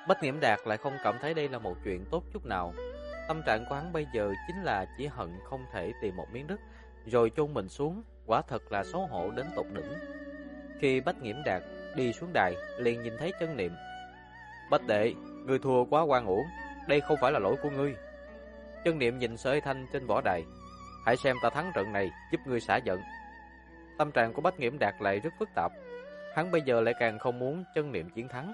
Bách Nghiễm Đạt lại không cảm thấy đây là một chuyện tốt chút nào. Tâm trạng của hắn bây giờ chính là chỉ hận không thể tìm một miếng đất rồi chôn mình xuống, quả thật là xấu hổ đến tột đỉnh. Khi Bách Nghiễm Đạt đi xuống đài, liền nhìn thấy Chân Niệm. "Bách đệ, ngươi thua quá oan uổng, đây không phải là lỗi của ngươi." Chân Niệm nhìn Sở Hy Thanh trên võ đài, "Hãy xem ta thắng trận này, giúp ngươi xả giận." Tâm trạng của Bách Nghiễm Đạt lại rất phức tạp, hắn bây giờ lại càng không muốn Chân Niệm chiến thắng.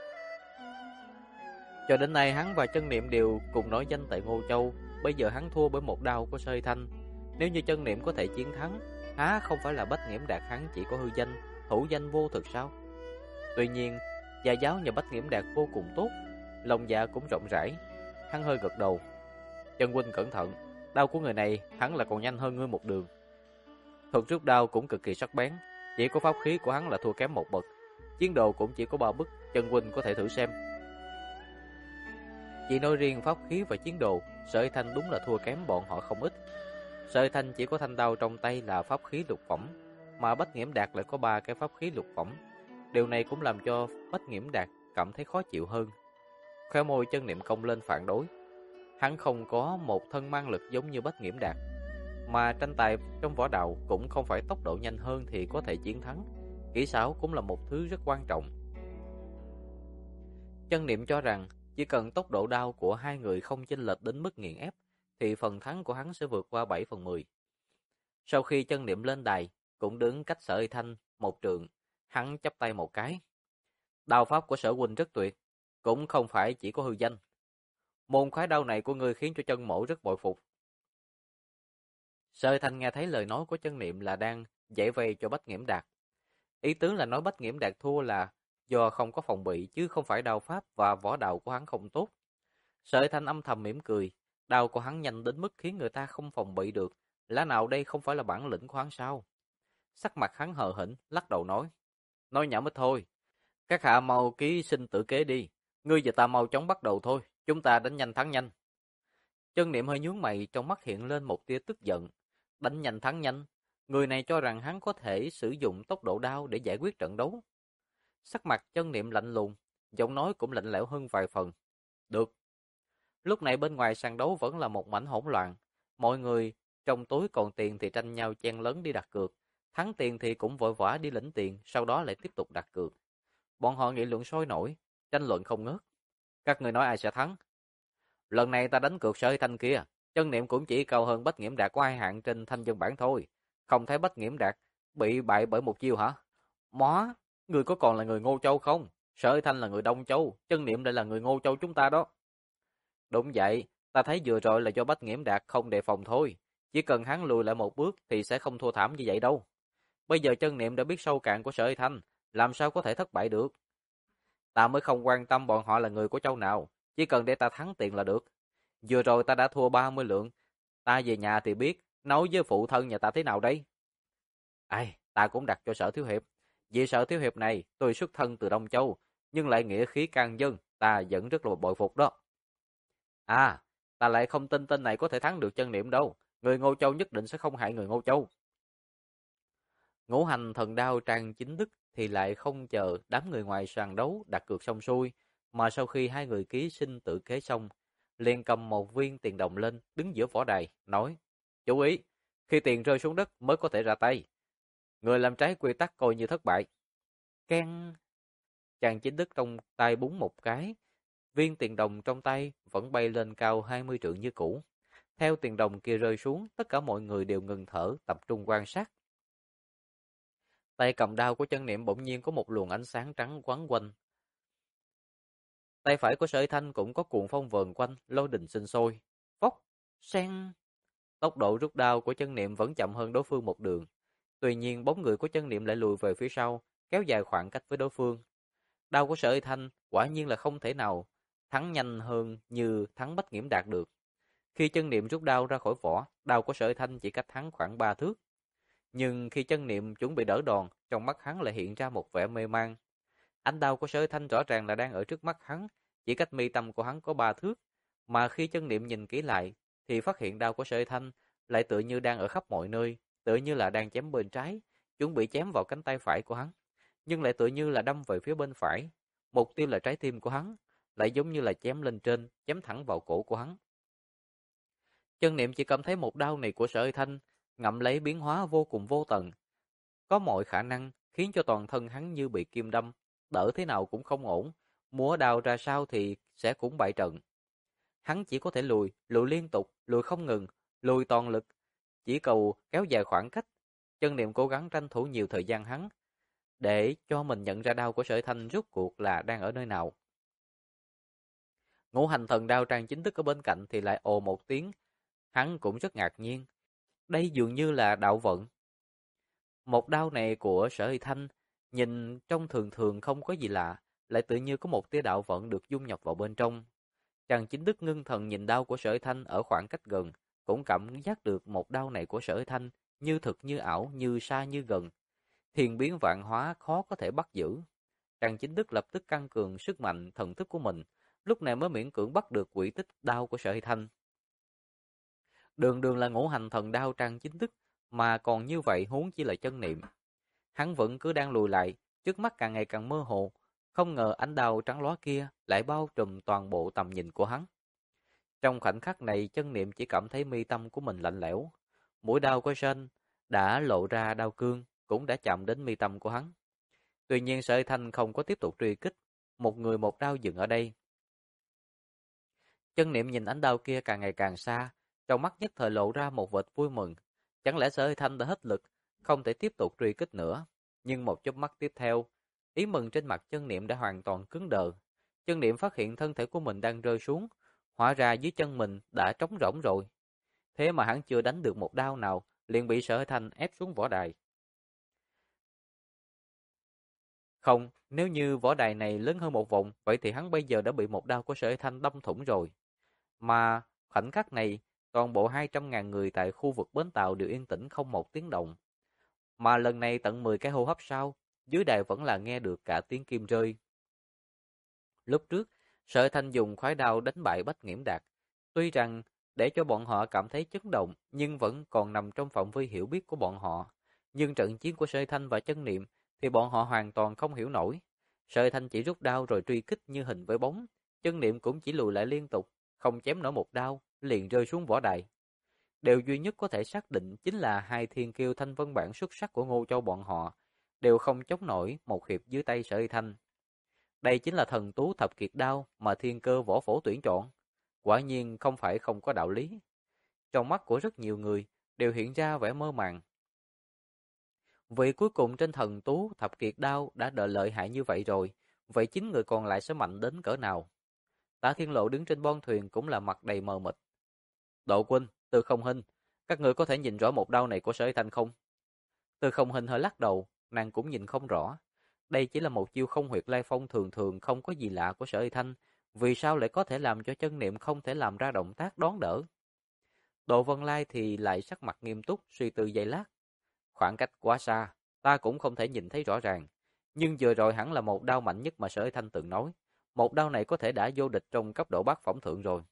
Cho đến nay hắn và Chân Niệm đều cùng nổi danh tại Ngô Châu, bây giờ hắn thua bởi một đao của Sở Hy Thanh. Nếu như Chân Niệm có thể chiến thắng, há không phải là Bách Nghiễm Đạt hắn chỉ có hư danh, hữu danh vô thực sao? Tuy nhiên, gia giáo nhà Bách Nghiễm Đạt vô cùng tốt, lòng dạ cũng rộng rãi. Hắn hơi gật đầu. "Chân huynh cẩn thận, đao của người này hắn là còn nhanh hơn ngươi một đường." Thuật rút đao cũng cực kỳ sắc bén, chỉ có pháp khí của hắn là thua kém một bậc. Chiến đồ cũng chỉ có 3 bức, Chân huynh có thể thử xem. Chỉ nói riêng pháp khí và chiến đồ, Sở Hy Thanh đúng là thua kém bọn họ không ít. Sở Hy Thanh chỉ có thanh đao trong tay là pháp khí lục phẩm, mà Bách Nghiễm Đạt lại có 3 cái pháp khí lục phẩm. Điều này cũng làm cho Bách Nghiễm Đạt cảm thấy khó chịu hơn. Khóe môi Chân Niệm cong lên phản đối. Hắn không có một thân mang lực giống như Bách Nghiễm Đạt, mà tranh tài trong võ đạo cũng không phải tốc độ nhanh hơn thì có thể chiến thắng. Kỹ xảo cũng là một thứ rất quan trọng. Chân Niệm cho rằng chỉ cần tốc độ đao của hai người không chênh lệch đến mức nghiền ép thì phần thắng của hắn sẽ vượt qua 7/10. Sau khi Chân Niệm lên đài, cũng đứng cách Sở Hy Thanh một trượng, hắn chắp tay một cái. "Đao pháp của Sở huynh rất tuyệt, cũng không phải chỉ có hư danh. Môn khoái đao này của ngươi khiến cho Chân mỗ rất bội phục." Sở Hy Thanh nghe thấy lời nói của Chân Niệm là đang giải vây cho Bách Nghiễm Đạt. Ý tứ là nói Bách Nghiễm Đạt thua là do không có phòng bị, chứ không phải đao pháp và võ đạo của hắn không tốt. Sở Thanh âm thầm mỉm cười, đao của hắn nhanh đến mức khiến người ta không phòng bị được, lẽ nào đây không phải là bản lĩnh của hắn sao? Sắc mặt hắn hờ hững, lắc đầu nói nhảm ít thôi, các hạ mau ký sinh tử kế đi, ngươi và ta mau chóng bắt đầu thôi, chúng ta đánh nhanh thắng nhanh. Chân Niệm hơi nhướng mày, trong mắt hiện lên một tia tức giận. Đánh nhanh thắng nhanh, người này cho rằng hắn có thể sử dụng tốc độ đao để giải quyết trận đấu. Sắc mặt Chân Niệm lạnh lùng, giọng nói cũng lạnh lẽo hơn vài phần. "Được." Lúc này bên ngoài sàn đấu vẫn là một mảnh hỗn loạn. Mọi người trong túi còn tiền thì tranh nhau chen lấn đi đặt cược. Thắng tiền thì cũng vội vã đi lĩnh tiền, sau đó lại tiếp tục đặt cược. Bọn họ nghị luận sôi nổi, tranh luận không ngớt. "Các người nói ai sẽ thắng?" "Lần này ta đánh cược Sở Hy Thanh kia, Chân Niệm cũng chỉ cao hơn Bách Nghiễm Đạt có 2 hạng trên thanh dân bảng thôi. Không thấy Bách Nghiễm Đạt bị bại bởi một chiêu hả?" "Mó, người có còn là người Ngô Châu không? Sở Hy Thanh là người Đông Châu, Chân Niệm lại là người Ngô Châu chúng ta đó." "Đúng vậy, ta thấy vừa rồi là do Bách Nghiễm Đạt không đề phòng thôi. Chỉ cần hắn lùi lại một bước thì sẽ không thua thảm như vậy đâu. Bây giờ Chân Niệm đã biết sâu cạn của Sở Hy Thanh, làm sao có thể thất bại được. Ta mới không quan tâm bọn họ là người của châu nào, chỉ cần để ta thắng tiền là được. Vừa rồi ta đã thua 30 lượng, ta về nhà thì biết, nói với phụ thân nhà ta thế nào đây?" "Ai, ta cũng đặt cho Sở thiếu hiệp. Vì Sở thiếu hiệp này, tôi xuất thân từ Đông Châu, nhưng lại nghĩa khí can dân, ta vẫn rất là bội phục đó." "À, ta lại không tin tên này có thể thắng được Chân Niệm đâu. Người Ngô Châu nhất định sẽ không hại người Ngô Châu." Ngũ hành thần đao Trang Chính Đức thì lại không chờ đám người ngoài sàn đấu đặt cược xong xuôi, mà sau khi hai người ký sinh tự kế xong, liền cầm một viên tiền đồng lên, đứng giữa võ đài, nói: "Chú ý, khi tiền rơi xuống đất mới có thể ra tay. Người làm trái quy tắc coi như thất bại." Keng! Trang Chính Đức trong tay búng một cái, viên tiền đồng trong tay vẫn bay lên cao 20 trượng như cũ. Theo tiền đồng kia rơi xuống, tất cả mọi người đều ngừng thở, tập trung quan sát. Tay cầm đao của Chân Niệm bỗng nhiên có một luồng ánh sáng trắng quấn quanh. Tay phải của Sở Thanh cũng có cuồng phong vờn quanh, lôi đình sinh sôi. Phốc, sen. Tốc độ rút đao của Chân Niệm vẫn chậm hơn đối phương một đường. Tuy nhiên bóng người của Chân Niệm lại lùi về phía sau, kéo dài khoảng cách với đối phương. Đao của Sở Thanh quả nhiên là không thể nào thắng nhanh hơn như thắng Bách Nghiễm Đạt được. Khi Chân Niệm rút đao ra khỏi vỏ, đao của Sở Thanh chỉ cách hắn khoảng 3 thước. Nhưng khi Chân Niệm chuẩn bị đỡ đòn, trong mắt hắn lại hiện ra một vẻ mê man. Ánh đao của Sở Thanh rõ ràng là đang ở trước mắt hắn, chỉ cách mi tâm của hắn có 3 thước, mà khi Chân Niệm nhìn kỹ lại thì phát hiện đao của Sở Thanh lại tựa như đang ở khắp mọi nơi, tựa như là đang chém bên trái, chuẩn bị chém vào cánh tay phải của hắn, nhưng lại tựa như là đâm về phía bên phải. Mục tiêu là trái tim của hắn, lại giống như là chém lên trên, chém thẳng vào cổ của hắn. Chân Niệm chỉ cảm thấy một đao này của Sở Hơi Thanh ngậm lấy biến hóa vô cùng vô tận, có mọi khả năng khiến cho toàn thân hắn như bị kim đâm, đỡ thế nào cũng không ổn, múa đao ra sao thì sẽ cũng bại trận. Hắn chỉ có thể lùi, lùi liên tục, lùi không ngừng, lùi toàn lực, chỉ cầu kéo dài khoảng cách. Chân Niệm cố gắng tranh thủ nhiều thời gian hắn, để cho mình nhận ra đao của Sở Thanh rốt cuộc là đang ở nơi nào. Ngũ Hành Thần Đao Trang chính thức ở bên cạnh thì lại ồ một tiếng, hắn cũng rất ngạc nhiên. Đây dường như là đạo vận. Một đao này của Sở Hy Thanh, nhìn trông thường thường không có gì lạ, lại tự như có một tia đạo vận được dung nhập vào bên trong. Chàng Chính Đức ngưng thần nhìn đao của Sở Hy Thanh ở khoảng cách gần, cũng cảm giác được một đao này của Sở Hy Thanh như thực như ảo, như xa như gần. Thiên biến vạn hóa khó có thể bắt giữ. Chàng Chính Đức lập tức tăng cường sức mạnh thần thức của mình, lúc này mới miễn cưỡng bắt được quỹ tích đao của Sở Hy Thanh. Đường đường là ngũ hành thần đao Trang Chính Đức, mà còn như vậy huống chỉ là chân niệm. Hắn vẫn cứ đang lùi lại, trước mắt càng ngày càng mơ hồ, không ngờ ánh đao trắng lóa kia lại bao trùm toàn bộ tầm nhìn của hắn. Trong khoảnh khắc này, chân niệm chỉ cảm thấy mi tâm của mình lạnh lẽo. Mũi đao của Sơn đã lộ ra đao cương, cũng đã chạm đến mi tâm của hắn. Tuy nhiên Sở Thanh không có tiếp tục truy kích, một người một đao dừng ở đây. Chân niệm nhìn ánh đao kia càng ngày càng xa, trong mắt nhất thời lộ ra một vệt vui mừng. Chẳng lẽ Sở Thanh đã hết lực, không thể tiếp tục truy kích nữa. Nhưng một chớp mắt tiếp theo, ý mừng trên mặt chân niệm đã hoàn toàn cứng đờ. Chân niệm phát hiện thân thể của mình đang rơi xuống, hóa ra dưới chân mình đã trống rỗng rồi. Thế mà hắn chưa đánh được một đao nào, liền bị Sở Thanh ép xuống võ đài. Không, nếu như võ đài này lớn hơn một vòng, vậy thì hắn bây giờ đã bị một đao của Sở Thanh đâm thủng rồi. Mà khoảnh khắc này, toàn bộ 200.000 người tại khu vực bến tàu đều yên tĩnh không một tiếng động. Mà lần này tận 10 cái hô hấp sau, dưới đài vẫn là nghe được cả tiếng kim rơi. Lúc trước, Sở Thanh dùng khói đao đánh bại Bách Nghiễm Đạt. Tuy rằng để cho bọn họ cảm thấy chấn động, nhưng vẫn còn nằm trong phạm vi hiểu biết của bọn họ. Nhưng trận chiến của Sở Thanh và Chân Niệm thì bọn họ hoàn toàn không hiểu nổi. Sở Thanh chỉ rút đao rồi truy kích như hình với bóng. Chân Niệm cũng chỉ lùi lại liên tục, không chém nổi một đao, liền rơi xuống võ đài. Điều duy nhất có thể xác định chính là hai thiên kiêu thanh vân bảng xuất sắc của Ngô Châu bọn họ đều không chống nổi một hiệp dưới tay Sở Y Thanh. Đây chính là thần tú thập kiệt đao mà thiên cơ võ phổ tuyển chọn. Quả nhiên không phải không có đạo lý. Trong mắt của rất nhiều người đều hiện ra vẻ mơ màng. Vị cuối cùng trên thần tú thập kiệt đao đã đợi lợi hại như vậy rồi, vậy 9 người còn lại sẽ mạnh đến cỡ nào? Tả Thiên Lộ đứng trên bon thuyền cũng là mặt đầy mờ mịt. Độ Quân, Tư Không Hinh, các người có thể nhìn rõ một đao này của Sở Y Thanh không? Tư Không Hinh hơi lắc đầu, nàng cũng nhìn không rõ. Đây chỉ là một chiêu không huyệt lai phong thường thường không có gì lạ của Sở Y Thanh, vì sao lại có thể làm cho chân niệm không thể làm ra động tác đón đỡ? Độ Vân Lai thì lại sắc mặt nghiêm túc, suy tư giây lát. Khoảng cách quá xa, ta cũng không thể nhìn thấy rõ ràng. Nhưng vừa rồi hẳn là một đao mạnh nhất mà Sở Y Thanh từng nói. Một đao này có thể đã vô địch trong cấp độ bát phẩm thượng rồi.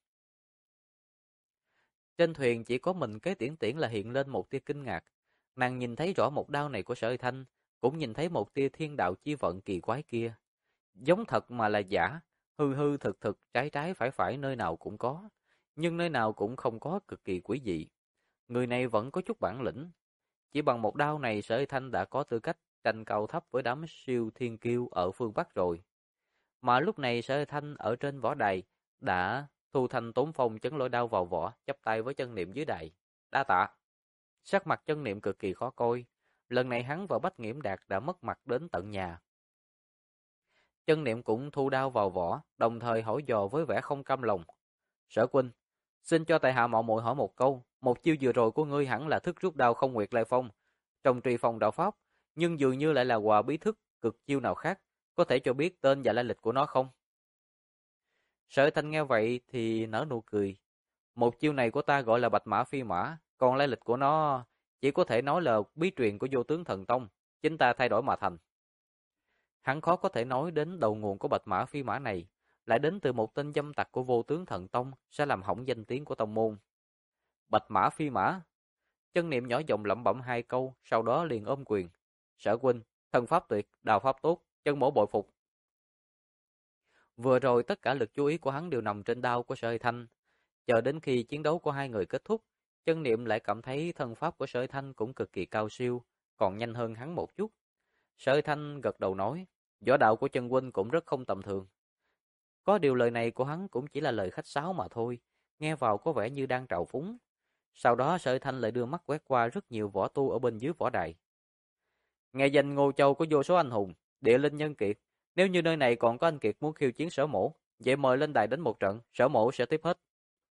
Trên thuyền chỉ có mình Kế Tiễn Tiễn là hiện lên một tia kinh ngạc. Nàng nhìn thấy rõ một đao này của Sở Y Thanh, cũng nhìn thấy một tia thiên đạo chi vận kỳ quái kia. Giống thật mà là giả, hư hư thực thực, trái trái phải phải nơi nào cũng có, nhưng nơi nào cũng không có, cực kỳ quý dị. Người này vẫn có chút bản lĩnh. Chỉ bằng một đao này Sở Y Thanh đã có tư cách tranh cao thấp với đám siêu thiên kiêu ở phương Bắc rồi. Mà lúc này Sở Y Thanh ở trên võ đài đã thu thanh tốn phong chấn lôi đao vào vỏ, chắp tay với chân niệm dưới đài. Đa tạ. Sắc mặt chân niệm cực kỳ khó coi. Lần này hắn và Bách Nghiễm Đạt đã mất mặt đến tận nhà. Chân niệm cũng thu đao vào vỏ, đồng thời hỏi dò với vẻ không cam lòng. Sở Huynh, xin cho tại hạ mạo muội hỏi một câu. Một chiêu vừa rồi của ngươi hẳn là thức rút đao không nguyệt lai phong, trong truy phong đạo pháp, nhưng dường như lại là hòa bí thức cực chiêu nào khác. Có thể cho biết tên và lai lịch của nó không? Sở Thanh nghe vậy thì nở nụ cười. Một chiêu này của ta gọi là Bạch Mã Phi Mã, còn lai lịch của nó chỉ có thể nói là bí truyền của Vô Tướng Thần Tông, chính ta thay đổi mà thành. Hắn khó có thể nói đến đầu nguồn của Bạch Mã Phi Mã này, lại đến từ một tên dâm tặc của Vô Tướng Thần Tông sẽ làm hỏng danh tiếng của tông môn. Bạch Mã Phi Mã. Chân niệm nhỏ giọng lẩm bẩm hai câu, sau đó liền ôm quyền. Sở Huynh, thần pháp tuyệt, đào pháp tốt, chân mổ bội phục. Vừa rồi tất cả lực chú ý của hắn đều nằm trên đao của Sở Hy Thanh. Chờ đến khi chiến đấu của hai người kết thúc, Chân Niệm lại cảm thấy thân pháp của Sở Hy Thanh cũng cực kỳ cao siêu, còn nhanh hơn hắn một chút. Sở Hy Thanh gật đầu nói, võ đạo của Chân huynh cũng rất không tầm thường. Có điều lời này của hắn cũng chỉ là lời khách sáo mà thôi, nghe vào có vẻ như đang trào phúng. Sau đó Sở Hy Thanh lại đưa mắt quét qua rất nhiều võ tu ở bên dưới võ đài. Nghe danh Ngô Châu có vô số anh hùng, địa linh nhân kiệt. Nếu như nơi này còn có anh kiệt muốn khiêu chiến Sở Mỗ, vậy mời lên đài đánh một trận, Sở Mỗ sẽ tiếp hết.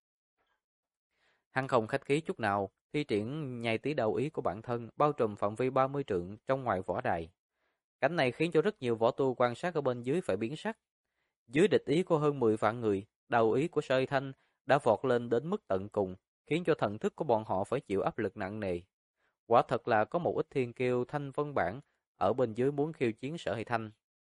Hắn không khách khí chút nào, thi triển nhai tí đầu ý của bản thân, bao trùm phạm vi 30 trượng trong ngoài võ đài. Cảnh này khiến cho rất nhiều võ tu quan sát ở bên dưới phải biến sắc. Dưới địch ý của hơn 10 vạn người, đầu ý của Sơ Thanh đã vọt lên đến mức tận cùng, khiến cho thần thức của bọn họ phải chịu áp lực nặng nề. Quả thật là có một ít thiên kiêu thanh vân bản ở bên dưới muốn khiêu chiến Sở Hy Thanh.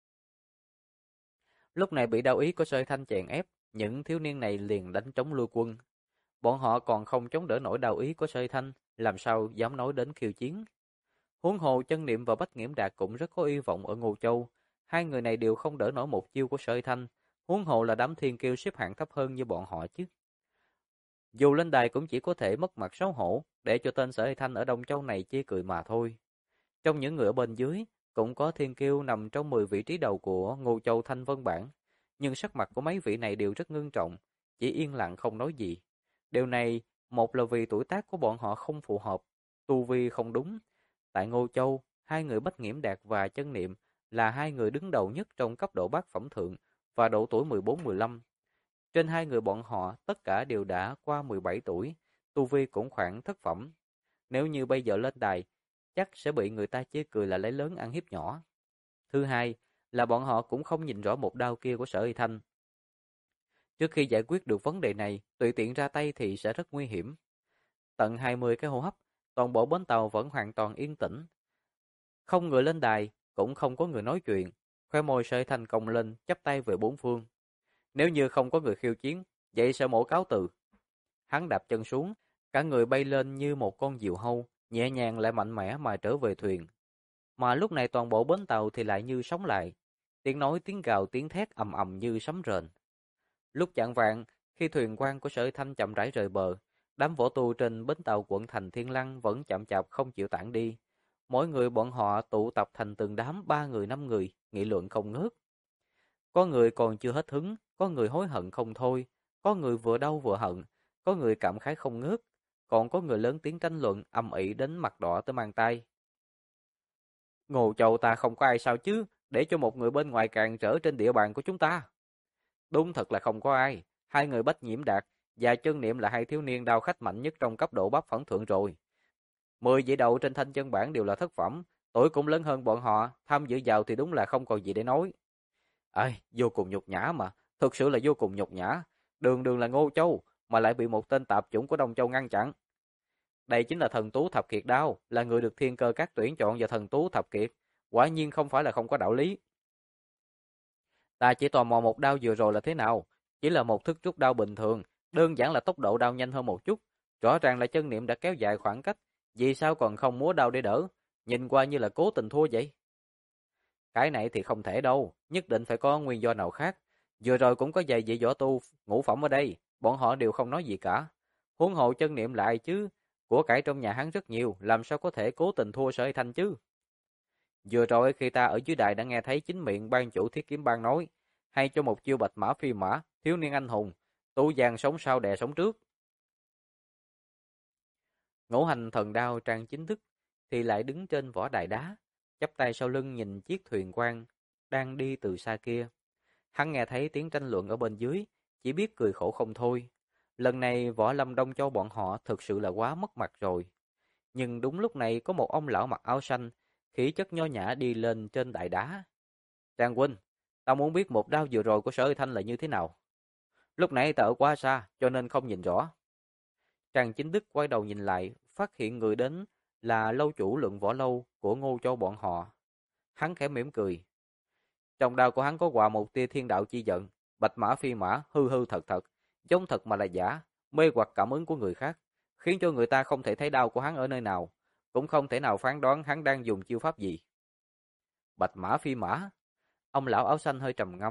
Lúc này bị đau ý của Sở Hy Thanh chèn ép, những thiếu niên này liền đánh trống lui quân. Bọn họ còn không chống đỡ nổi đau ý của Sở Hy Thanh, làm sao dám nói đến khiêu chiến. Huống hồ Chân Niệm và Bách Nghiễm Đạt cũng rất có hy vọng ở Ngô Châu. Hai người này đều không đỡ nổi một chiêu của Sở Hy Thanh, huống hồ là đám thiên kiêu xếp hạng thấp hơn như bọn họ chứ. Dù lên đài cũng chỉ có thể mất mặt xấu hổ, để cho tên Sở Hy Thanh ở Đông Châu này chê cười mà thôi. Trong những người ở bên dưới, cũng có thiên kiêu nằm trong 10 vị trí đầu của Ngô Châu Thanh Vân Bảng, nhưng sắc mặt của mấy vị này đều rất ngưng trọng, chỉ yên lặng không nói gì. Điều này, một là vì tuổi tác của bọn họ không phù hợp, tu vi không đúng. Tại Ngô Châu, hai người Bách Nghiễm Đạt và Chân Niệm là hai người đứng đầu nhất trong cấp độ bát phẩm thượng và độ tuổi 14-15. Trên hai người bọn họ, tất cả đều đã qua 17 tuổi, tu vi cũng khoảng thất phẩm. Nếu như bây giờ lên đài, chắc sẽ bị người ta chế cười là lấy lớn ăn hiếp nhỏ. Thứ hai là bọn họ cũng không nhìn rõ một đao kia của Sở Hy Thanh. Trước khi giải quyết được vấn đề này, tùy tiện ra tay thì sẽ rất nguy hiểm. Tận 20 cái hô hấp, toàn bộ bến tàu vẫn hoàn toàn yên tĩnh. Không người lên đài, cũng không có người nói chuyện. Khóe môi Sở Hy Thanh cong lên, chắp tay về bốn phương. Nếu như không có người khiêu chiến, vậy Sở Mỗ cáo từ. Hắn đạp chân xuống, cả người bay lên như một con diều hâu, nhẹ nhàng lại mạnh mẽ mà trở về thuyền. Mà lúc này toàn bộ bến tàu thì lại như sống lại, tiếng nói tiếng gào tiếng thét ầm ầm như sấm rền. Lúc chạng vạng, khi thuyền quan của Sở Thanh chậm rãi rời bờ, đám võ tu trên bến tàu quận thành Thiên Lăng vẫn chậm chạp không chịu tản đi. Mỗi người bọn họ tụ tập thành từng đám 3 người 5 người, nghị luận không ngớt. Có người còn chưa hết hứng, có người hối hận không thôi, có người vừa đau vừa hận, có người cảm khái không ngớt, còn có người lớn tiếng tranh luận âm ỉ đến mặt đỏ tới mang tay. Ngô Châu ta không có ai sao chứ, để cho một người bên ngoài càn trở trên địa bàn của chúng ta. Đúng thật là không có ai, hai người Bách Nhiễm Đạt và Chân Niệm là hai thiếu niên đao khách mạnh nhất trong cấp độ bát phẩm thượng rồi. 10 vị đầu trên thanh chân bảng đều là thất phẩm, tuổi cũng lớn hơn bọn họ, tham dự vào thì đúng là không còn gì để nói. Ơi, vô cùng nhục nhã mà, thực sự là vô cùng nhục nhã. Đường đường là Ngô Châu, mà lại bị một tên tạp chủng của Đông Châu ngăn chặn. Đây chính là thần tú thập kiệt đao, là người được thiên cơ các tuyển chọn vào thần tú thập kiệt. Quả nhiên không phải là không có đạo lý. Ta chỉ tò mò một đao vừa rồi là thế nào, chỉ là một thức rút đao bình thường, đơn giản là tốc độ đao nhanh hơn một chút. Rõ ràng là Chân Niệm đã kéo dài khoảng cách, vì sao còn không múa đao để đỡ, nhìn qua như là cố tình thua vậy. Cái này thì không thể đâu, nhất định phải có nguyên do nào khác. Vừa rồi cũng có vài vị võ tu ngũ phẩm ở đây, bọn họ đều không nói gì cả. Huống hộ Chân Niệm lại chứ, của cải trong nhà hắn rất nhiều, làm sao có thể cố tình thua Sở Hy Thanh chứ. Vừa rồi khi ta ở dưới đài đã nghe thấy chính miệng ban chủ Thiết Kiếm Bang nói, hay cho một chiêu bạch mã phi mã, thiếu niên anh hùng, tu giang sống sau đè sống trước. Ngũ hành thần đao Trang Chính Thức thì lại đứng trên võ đài đá, chắp tay sau lưng nhìn chiếc thuyền quan đang đi từ xa kia. Hắn nghe thấy tiếng tranh luận ở bên dưới, chỉ biết cười khổ không thôi. Lần này Võ Lâm Đông Châu bọn họ thực sự là quá mất mặt rồi. Nhưng đúng lúc này có một ông lão mặc áo xanh, khí chất nho nhã đi lên trên đại đá. Trang huynh, tao muốn biết một đao vừa rồi của Sở Hy Thanh là như thế nào. Lúc nãy ta ở quá xa, cho nên không nhìn rõ. Trang Chính Đức quay đầu nhìn lại, phát hiện người đến là lâu chủ Lượng Võ Lâu của Ngô Châu bọn họ. Hắn khẽ mỉm cười. Trong đao của hắn có quạ một tia thiên đạo chi giận, bạch mã phi mã, hư hư thật thật, giống thật mà là giả, mê hoặc cảm ứng của người khác, khiến cho người ta không thể thấy đao của hắn ở nơi nào, cũng không thể nào phán đoán hắn đang dùng chiêu pháp gì. Bạch mã phi mã. Ông lão áo xanh hơi trầm ngâm,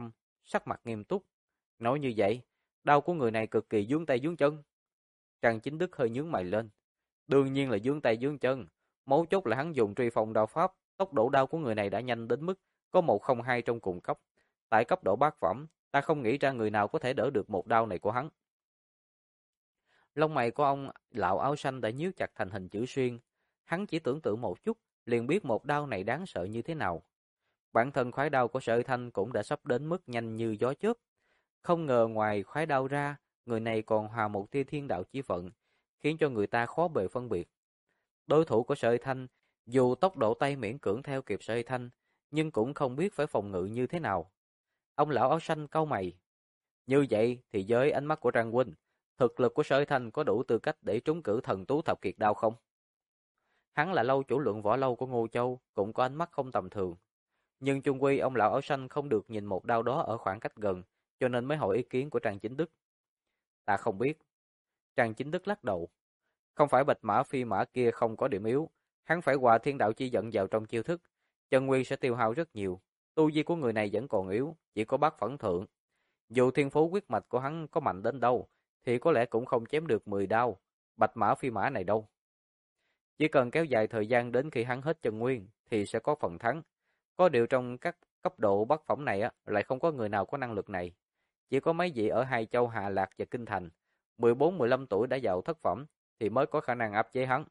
sắc mặt nghiêm túc. Nói như vậy, đao của người này cực kỳ vướng tay vướng chân. Trang Chính Đức hơi nhướng mày lên. Đương nhiên là vướng tay vướng chân. Mấu chốt là hắn dùng truy phong đao pháp, tốc độ đao của người này đã nhanh đến mức có 102 trong cùng cấp. Tại cấp độ bát phẩm, ta không nghĩ ra người nào có thể đỡ được một đao này của hắn. Lông mày của ông lão áo xanh đã nhíu chặt thành hình chữ xuyên. Hắn chỉ tưởng tượng một chút, liền biết một đao này đáng sợ như thế nào. Bản thân khoái đao của Sở Thanh cũng đã sắp đến mức nhanh như gió chớp. Không ngờ ngoài khoái đao ra, người này còn hòa một tia thiên đạo chí vận, khiến cho người ta khó bề phân biệt. Đối thủ của Sở Thanh, dù tốc độ tay miễn cưỡng theo kịp Sở Thanh, nhưng cũng không biết phải phòng ngự như thế nào. Ông lão áo xanh cau mày. Như vậy thì với ánh mắt của Trang huynh, thực lực của Sở Thanh có đủ tư cách để trúng cử thần tú thập kiệt đao không? Hắn là lâu chủ lượng võ lâu của Ngô Châu, cũng có ánh mắt không tầm thường. Nhưng chung quy ông lão áo xanh không được nhìn một đao đó ở khoảng cách gần, cho nên mới hỏi ý kiến của Trang Chính Đức. Ta không biết. Trang Chính Đức lắc đầu. Không phải bạch mã phi mã kia không có điểm yếu, hắn phải hòa thiên đạo chi dẫn vào trong chiêu thức, chân nguyên sẽ tiêu hao rất nhiều. Tu vi của người này vẫn còn yếu, chỉ có bát phẩm thượng. Dù thiên phú quyết mạch của hắn có mạnh đến đâu, thì có lẽ cũng không chém được 10 đao bạch mã phi mã này đâu. Chỉ cần kéo dài thời gian đến khi hắn hết chân nguyên thì sẽ có phần thắng. Có điều trong các cấp độ bát phẩm này lại không có người nào có năng lực này. Chỉ có mấy vị ở hai châu Hạ Lạc và Kinh Thành, 14-15 tuổi đã vào thất phẩm thì mới có khả năng áp chế hắn.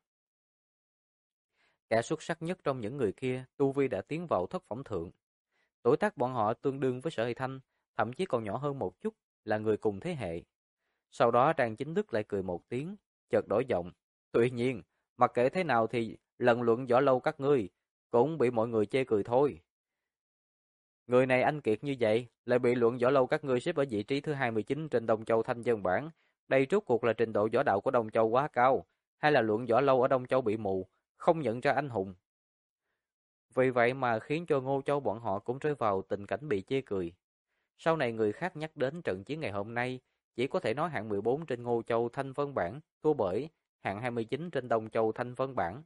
Kẻ xuất sắc nhất trong những người kia, tu vi đã tiến vào thất phẩm thượng. Tuổi tác bọn họ tương đương với Sở Hy Thanh, thậm chí còn nhỏ hơn một chút, là người cùng thế hệ. Sau đó Trang Chính Đức lại cười một tiếng, chợt đổi giọng. Tuy nhiên, mặc kệ thế nào thì lần luận võ lâu các ngươi cũng bị mọi người chê cười thôi. Người này anh kiệt như vậy, lại bị luận võ lâu các ngươi xếp ở vị trí thứ 29 trên Đông Châu Thanh Dân bảng. Đây rốt cuộc là trình độ võ đạo của Đông Châu quá cao, hay là luận võ lâu ở Đông Châu bị mù, không nhận ra anh hùng. Vì vậy mà khiến cho Ngô Châu bọn họ cũng rơi vào tình cảnh bị chê cười. Sau này người khác nhắc đến trận chiến ngày hôm nay, chỉ có thể nói hạng 14 trên Ngô Châu Thanh Vân bảng, thua bởi hạng 29 trên Đông Châu Thanh Vân bảng.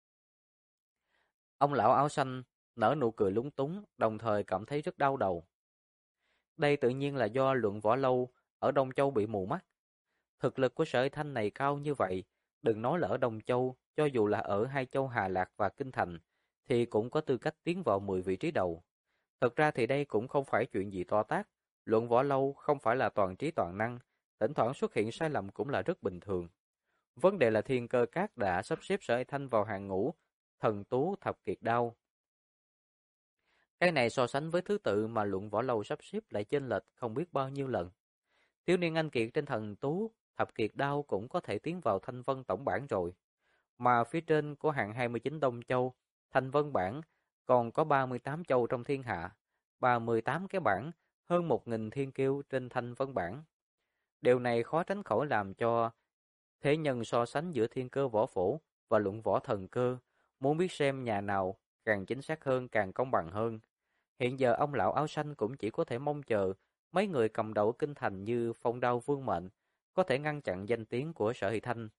Ông lão áo xanh nở nụ cười lúng túng, đồng thời cảm thấy rất đau đầu. Đây tự nhiên là do luận võ lâu ở Đông Châu bị mù mắt. Thực lực của Sở Thanh này cao như vậy, đừng nói là ở Đông Châu, cho dù là ở hai châu Hà Lạc và Kinh Thành, thì cũng có tư cách tiến vào 10 vị trí đầu. Thật ra thì đây cũng không phải chuyện gì to tát, luận võ lâu không phải là toàn trí toàn năng, thỉnh thoảng xuất hiện sai lầm cũng là rất bình thường. Vấn đề là Thiên Cơ Các đã sắp xếp Sở Thanh vào hàng ngũ thần tú thập kiệt đao. Cái này so sánh với thứ tự mà luận võ lâu sắp xếp lại chênh lệch không biết bao nhiêu lần. Thiếu niên anh kiệt trên thần tú thập kiệt đao cũng có thể tiến vào Thanh Vân tổng bảng rồi. Mà phía trên của hạng 29 Đông Châu, Thanh Vân bảng còn có 38 châu trong thiên hạ, 38 cái bảng, hơn 1.000 thiên kiêu trên Thanh Vân bảng. Điều này khó tránh khỏi làm cho thế nhân so sánh giữa thiên cơ võ phổ và luận võ thần cơ, muốn biết xem nhà nào càng chính xác hơn, càng công bằng hơn. Hiện giờ ông lão áo xanh cũng chỉ có thể mong chờ mấy người cầm đầu kinh thành như Phong Đao Vương Mệnh có thể ngăn chặn danh tiếng của Sở Hy Thanh.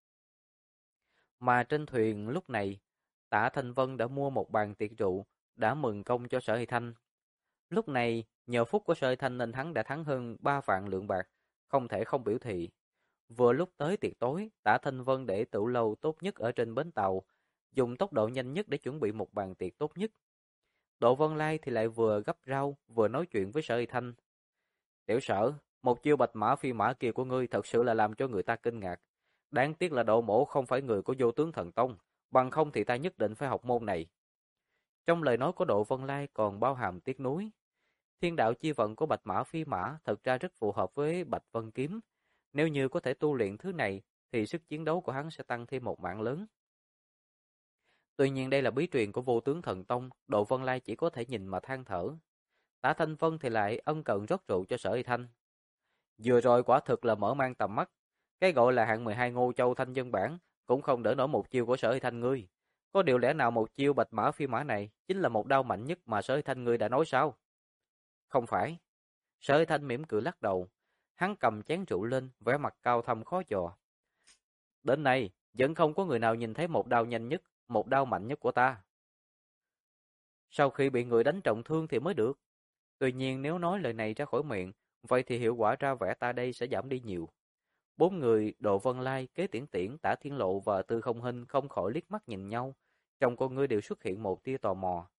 Mà trên thuyền lúc này, Tạ Thanh Vân đã mua một bàn tiệc rượu, đã mừng công cho Sở Hy Thanh. Lúc này, nhờ phúc của Sở Hy Thanh nên hắn đã thắng hơn 3 vạn lượng bạc, không thể không biểu thị. Vừa lúc tới tiệc tối, Tạ Thanh Vân để tửu lâu tốt nhất ở trên bến tàu, dùng tốc độ nhanh nhất để chuẩn bị một bàn tiệc tốt nhất. Độ Vân Lai thì lại vừa gấp rau, vừa nói chuyện với Sở Hy Thanh. Tiểu Sở, một chiêu bạch mã phi mã kia của ngươi thật sự là làm cho người ta kinh ngạc. Đáng tiếc là Độ Mỗ không phải người của Vô Tướng Thần Tông, bằng không thì ta nhất định phải học môn này. Trong lời nói của Độ Vân Lai còn bao hàm tiếc nuối. Thiên đạo chi vận của bạch mã phi mã thật ra rất phù hợp với Bạch Vân Kiếm. Nếu như có thể tu luyện thứ này, thì sức chiến đấu của hắn sẽ tăng thêm một mảng lớn. Tuy nhiên đây là bí truyền của Vô Tướng Thần Tông, Độ Vân Lai chỉ có thể nhìn mà than thở. Tả Thanh Vân thì lại ân cần rót rượu cho Sở Hy Thanh. Vừa rồi quả thực là mở mang tầm mắt. Cái gọi là hạng 12 Ngô Châu Thanh Dân bản cũng không đỡ nổi một chiêu của Sở Hy Thanh ngươi. Có điều lẽ nào một chiêu bạch mã phi mã này chính là một đao mạnh nhất mà Sở Hy Thanh ngươi đã nói sao? Không phải. Sở Hy Thanh mỉm cười lắc đầu. Hắn cầm chén rượu lên, vẻ mặt cao thâm khó dò. Đến nay, vẫn không có người nào nhìn thấy một đao nhanh nhất, một đao mạnh nhất của ta. Sau khi bị người đánh trọng thương thì mới được. Tuy nhiên nếu nói lời này ra khỏi miệng, vậy thì hiệu quả ra vẻ ta đây sẽ giảm đi nhiều. Bốn người Độ Vân Lai, Kế Tiễn Tiễn, Tả Thiên Lộ và Tư Không Hinh không khỏi liếc mắt nhìn nhau, trong con ngươi đều xuất hiện một tia tò mò.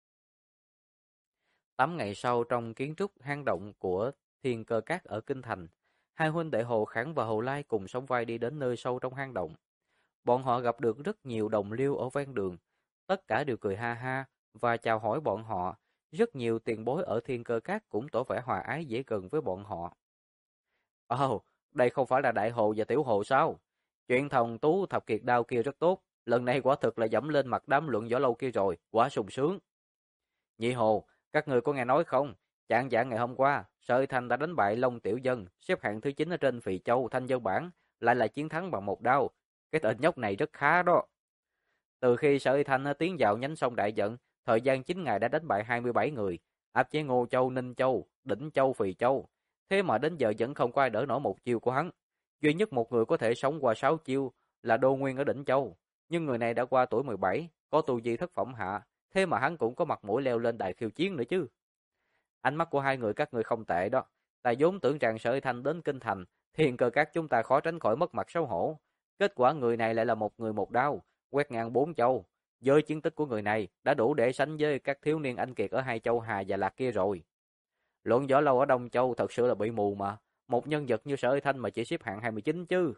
8 ngày sau, trong kiến trúc hang động của Thiên Cơ Các ở Kinh Thành, hai huynh đệ Hồ Khảng và Hồ Lai cùng sóng vai đi đến nơi sâu trong hang động. Bọn họ gặp được rất nhiều đồng liêu ở ven đường, tất cả đều cười ha ha và chào hỏi bọn họ. Rất nhiều tiền bối ở Thiên Cơ Các cũng tỏ vẻ hòa ái dễ gần với bọn họ. Ồ, đây không phải là Đại Hồ và Tiểu Hồ sao? Chuyện Thần Tú Thập Kiệt Đao kia rất tốt, lần này quả thực là dẫm lên mặt đám luận võ lâu kia rồi, quá sung sướng. Nhị Hồ, các người có nghe nói không? Chạng vạng ngày hôm qua, Sở Thanh đã đánh bại Long Tiểu Dân, xếp hạng thứ 9 ở trên Phì Châu Thanh Dân bảng, lại là chiến thắng bằng một đao. Cái tên nhóc này rất khá đó. Từ khi Sở Thanh tiến vào nhánh sông Đại Trận, thời gian 9 ngày đã đánh bại 27 người, áp chế Ngô Châu, Ninh Châu, Đỉnh Châu, Phì Châu. Thế mà đến giờ vẫn không có ai đỡ nổi một chiêu của hắn. Duy nhất một người có thể sống qua 6 chiêu là Đô Nguyên ở Đỉnh Châu, nhưng người này đã qua tuổi 17, có tu vi thất phẩm hạ, thế mà hắn cũng có mặt mũi leo lên đài khiêu chiến nữa chứ. Ánh mắt của hai người các người không tệ đó. Ta vốn tưởng rằng Sở Thanh đến Kinh Thành, Thiên Cơ Các chúng ta khó tránh khỏi mất mặt xấu hổ. Kết quả người này lại là một người một đao, quét ngang 4 châu. Với chiến tích của người này đã đủ để sánh với các thiếu niên anh kiệt ở hai châu Hà và Lạc kia rồi. Luận võ lâu ở Đông Châu thật sự là bị mù mà. Một nhân vật như Sở Thanh mà chỉ xếp hạng 29 chứ.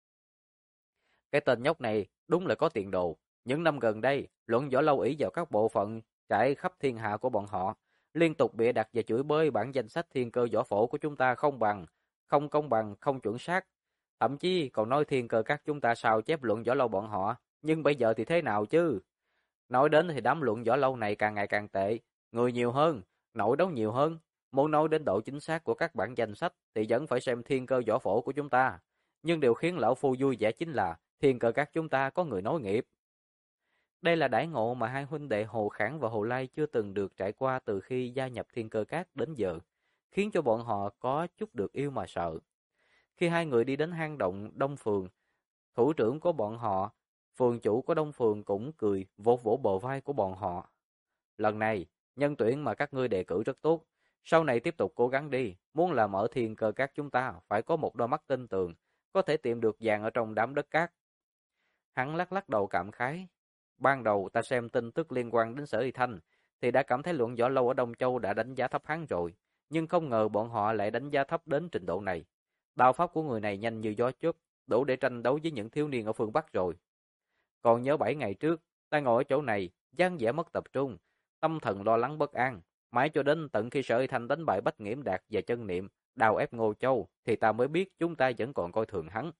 Cái tên nhóc này đúng là có tiền đồ. Những năm gần đây, luận võ lâu ỷ vào các bộ phận trải khắp thiên hạ của bọn họ, liên tục bịa đặt và chửi bới bản danh sách thiên cơ võ phổ của chúng ta không bằng, không công bằng, không chuẩn xác. Thậm chí còn nói thiên cơ các chúng ta sao chép luận võ lâu bọn họ, nhưng bây giờ thì thế nào chứ? Nói đến thì đám luận võ lâu này càng ngày càng tệ, người nhiều hơn, nội đấu nhiều hơn. Muốn nói đến độ chính xác của các bản danh sách thì vẫn phải xem thiên cơ võ phổ của chúng ta. Nhưng điều khiến lão phu vui vẻ chính là thiên cơ các chúng ta có người nối nghiệp. Đây là đãi ngộ mà hai huynh đệ Hồ Khảng và Hồ Lai chưa từng được trải qua từ khi gia nhập Thiên Cơ Các đến giờ, khiến cho bọn họ có chút được yêu mà sợ. Khi hai người đi đến hang động Đông Phường, thủ trưởng của bọn họ, phường chủ của Đông Phường cũng cười vỗ vỗ bờ vai của bọn họ. Lần này, nhân tuyển mà các ngươi đề cử rất tốt, sau này tiếp tục cố gắng đi, muốn làm ở Thiên Cơ Các chúng ta phải có một đôi mắt tin tưởng, có thể tìm được vàng ở trong đám đất cát. Hắn lắc lắc đầu cảm khái. Ban đầu ta xem tin tức liên quan đến Sở Y Thanh thì đã cảm thấy luận võ lâu ở Đông Châu đã đánh giá thấp hắn rồi, nhưng không ngờ bọn họ lại đánh giá thấp đến trình độ này. Đao pháp của người này nhanh như gió chớp, đủ để tranh đấu với những thiếu niên ở phương Bắc rồi. Còn nhớ 7 ngày trước, ta ngồi ở chỗ này, dáng vẻ mất tập trung, tâm thần lo lắng bất an, mãi cho đến tận khi Sở Y Thanh đánh bại Bách Nghiễm Đạt và Chân Niệm, đào ép Ngô Châu thì ta mới biết chúng ta vẫn còn coi thường hắn.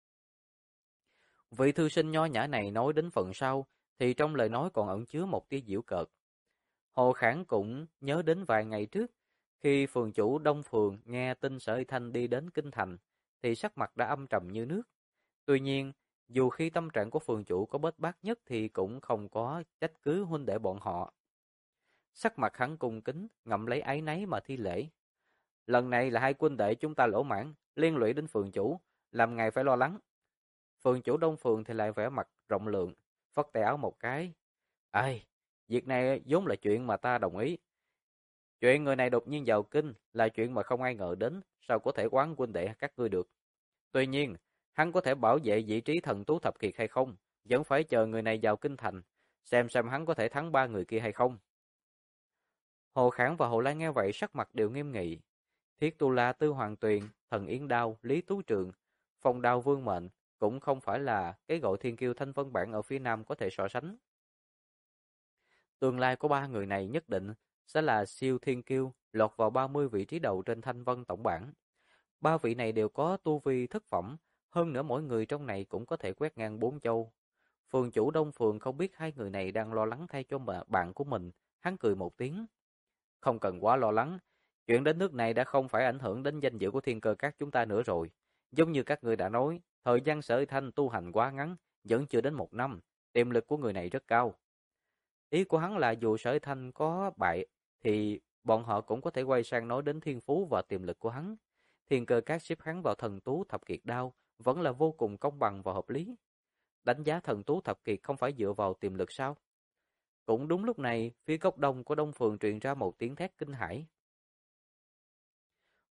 Vị thư sinh nho nhã này nói đến phần sau thì trong lời nói còn ẩn chứa một tia giễu cợt. Hồ Khảng cũng nhớ đến vài ngày trước, khi phường chủ Đông Phường nghe tin Sở Y Thanh đi đến Kinh Thành, thì sắc mặt đã âm trầm như nước. Tuy nhiên, dù khi tâm trạng của phường chủ có bết bát nhất thì cũng không có trách cứ huynh đệ bọn họ. Sắc mặt hắn cung kính, ngậm lấy áy náy mà thi lễ. Lần này là hai huynh đệ chúng ta lỗ mãn, liên lụy đến phường chủ, làm ngài phải lo lắng. Phường chủ Đông Phường thì lại vẻ mặt rộng lượng, phất tay áo một cái. Ai, việc này vốn là chuyện mà ta đồng ý. Chuyện người này đột nhiên vào kinh là chuyện mà không ai ngờ đến, sao có thể oán huynh đệ các ngươi được. Tuy nhiên, hắn có thể bảo vệ vị trí thần tú thập kiệt hay không, vẫn phải chờ người này vào kinh thành, xem hắn có thể thắng ba người kia hay không. Hồ Khảng và Hồ Lai nghe vậy sắc mặt đều nghiêm nghị. Thiết Tu La, Tư Hoàng Tuyền, Thần Yến Đao, Lý Tú Trường, Phong Đao Vương Mệnh cũng không phải là cái gọi thiên kiêu thanh vân bảng ở phía Nam có thể so sánh. Tương lai của ba người này nhất định sẽ là siêu thiên kiêu, lọt vào 30 vị trí đầu trên thanh vân tổng bảng. Ba vị này đều có tu vi thất phẩm, hơn nữa mỗi người trong này cũng có thể quét ngang 4 châu. Phường chủ Đông Phường không biết hai người này đang lo lắng thay cho bạn của mình, hắn cười một tiếng. Không cần quá lo lắng, chuyện đến nước này đã không phải ảnh hưởng đến danh dự của Thiên Cơ Các chúng ta nữa rồi. Giống như các người đã nói, thời gian Sở Thanh tu hành quá ngắn, vẫn chưa đến 1 năm, tiềm lực của người này rất cao. Ý của hắn là dù Sở Thanh có bại, thì bọn họ cũng có thể quay sang nói đến thiên phú và tiềm lực của hắn. Thiên Cơ Các xếp hắn vào thần tú thập kiệt đao, vẫn là vô cùng công bằng và hợp lý. Đánh giá thần tú thập kiệt không phải dựa vào tiềm lực sao? Cũng đúng lúc này, phía góc đông của Đông Phường truyền ra một tiếng thét kinh hãi.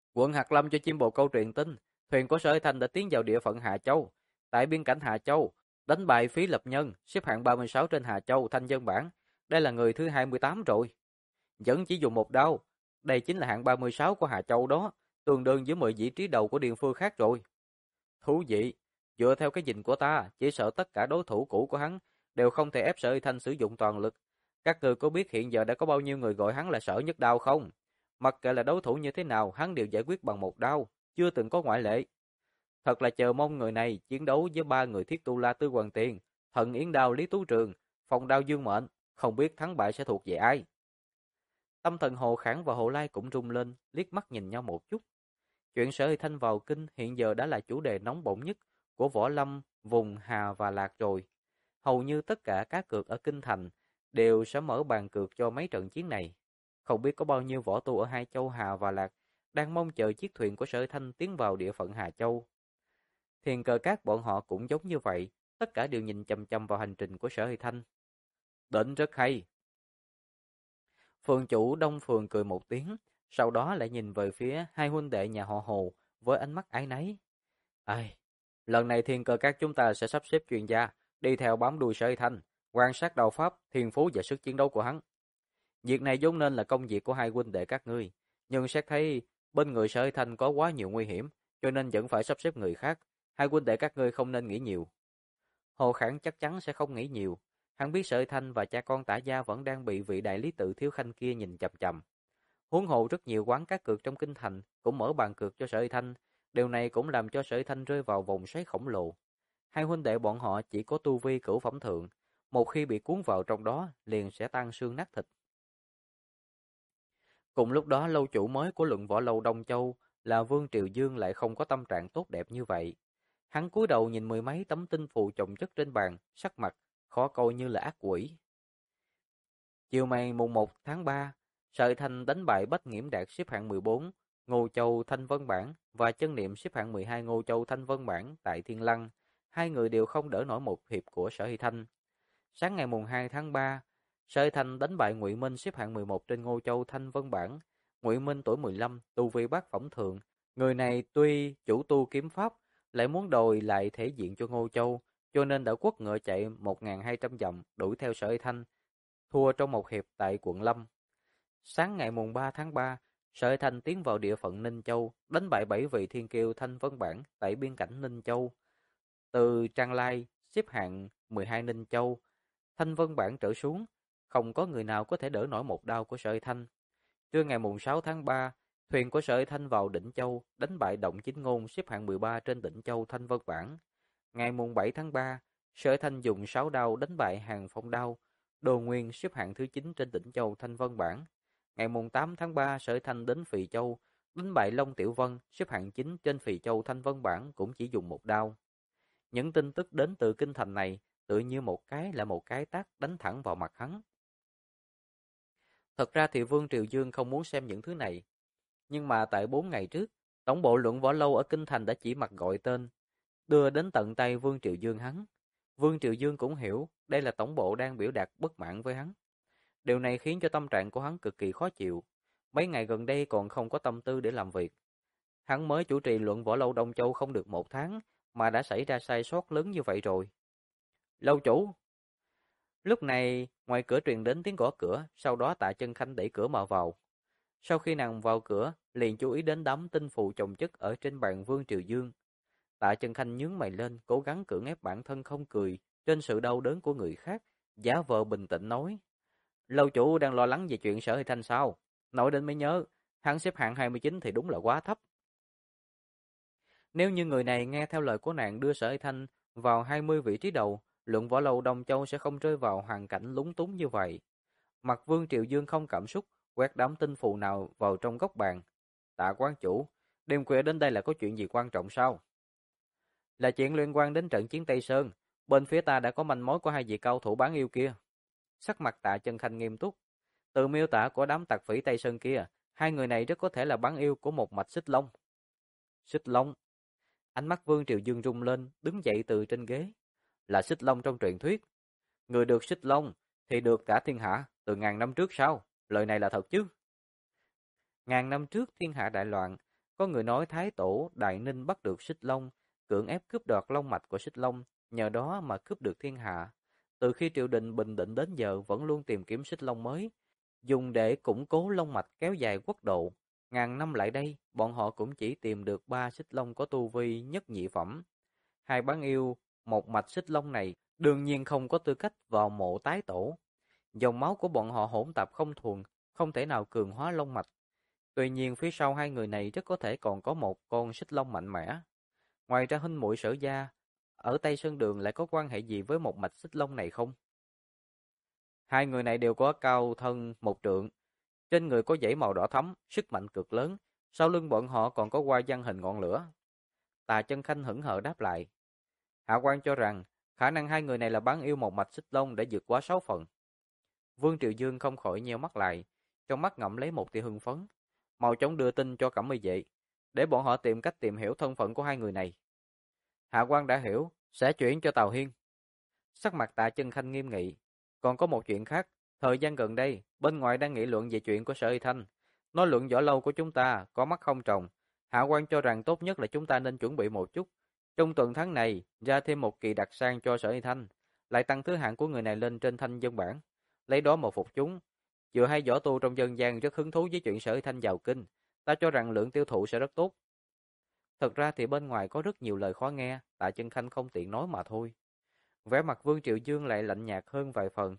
Quận Hạt Lâm cho chim bồ câu truyền tin, thuyền của Sở Hải Thanh đã tiến vào địa phận Hà Châu. Tại biên cảnh Hà Châu, đánh bại Phí Lập Nhân, xếp hạng 36 trên Hà Châu thanh dân bảng. Đây là người thứ 28 rồi. Vẫn chỉ dùng một đao. Đây chính là hạng 36 của Hà Châu đó, tương đương với 10 vị trí đầu của địa phương khác rồi. Thú vị, dựa theo cái nhìn của ta, chỉ sợ tất cả đối thủ cũ của hắn đều không thể ép Sở Y Thanh sử dụng toàn lực. Các người có biết hiện giờ đã có bao nhiêu người gọi hắn là Sở Nhất Đao không? Mặc kệ là đối thủ như thế nào, hắn đều giải quyết bằng một đao, chưa từng có ngoại lệ. Thật là chờ mong người này chiến đấu với ba người Thiết Tu La Tư Hoàng Tiền, Thần Yến Đao Lý Tú Trường, Phong Đao Dương Mệnh, không biết thắng bại sẽ thuộc về ai. Tâm thần Hồ Khảng và Hồ Lai cũng rung lên, liếc mắt nhìn nhau một chút. Chuyện Sở Hy Thanh vào kinh hiện giờ đã là chủ đề nóng bỏng nhất của võ lâm vùng Hà và Lạc rồi. Hầu như tất cả các cược ở kinh thành đều sẽ mở bàn cược cho mấy trận chiến này. Không biết có bao nhiêu võ tu ở hai châu Hà và Lạc đang mong chờ chiếc thuyền của Sở Hy Thanh tiến vào địa phận Hà Châu. Thiền cờ các bọn họ cũng giống như vậy, tất cả đều nhìn chằm chằm vào hành trình của Sở Hy Thanh. Định rất hay. Phường chủ Đông Phường cười một tiếng, sau đó lại nhìn về phía hai huynh đệ nhà họ Hồ với ánh mắt áy náy. Ai, lần này thiên cơ các chúng ta sẽ sắp xếp chuyên gia đi theo bám đuôi Sở Hy Thanh, quan sát đạo pháp, thiên phú và sức chiến đấu của hắn. Việc này vốn nên là công việc của hai huynh đệ các ngươi, nhưng xét thấy bên người Sở Hy Thanh có quá nhiều nguy hiểm, cho nên vẫn phải sắp xếp người khác. Hai huynh đệ các ngươi không nên nghĩ nhiều. Hồ Khảng chắc chắn sẽ không nghĩ nhiều. Hắn biết Sở Hy Thanh và cha con Tả Gia vẫn đang bị vị đại lý tự Thiếu Khanh kia nhìn chằm chằm. Huống hồ rất nhiều quán cá cược trong kinh thành cũng mở bàn cược cho Sở Hy Thanh. Điều này cũng làm cho Sở Hy Thanh rơi vào vòng xoáy khổng lồ. Hai huynh đệ bọn họ chỉ có tu vi cửu phẩm thượng, một khi bị cuốn vào trong đó liền sẽ tan xương nát thịt. Cùng lúc đó lâu chủ mới của Luận Võ Lâu Đông Châu là Vương Triều Dương lại không có tâm trạng tốt đẹp như vậy. Hắn cúi đầu nhìn mười mấy tấm tinh phù chồng chất trên bàn, sắc mặt khó coi như là ác quỷ. Chiều ngày mùng 1 tháng 3, Sở Thanh đánh bại Bách Nghiễm Đạt xếp hạng 14, Ngô Châu Thanh Vân Bảng và Chân Niệm xếp hạng 12 Ngô Châu Thanh Vân Bảng tại Thiên Lăng. Hai người đều không đỡ nổi một hiệp của Sở Hy Thanh. Sáng ngày mùng 2 tháng 3, Sở Hy Thanh đánh bại Ngụy Minh xếp hạng 11 trên Ngô Châu Thanh Vân Bảng. Ngụy Minh tuổi 15, tu vi bát phẩm thượng. Người này tuy chủ tu kiếm pháp, lại muốn đòi lại thể diện cho Ngô Châu, cho nên đã quất ngựa chạy 1.200 dặm đuổi theo Sở Hy Thanh, thua trong một hiệp tại quận Lâm. Sáng ngày mùng 3 tháng 3, Sở Hy Thanh tiến vào địa phận Ninh Châu, đánh bại 7 vị thiên kiêu Thanh Vân Bảng tại biên cảnh Ninh Châu. Từ Trang Lai xếp hạng 12 Ninh Châu, Thanh Vân Bảng trở xuống, không có người nào có thể đỡ nổi một đao của Sở Hy Thanh. Trưa ngày mùng 6 tháng 3, thuyền của Sở Hy Thanh vào Định Châu, đánh bại Động Chính Ngôn xếp hạng 13 trên Định Châu Thanh Vân Bảng. Ngày mùng 7 tháng 3, Sở Hy Thanh dùng 6 đao đánh bại Hàng Phong Đao, Đồ Nguyên xếp hạng thứ 9 trên Định Châu Thanh Vân Bảng. Ngày mùng 8 tháng 3, Sở Hy Thanh đến Phì Châu, đánh bại Long Tiểu Vân xếp hạng 9 trên Phì Châu Thanh Vân Bảng cũng chỉ dùng một đao. Những tin tức đến từ kinh thành này tự như một cái là một cái tát đánh thẳng vào mặt hắn. Thật ra thì Vương Triều Dương không muốn xem những thứ này. Nhưng mà tại 4 ngày trước, tổng bộ Luận Võ Lâu ở Kinh Thành đã chỉ mặt gọi tên, đưa đến tận tay Vương Triều Dương hắn. Vương Triều Dương cũng hiểu đây là tổng bộ đang biểu đạt bất mãn với hắn. Điều này khiến cho tâm trạng của hắn cực kỳ khó chịu. Mấy ngày gần đây còn không có tâm tư để làm việc. Hắn mới chủ trì Luận Võ Lâu Đông Châu không được 1 tháng mà đã xảy ra sai sót lớn như vậy rồi. Lâu chủ! Lúc này, ngoài cửa truyền đến tiếng gõ cửa, sau đó Tạ Chân Khanh đẩy cửa mà vào. Sau khi nàng vào cửa, liền chú ý đến đám tinh phù chồng chất ở trên bàn Vương Triều Dương. Tạ Chân Khanh nhướng mày lên, cố gắng cưỡng ép bản thân không cười trên sự đau đớn của người khác, giả vờ bình tĩnh nói: "Lâu chủ đang lo lắng về chuyện Sở Hy Thanh sao? Nói đến mới nhớ, hắn xếp hạng 29 thì đúng là quá thấp." Nếu như người này nghe theo lời của nàng đưa Sở Hy Thanh vào 20 vị trí đầu, Luận Võ Lâu Đông Châu sẽ không rơi vào hoàn cảnh lúng túng như vậy. Mặt Vương Triều Dương không cảm xúc, quét đám tinh phù nào vào trong góc bàn. "Tạ quán chủ, đêm khuya đến đây là có chuyện gì quan trọng sao?" "Là chuyện liên quan đến trận chiến Tây Sơn, bên phía ta đã có manh mối của hai vị cao thủ bán yêu kia." Sắc mặt Tạ Chân Khanh nghiêm túc. Từ miêu tả của đám tặc phỉ Tây Sơn kia, hai người này rất có thể là bán yêu của một mạch Xích Long. Xích Long? Ánh mắt Vương Triều Dương rung lên, đứng dậy từ trên ghế. Là Xích Long trong truyền thuyết. Người được Xích Long thì được cả thiên hạ, từ ngàn năm trước sao? Lời này là thật chứ? Ngàn năm trước thiên hạ đại loạn, Có người nói Thái Tổ Đại Ninh bắt được Xích Long, cưỡng ép cướp đoạt long mạch của Xích Long, nhờ đó mà cướp được thiên hạ. Từ khi triều đình bình định đến giờ vẫn luôn tìm kiếm Xích Long mới, dùng để củng cố long mạch kéo dài quốc độ. Ngàn năm lại đây, bọn họ cũng chỉ tìm được 3 Xích Long có tu vi nhất nhị phẩm. Hai bán yêu, một mạch Xích Long này đương nhiên không có tư cách vào mộ tái tổ. Dòng máu của bọn họ hỗn tạp không thuần, không thể nào cường hóa long mạch. Tuy nhiên phía sau hai người này rất có thể còn có một con Xích Long mạnh mẽ. Ngoài ra huynh muội Sở gia ở Tây Sơn Đường lại có quan hệ gì với một mạch Xích Long này không? Hai người này đều có cao thân 1 trượng, trên người có dãy màu đỏ thẫm, sức mạnh cực lớn, sau lưng bọn họ còn có hoa văn hình ngọn lửa. Tà Chân Khanh hững hờ đáp lại. Hạ quan cho rằng khả năng hai người này là bán yêu một mạch Xích Long đã vượt quá 6 phần. Vương Triều Dương không khỏi nheo mắt lại, trong mắt ngậm lấy một tia hưng phấn. Mau chóng đưa tin cho Cẩm Y Vệ, để bọn họ tìm cách tìm hiểu thân phận của hai người này. Hạ quan đã hiểu, sẽ chuyển cho Tào Hiên. Sắc mặt Tạ Chân Khanh nghiêm nghị. Còn có một chuyện khác, thời gian gần đây, bên ngoài đang nghị luận về chuyện của Sở Y Thanh. Nói luận võ lâu của chúng ta có mắt không tròng. Hạ quan cho rằng tốt nhất là chúng ta nên chuẩn bị một chút. Trong tuần tháng này, ra thêm một kỳ đặc sang cho Sở Y Thanh, lại tăng thứ hạng của người này lên trên thanh dân bản, lấy đó mà phục chúng. Vừa hay võ tu trong dân gian rất hứng thú với chuyện Sở Y Thanh vào kinh, ta cho rằng lượng tiêu thụ sẽ rất tốt. Thật ra thì bên ngoài có rất nhiều lời khó nghe, Tạ Chân Khanh không tiện nói mà thôi. Vẻ mặt Vương Triệu Dương lại lạnh nhạt hơn vài phần.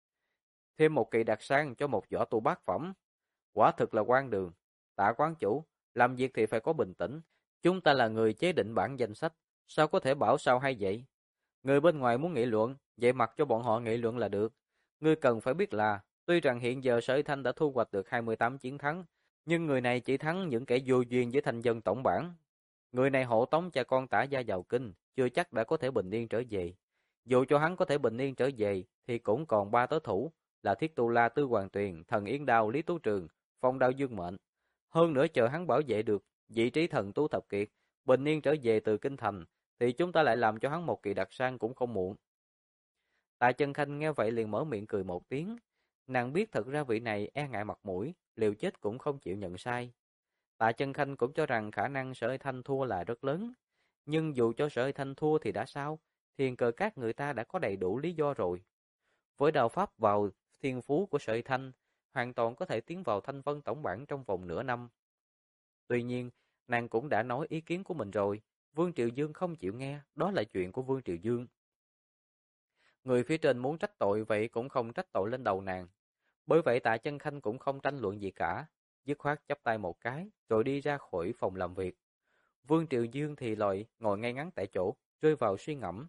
Thêm một kỳ đặc sang cho một võ tu bát phẩm, quả thực là quan đường. Tạ quán chủ, làm việc thì phải có bình tĩnh. Chúng ta là người chế định bản danh sách, sao có thể bảo sao hay vậy? Người bên ngoài muốn nghị luận, vậy mặc cho bọn họ nghị luận là được. Ngươi cần phải biết là, tuy rằng hiện giờ Sở Y Thanh đã thu hoạch được 28 chiến thắng, nhưng người này chỉ thắng những kẻ vô duyên với thành dân tổng bản. Người này hộ tống cha con Tả gia vào kinh, chưa chắc đã có thể bình yên trở về. Dù cho hắn có thể bình yên trở về, thì cũng còn 3 đối thủ, là Thiết Tu La, Tư Hoàng Tuyền, Thần Yên Đao, Lý Tú Trường, Phong Đao Dương Mệnh. Hơn nữa chờ hắn bảo vệ được vị trí thần Tú Thập Kiệt, bình yên trở về từ kinh thành, thì chúng ta lại làm cho hắn một kỳ đặc sang cũng không muộn. Tạ Chân Khanh nghe vậy liền mở miệng cười một tiếng. Nàng biết thật ra vị này e ngại mặt mũi, liều chết cũng không chịu nhận sai. Tạ Chân Khanh cũng cho rằng khả năng Sở Y Thanh thua là rất lớn. Nhưng dù cho Sở Y Thanh thua thì đã sao? Thiền cờ các người ta đã có đầy đủ lý do rồi. Với đạo pháp vào thiên phú của Sở Y Thanh, hoàn toàn có thể tiến vào Thanh Vân tổng bản trong vòng nửa năm. Tuy nhiên, nàng cũng đã nói ý kiến của mình rồi. Vương Triệu Dương không chịu nghe, đó là chuyện của Vương Triệu Dương. Người phía trên muốn trách tội vậy cũng không trách tội lên đầu nàng. Bởi vậy Tạ Chân Khanh cũng không tranh luận gì cả, dứt khoát chắp tay một cái, rồi đi ra khỏi phòng làm việc. Vương Triệu Dương thì lòi ngồi ngay ngắn tại chỗ, rơi vào suy ngẫm.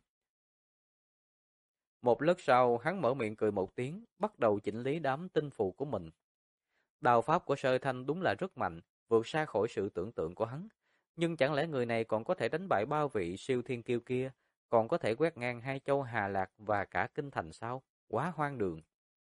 Một lát sau, hắn mở miệng cười một tiếng, bắt đầu chỉnh lý đám tinh phù của mình. Đao pháp của Sơ Thanh đúng là rất mạnh, vượt xa khỏi sự tưởng tượng của hắn. Nhưng chẳng lẽ người này còn có thể đánh bại bao vị siêu thiên kiêu kia, còn có thể quét ngang hai châu Hà Lạc và cả kinh thành sao? Quá hoang đường.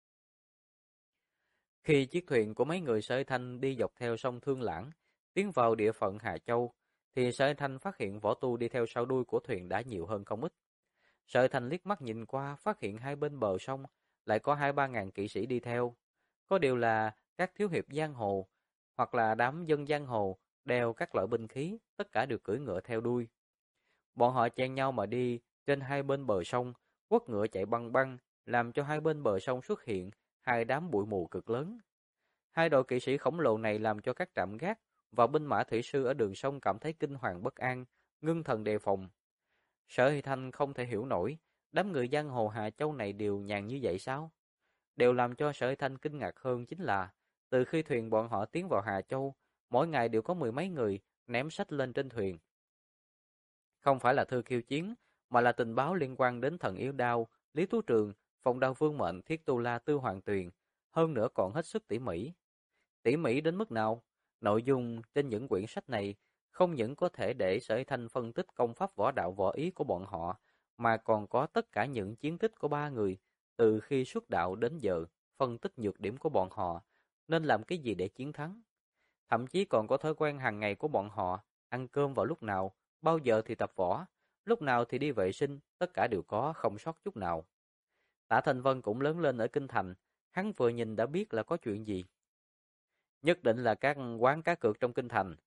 Khi chiếc thuyền của mấy người Sơ Thanh đi dọc theo sông Thương Lãng, tiến vào địa phận Hà Châu, thì Sơ Thanh phát hiện võ tu đi theo sau đuôi của thuyền đã nhiều hơn không ít. Sơ Thanh liếc mắt nhìn qua, phát hiện hai bên bờ sông lại có 2-3 ngàn kỵ sĩ đi theo. Có điều là các thiếu hiệp giang hồ, hoặc là đám dân giang hồ, đeo các loại binh khí, tất cả đều cưỡi ngựa theo đuôi. Bọn họ chen nhau mà đi trên hai bên bờ sông, quất ngựa chạy băng băng, làm cho hai bên bờ sông xuất hiện hai đám bụi mù cực lớn. Hai đội kỵ sĩ khổng lồ này làm cho các trạm gác và binh mã thủy sư ở đường sông cảm thấy kinh hoàng bất an, ngưng thần đề phòng. Sở Hy Thanh không thể hiểu nổi, đám người giang hồ Hà Châu này đều nhàn như vậy sao? Điều làm cho Sở Hy Thanh kinh ngạc hơn chính là, từ khi thuyền bọn họ tiến vào Hà Châu, mỗi ngày đều có 10 mấy người ném sách lên trên thuyền. Không phải là thư khiêu chiến, mà là tình báo liên quan đến Thần Yêu Đao, Lý Tú Trường, Phong Đao Vương Mệnh, Thiết Tu La, Tư Hoàng Tuyền, hơn nữa còn hết sức tỉ mỉ. Tỉ mỉ đến mức nào? Nội dung trên những quyển sách này không những có thể để Sở Thanh phân tích công pháp võ đạo võ ý của bọn họ, mà còn có tất cả những chiến tích của 3 người, từ khi xuất đạo đến giờ, phân tích nhược điểm của bọn họ, nên làm cái gì để chiến thắng. Thậm chí còn có thói quen hàng ngày của bọn họ, ăn cơm vào lúc nào, bao giờ thì tập võ, lúc nào thì đi vệ sinh, tất cả đều có, không sót chút nào. Tả Thanh Vân cũng lớn lên ở Kinh Thành, hắn vừa nhìn đã biết là có chuyện gì. Nhất định là các quán cá cược trong kinh thành.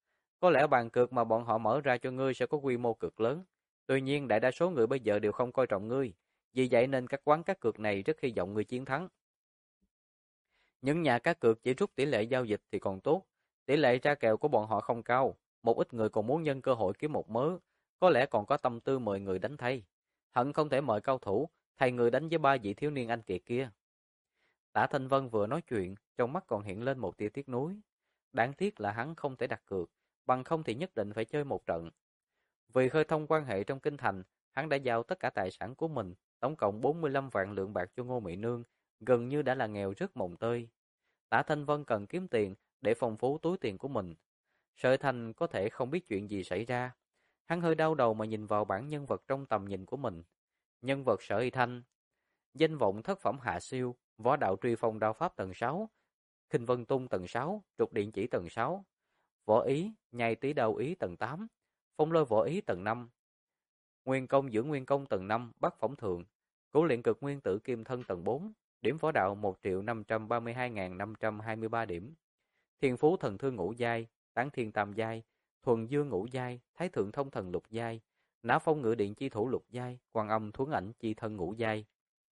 Có lẽ bàn cược mà bọn họ mở ra cho ngươi sẽ có quy mô cực lớn. Tuy nhiên, đại đa số người bây giờ đều không coi trọng ngươi. Vì vậy nên các quán cá cược này rất hy vọng ngươi chiến thắng. Những nhà cá cược chỉ rút tỷ lệ giao dịch thì còn tốt. Tỷ lệ ra kèo của bọn họ không cao. Một ít người còn muốn nhân cơ hội kiếm một mớ. Có lẽ còn có tâm tư mời người đánh thay. Hận không thể mời cao thủ, thay người đánh với ba vị thiếu niên anh kiệt kia. Tả Thanh Vân vừa nói chuyện, trong mắt còn hiện lên một tia tiếc nuối. Đáng tiếc là hắn không thể đặt cược, bằng không thì nhất định phải chơi một trận. Vì khơi thông quan hệ trong kinh thành, hắn đã giao tất cả tài sản của mình, tổng cộng 45 vạn lượng bạc cho Ngô Mị Nương, gần như đã là nghèo rất mồng tơi. Tả Thanh Vân cần kiếm tiền để phong phú túi tiền của mình. Sở Thành có thể không biết chuyện gì xảy ra. Hắn hơi đau đầu mà nhìn vào bản nhân vật trong tầm nhìn của mình. Nhân vật Sở Y Thanh, danh vọng thất phẩm hạ siêu, võ đạo truy phong đao pháp tầng 6, Khinh Vân Tung tầng 6, trục điện chỉ tầng 6, võ ý, nhai tí đao ý tầng 8, phong lôi võ ý tầng 5, nguyên công dưỡng nguyên công tầng 5, bát phẩm thượng, cố luyện cực nguyên tử kim thân tầng 4, điểm võ đạo 1.532.523 điểm, thiên phú thần thương ngũ giai, tán thiên tam giai, thuần dương ngũ giai, thái thượng thông thần lục giai, nã phong ngự điện chi thủ lục giai, quan âm thuấn ảnh chi thân ngũ giai.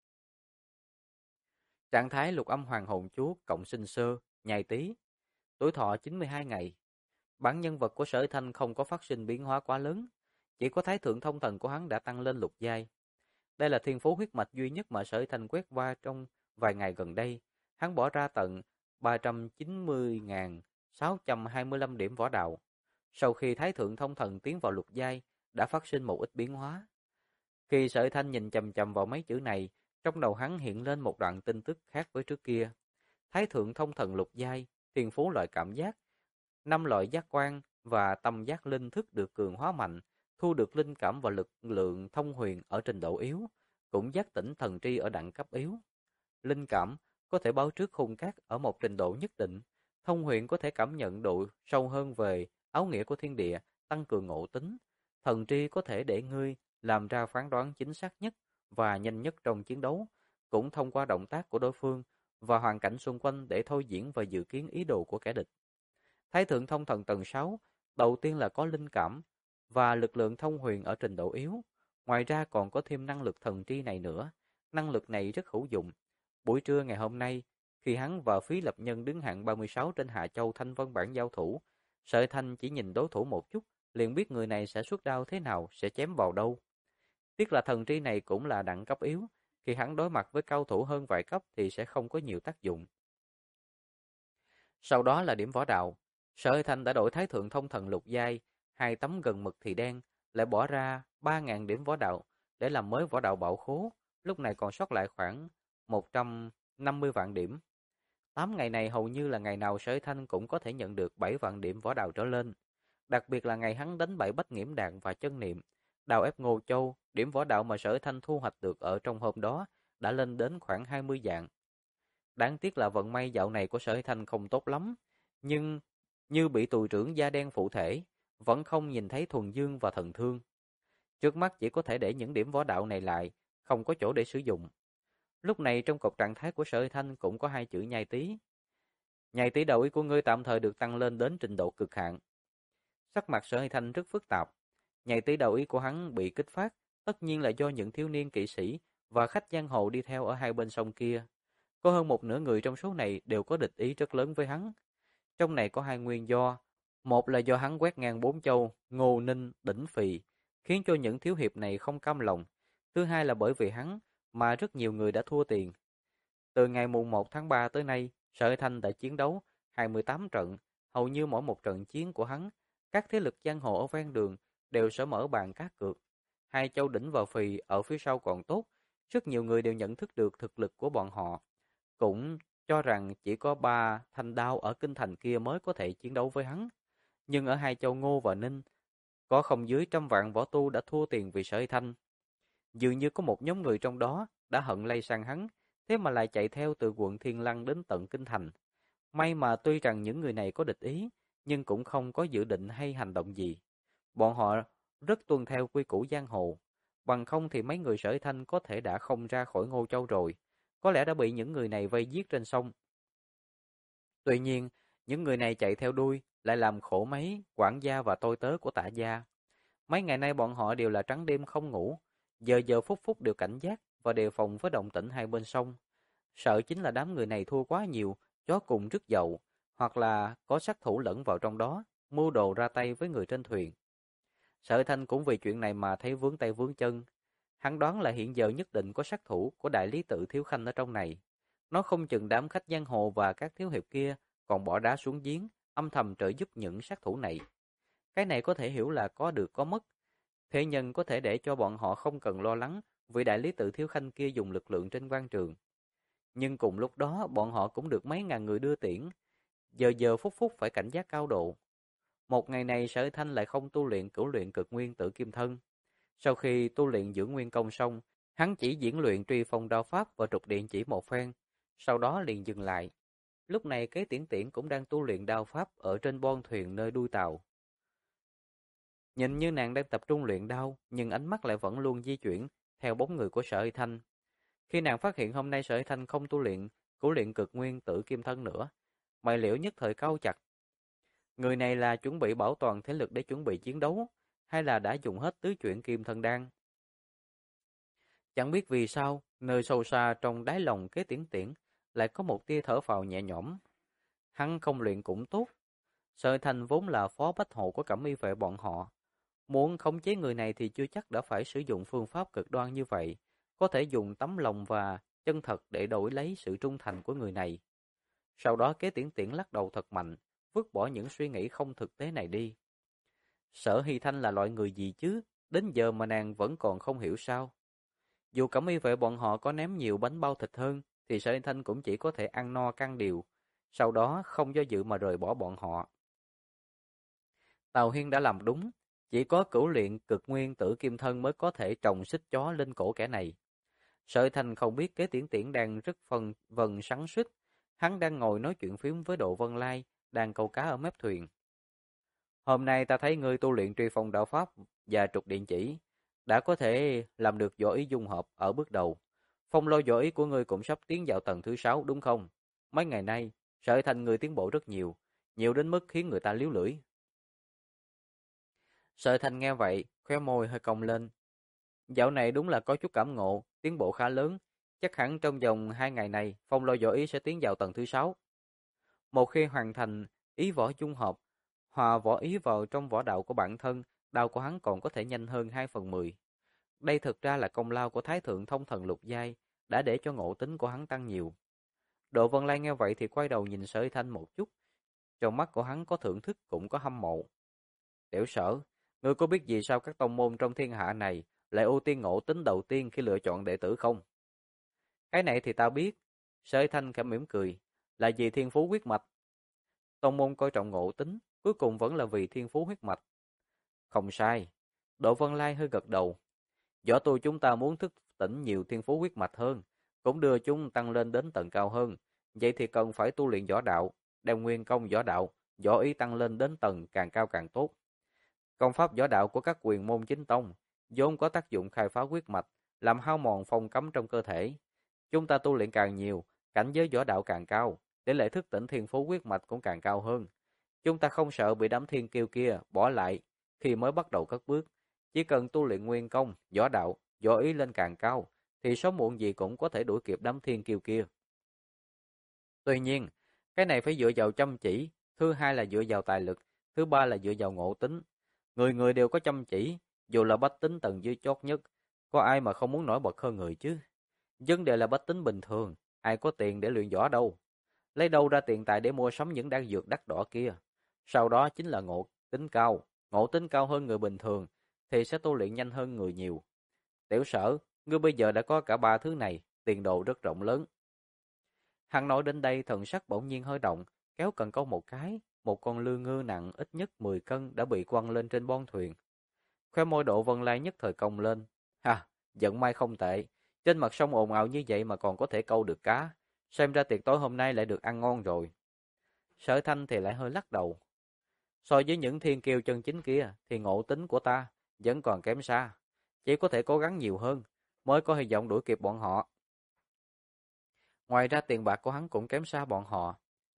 Trạng thái lục âm hoàng hồn chúa cộng sinh sơ, nhai tý, tuổi thọ 92 ngày. Bản nhân vật của Sở Thanh không có phát sinh biến hóa quá lớn, chỉ có thái thượng thông thần của hắn đã tăng lên lục giai. Đây là thiên phú huyết mạch duy nhất mà Sở Thanh quét qua trong vài ngày gần đây. Hắn bỏ ra tận 390.625 điểm võ đạo. Sau khi thái thượng thông thần tiến vào lục giai, đã phát sinh một ít biến hóa. Khi Sở Thanh nhìn chằm chằm vào mấy chữ này, trong đầu hắn hiện lên một đoạn tin tức khác với trước kia. Thái thượng thông thần lục giai, thiên phú loại cảm giác, 5 loại giác quan và tâm giác linh thức được cường hóa mạnh, thu được linh cảm và lực lượng thông huyền ở trình độ yếu, cũng giác tỉnh thần tri ở đẳng cấp yếu. Linh cảm có thể báo trước khung cát ở một trình độ nhất định, thông huyền có thể cảm nhận độ sâu hơn về áo nghĩa của thiên địa, tăng cường ngộ tính. Thần tri có thể để ngươi làm ra phán đoán chính xác nhất và nhanh nhất trong chiến đấu, cũng thông qua động tác của đối phương và hoàn cảnh xung quanh để thôi diễn và dự kiến ý đồ của kẻ địch. Thái thượng thông thần tầng 6, đầu tiên là có linh cảm và lực lượng thông huyền ở trình độ yếu. Ngoài ra còn có thêm năng lực thần tri này nữa. Năng lực này rất hữu dụng. Buổi trưa ngày hôm nay, khi hắn và Phí Lập Nhân đứng hạng 36 trên Hạ Châu Thanh Vân Bản giao thủ, Sở Thanh chỉ nhìn đối thủ một chút, liền biết người này sẽ xuất đao thế nào, sẽ chém vào đâu. Tiếc là thần tri này cũng là đẳng cấp yếu, khi hắn đối mặt với cao thủ hơn vài cấp thì sẽ không có nhiều tác dụng. Sau đó là điểm võ đạo. Sở Thanh đã đổi thái thượng thông thần lục giai, 2 tấm gần mực thì đen, lại bỏ ra 3.000 điểm võ đạo để làm mới võ đạo bảo khố, lúc này còn sót lại khoảng 150 vạn điểm. 8 ngày này hầu như là ngày nào Sở Thanh cũng có thể nhận được 7 vạn điểm võ đạo trở lên. Đặc biệt là ngày hắn đánh bại Bách Nghiễm Đạn và Chân Niệm, đào ép Ngô Châu, điểm võ đạo mà Sở Thanh thu hoạch được ở trong hôm đó đã lên đến khoảng 20 vạn. Đáng tiếc là vận may dạo này của Sở Thanh không tốt lắm, nhưng như bị tù trưởng da đen phụ thể, vẫn không nhìn thấy thuần dương và thần thương. Trước mắt chỉ có thể để những điểm võ đạo này lại, không có chỗ để sử dụng. Lúc này trong cột trạng thái của Sở Thanh cũng có 2 chữ nhai tí. Nhai tí đầu ý của ngươi tạm thời được tăng lên đến trình độ cực hạn. Sắc mặt Sở Thanh rất phức tạp. Nhai tí đầu ý của hắn bị kích phát, tất nhiên là do những thiếu niên kỵ sĩ và khách giang hồ đi theo ở hai bên sông kia. Có hơn một nửa người trong số này đều có địch ý rất lớn với hắn. Trong này có 2 nguyên do. Một là do hắn quét ngang 4 châu, Ngô Ninh, Đỉnh Phì, khiến cho những thiếu hiệp này không cam lòng. Thứ hai là bởi vì hắn mà rất nhiều người đã thua tiền. Từ ngày mùng 1 tháng 3 tới nay, Sở Thanh đã chiến đấu 28 trận, hầu như mỗi một trận chiến của hắn, các thế lực giang hồ ở ven đường đều sẽ mở bàn cá cược. 2 châu Đỉnh và Phì ở phía sau còn tốt, rất nhiều người đều nhận thức được thực lực của bọn họ, cũng cho rằng chỉ có 3 thanh đao ở kinh thành kia mới có thể chiến đấu với hắn. Nhưng ở 2 châu Ngô và Ninh, có không dưới 100 vạn võ tu đã thua tiền vì Sở Thanh. Dường như có một nhóm người trong đó đã hận lây sang hắn, thế mà lại chạy theo từ quận Thiên Lăng đến tận kinh thành. May mà tuy rằng những người này có địch ý, nhưng cũng không có dự định hay hành động gì. Bọn họ rất tuân theo quy củ giang hồ, bằng không thì mấy người Sở Thanh có thể đã không ra khỏi Ngô Châu rồi, có lẽ đã bị những người này vây giết trên sông. Tuy nhiên, Những người này chạy theo đuôi, lại làm khổ mấy quản gia và tôi tớ của Tạ gia. Mấy ngày nay bọn họ đều là trắng đêm không ngủ, giờ giờ phút phút đều cảnh giác và đề phòng với động tĩnh hai bên sông. Sợ chính là đám người này thua quá nhiều, chó cùng rứt dậu, hoặc là có sát thủ lẫn vào trong đó, mưu đồ ra tay với người trên thuyền. Sở Thanh cũng vì chuyện này mà thấy vướng tay vướng chân. Hắn đoán là hiện giờ nhất định có sát thủ của đại lý tự Thiếu Khanh ở trong này. Nó không chừng đám khách giang hồ và các thiếu hiệp kia còn bỏ đá xuống giếng, âm thầm trợ giúp những sát thủ này. Cái này có thể hiểu là có được có mất. Thế nhân có thể để cho bọn họ không cần lo lắng vì đại lý tự Thiếu Khanh kia dùng lực lượng trên quan trường. Nhưng cùng lúc đó bọn họ cũng được mấy ngàn người đưa tiễn, giờ giờ phút phút phải cảnh giác cao độ. Một ngày này Sở Thanh lại không tu luyện cửu luyện cực nguyên tử kim thân. Sau khi tu luyện dưỡng nguyên công xong, hắn chỉ diễn luyện truy phong đao pháp và trục điện chỉ một phen, sau đó liền dừng lại. Lúc này Kế Tiễn Tiễn cũng đang tu luyện đao pháp ở trên bon thuyền nơi đuôi tàu. Nhìn như nàng đang tập trung luyện đao, nhưng ánh mắt lại vẫn luôn di chuyển theo bóng người của Sở Thanh. Khi nàng phát hiện hôm nay Sở Thanh không tu luyện cửu luyện cực nguyên tử kim thân nữa, mày liễu nhất thời cau chặt. Người này là chuẩn bị bảo toàn thế lực để chuẩn bị chiến đấu, hay là đã dùng hết tứ chuyển kim thân đan? Chẳng biết vì sao, nơi sâu xa trong đáy lòng Kế Tiễn Tiễn lại có một tia thở phào nhẹ nhõm. Hắn không luyện cũng tốt. Sở Thanh vốn là phó bách hộ của Cẩm Y vệ bọn họ. Muốn khống chế người này thì chưa chắc đã phải sử dụng phương pháp cực đoan như vậy. Có thể dùng tấm lòng và chân thật để đổi lấy sự trung thành của người này. Sau đó Kế Tiễn Tiễn lắc đầu thật mạnh, vứt bỏ những suy nghĩ không thực tế này đi. Sở Hy Thanh là loại người gì chứ? Đến giờ mà nàng vẫn còn không hiểu sao. Dù Cẩm Y vệ bọn họ có ném nhiều bánh bao thịt hơn, thì Sở Hy Thanh cũng chỉ có thể ăn no căng điều, sau đó không do dự mà rời bỏ bọn họ. Tào Hiên đã làm đúng, chỉ có cửu luyện cực nguyên tử kim thân mới có thể trồng xích chó lên cổ kẻ này. Sở Hy Thanh không biết Kế Tiễn Tiễn đang rất phân vần sắn suýt, hắn đang ngồi nói chuyện phím với Độ Vân Lai, đang câu cá ở mép thuyền. Hôm nay ta thấy ngươi tu luyện truy phong đạo pháp và trục điện chỉ, đã có thể làm được võ ý dung hợp ở bước đầu. Phong lôi võ ý của ngươi cũng sắp tiến vào tầng thứ 6 đúng không? Mấy ngày nay, Sở Thanh ngươi tiến bộ rất nhiều, nhiều đến mức khiến người ta liếu lưỡi. Sở Thanh nghe vậy, khóe môi hơi cong lên. Dạo này đúng là có chút cảm ngộ, tiến bộ khá lớn, chắc hẳn trong vòng 2 ngày này, phong lôi võ ý sẽ tiến vào tầng thứ 6. Một khi hoàn thành ý võ dung hợp, hòa võ ý vào trong võ đạo của bản thân, đạo của hắn còn có thể nhanh hơn 2/10. Đây thực ra là công lao của Thái Thượng Thông Thần Lục Giai, đã để cho ngộ tính của hắn tăng nhiều. Độ Vân Lai nghe vậy thì quay đầu nhìn Sở Thanh một chút, trong mắt của hắn có thưởng thức cũng có hâm mộ. Tiểu Sở, ngươi có biết vì sao các tông môn trong thiên hạ này lại ưu tiên ngộ tính đầu tiên khi lựa chọn đệ tử không? Cái này thì ta biết. Sở Thanh khẽ mỉm cười, là vì thiên phú huyết mạch. Tông môn coi trọng ngộ tính, cuối cùng vẫn là vì thiên phú huyết mạch. Không sai. Độ Vân Lai hơi gật đầu. Võ tu chúng ta muốn thức tỉnh nhiều thiên phú huyết mạch hơn, cũng đưa chúng tăng lên đến tầng cao hơn. Vậy thì cần phải tu luyện võ đạo, đem nguyên công võ đạo, võ ý tăng lên đến tầng càng cao càng tốt. Công pháp võ đạo của các quyền môn chính tông vốn có tác dụng khai phá huyết mạch, làm hao mòn phong cấm trong cơ thể. Chúng ta tu luyện càng nhiều, cảnh giới võ đạo càng cao, tỷ lệ thức tỉnh thiên phú huyết mạch cũng càng cao hơn. Chúng ta không sợ bị đám thiên kiêu kia bỏ lại khi mới bắt đầu cất bước. Chỉ cần tu luyện nguyên công, võ đạo, võ ý lên càng cao, thì sớm muộn gì cũng có thể đuổi kịp đám thiên kiêu kia. Tuy nhiên, cái này phải dựa vào chăm chỉ, thứ hai là dựa vào tài lực, thứ ba là dựa vào ngộ tính. Người người đều có chăm chỉ, dù là bách tính tầng dưới chót nhất, có ai mà không muốn nổi bật hơn người chứ? Vấn đề là bách tính bình thường, ai có tiền để luyện võ đâu? Lấy đâu ra tiền tài để mua sắm những đan dược đắt đỏ kia? Sau đó chính là ngộ tính cao hơn người bình thường thì sẽ tu luyện nhanh hơn người nhiều. Tiểu Sở, ngươi bây giờ đã có cả ba thứ này, tiền đồ rất rộng lớn. Hắn nói đến đây thần sắc bỗng nhiên hơi động, kéo cần câu một cái, một con lư ngư nặng ít nhất 10 cân đã bị quăng lên trên bon thuyền. Khóe môi Độ Vân Lai nhất thời cong lên. Ha, vận may không tệ, trên mặt sông ồn ào như vậy mà còn có thể câu được cá, xem ra tiệc tối hôm nay lại được ăn ngon rồi. Sở Thanh thì lại hơi lắc đầu. So với những thiên kiêu chân chính kia thì ngộ tính của ta vẫn còn kém xa, chỉ có thể cố gắng nhiều hơn mới có hy vọng đuổi kịp bọn họ. Ngoài ra tiền bạc của hắn cũng kém xa bọn họ,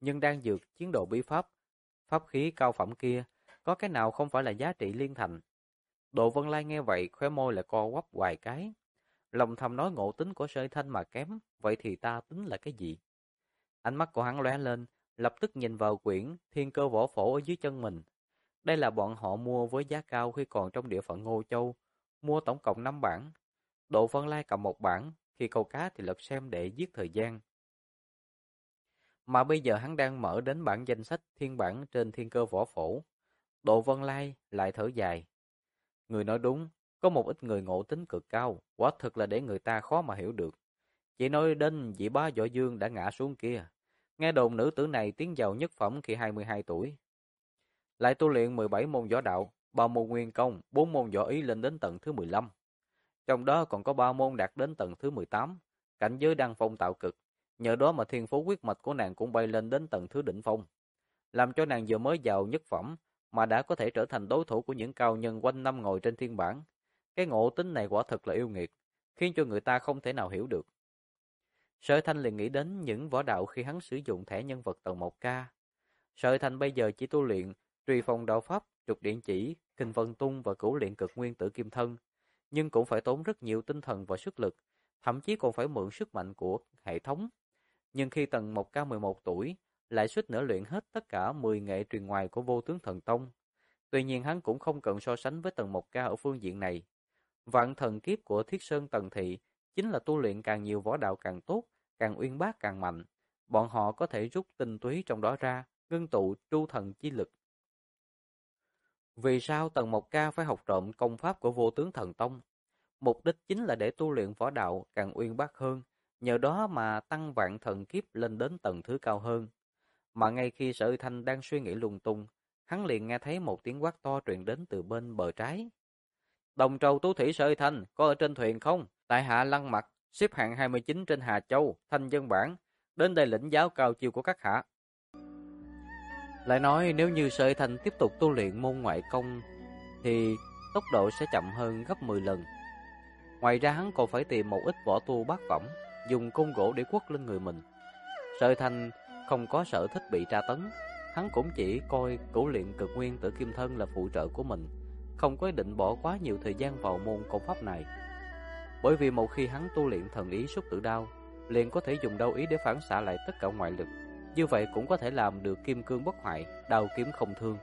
nhưng đan dược, chiến độ bí pháp, pháp khí cao phẩm kia, có cái nào không phải là giá trị liên thành. Độ Vân Lai nghe vậy, khóe môi lại co quắp vài cái. Lòng thầm nói ngộ tính của Sở Thanh mà kém, vậy thì ta tính là cái gì? Ánh mắt của hắn lóe lên, lập tức nhìn vào quyển Thiên Cơ Võ Phổ ở dưới chân mình. Đây là bọn họ mua với giá cao khi còn trong địa phận Ngô Châu, mua tổng cộng 5 bản. Độ Vân Lai cầm một bản, khi câu cá thì lật xem để giết thời gian. Mà bây giờ hắn đang mở đến bản danh sách thiên bản trên Thiên Cơ Võ Phổ. Độ Vân Lai lại thở dài. Người nói đúng, có một ít người ngộ tính cực cao, quả thực là để người ta khó mà hiểu được. Chỉ nói đến vị bá võ dương đã ngã xuống kia. Nghe đồn nữ tử này tiến vào nhất phẩm khi 22 tuổi. Lại tu luyện 17 môn võ đạo, 3 môn nguyên công, 4 môn võ ý lên đến tầng thứ 15. Trong đó còn có 3 môn đạt đến tầng thứ 18, cảnh giới đăng phong tạo cực. Nhờ đó mà thiên phú huyết mạch của nàng cũng bay lên đến tầng thứ đỉnh phong. Làm cho nàng vừa mới vào nhất phẩm mà đã có thể trở thành đối thủ của những cao nhân quanh năm ngồi trên thiên bản. Cái ngộ tính này quả thực là yêu nghiệt, khiến cho người ta không thể nào hiểu được. Sở Thanh liền nghĩ đến những võ đạo khi hắn sử dụng thẻ nhân vật tầng 1K. Sở Thanh bây giờ chỉ tu luyện Truy Phong đạo pháp, Trục Điện Chỉ, Kinh Vân Tung và Cửu Luyện Cực Nguyên Tử Kim Thân, nhưng cũng phải tốn rất nhiều tinh thần và sức lực, thậm chí còn phải mượn sức mạnh của hệ thống. Nhưng khi tầng 1K 11 tuổi, lại suýt nữa luyện hết tất cả 10 nghệ truyền ngoài của Vô Tướng Thần Tông. Tuy nhiên hắn cũng không cần so sánh với tầng 1K ở phương diện này. Vạn thần kiếp của Thiết Sơn Tần Thị chính là tu luyện càng nhiều võ đạo càng tốt, càng uyên bác càng mạnh. Bọn họ có thể rút tinh túy trong đó ra, ngưng tụ tru thần chi lực. Vì sao tầng 1K phải học trộm công pháp của Vô Tướng Thần Tông? Mục đích chính là để tu luyện võ đạo càng uyên bác hơn, nhờ đó mà tăng vạn thần kiếp lên đến tầng thứ cao hơn. Mà ngay khi Sở Thanh đang suy nghĩ lung tung, hắn liền nghe thấy một tiếng quát to truyền đến từ bên bờ trái. Đồng Trầu Tú Thủy Sở Thanh, có ở trên thuyền không? Tại hạ Lăng Mặc, xếp hạng 29 trên Hà Châu, Thanh dân bản, đến đây lĩnh giáo cao chiêu của các hạ. Lại nói nếu như Sở Thanh tiếp tục tu luyện môn ngoại công thì tốc độ sẽ chậm hơn gấp 10 lần. Ngoài ra hắn còn phải tìm một ít võ tu bát phẩm, dùng côn gỗ để quất lên người mình. Sở Thanh không có sở thích bị tra tấn, hắn cũng chỉ coi Cửu Luyện Cực Nguyên Tử Kim Thân là phụ trợ của mình, không có ý định bỏ quá nhiều thời gian vào môn công pháp này. Bởi vì một khi hắn tu luyện thần ý Xúc Tử Đao, liền có thể dùng đao ý để phản xạ lại tất cả ngoại lực, như vậy cũng có thể làm được kim cương bất hoại, đao kiếm không thương.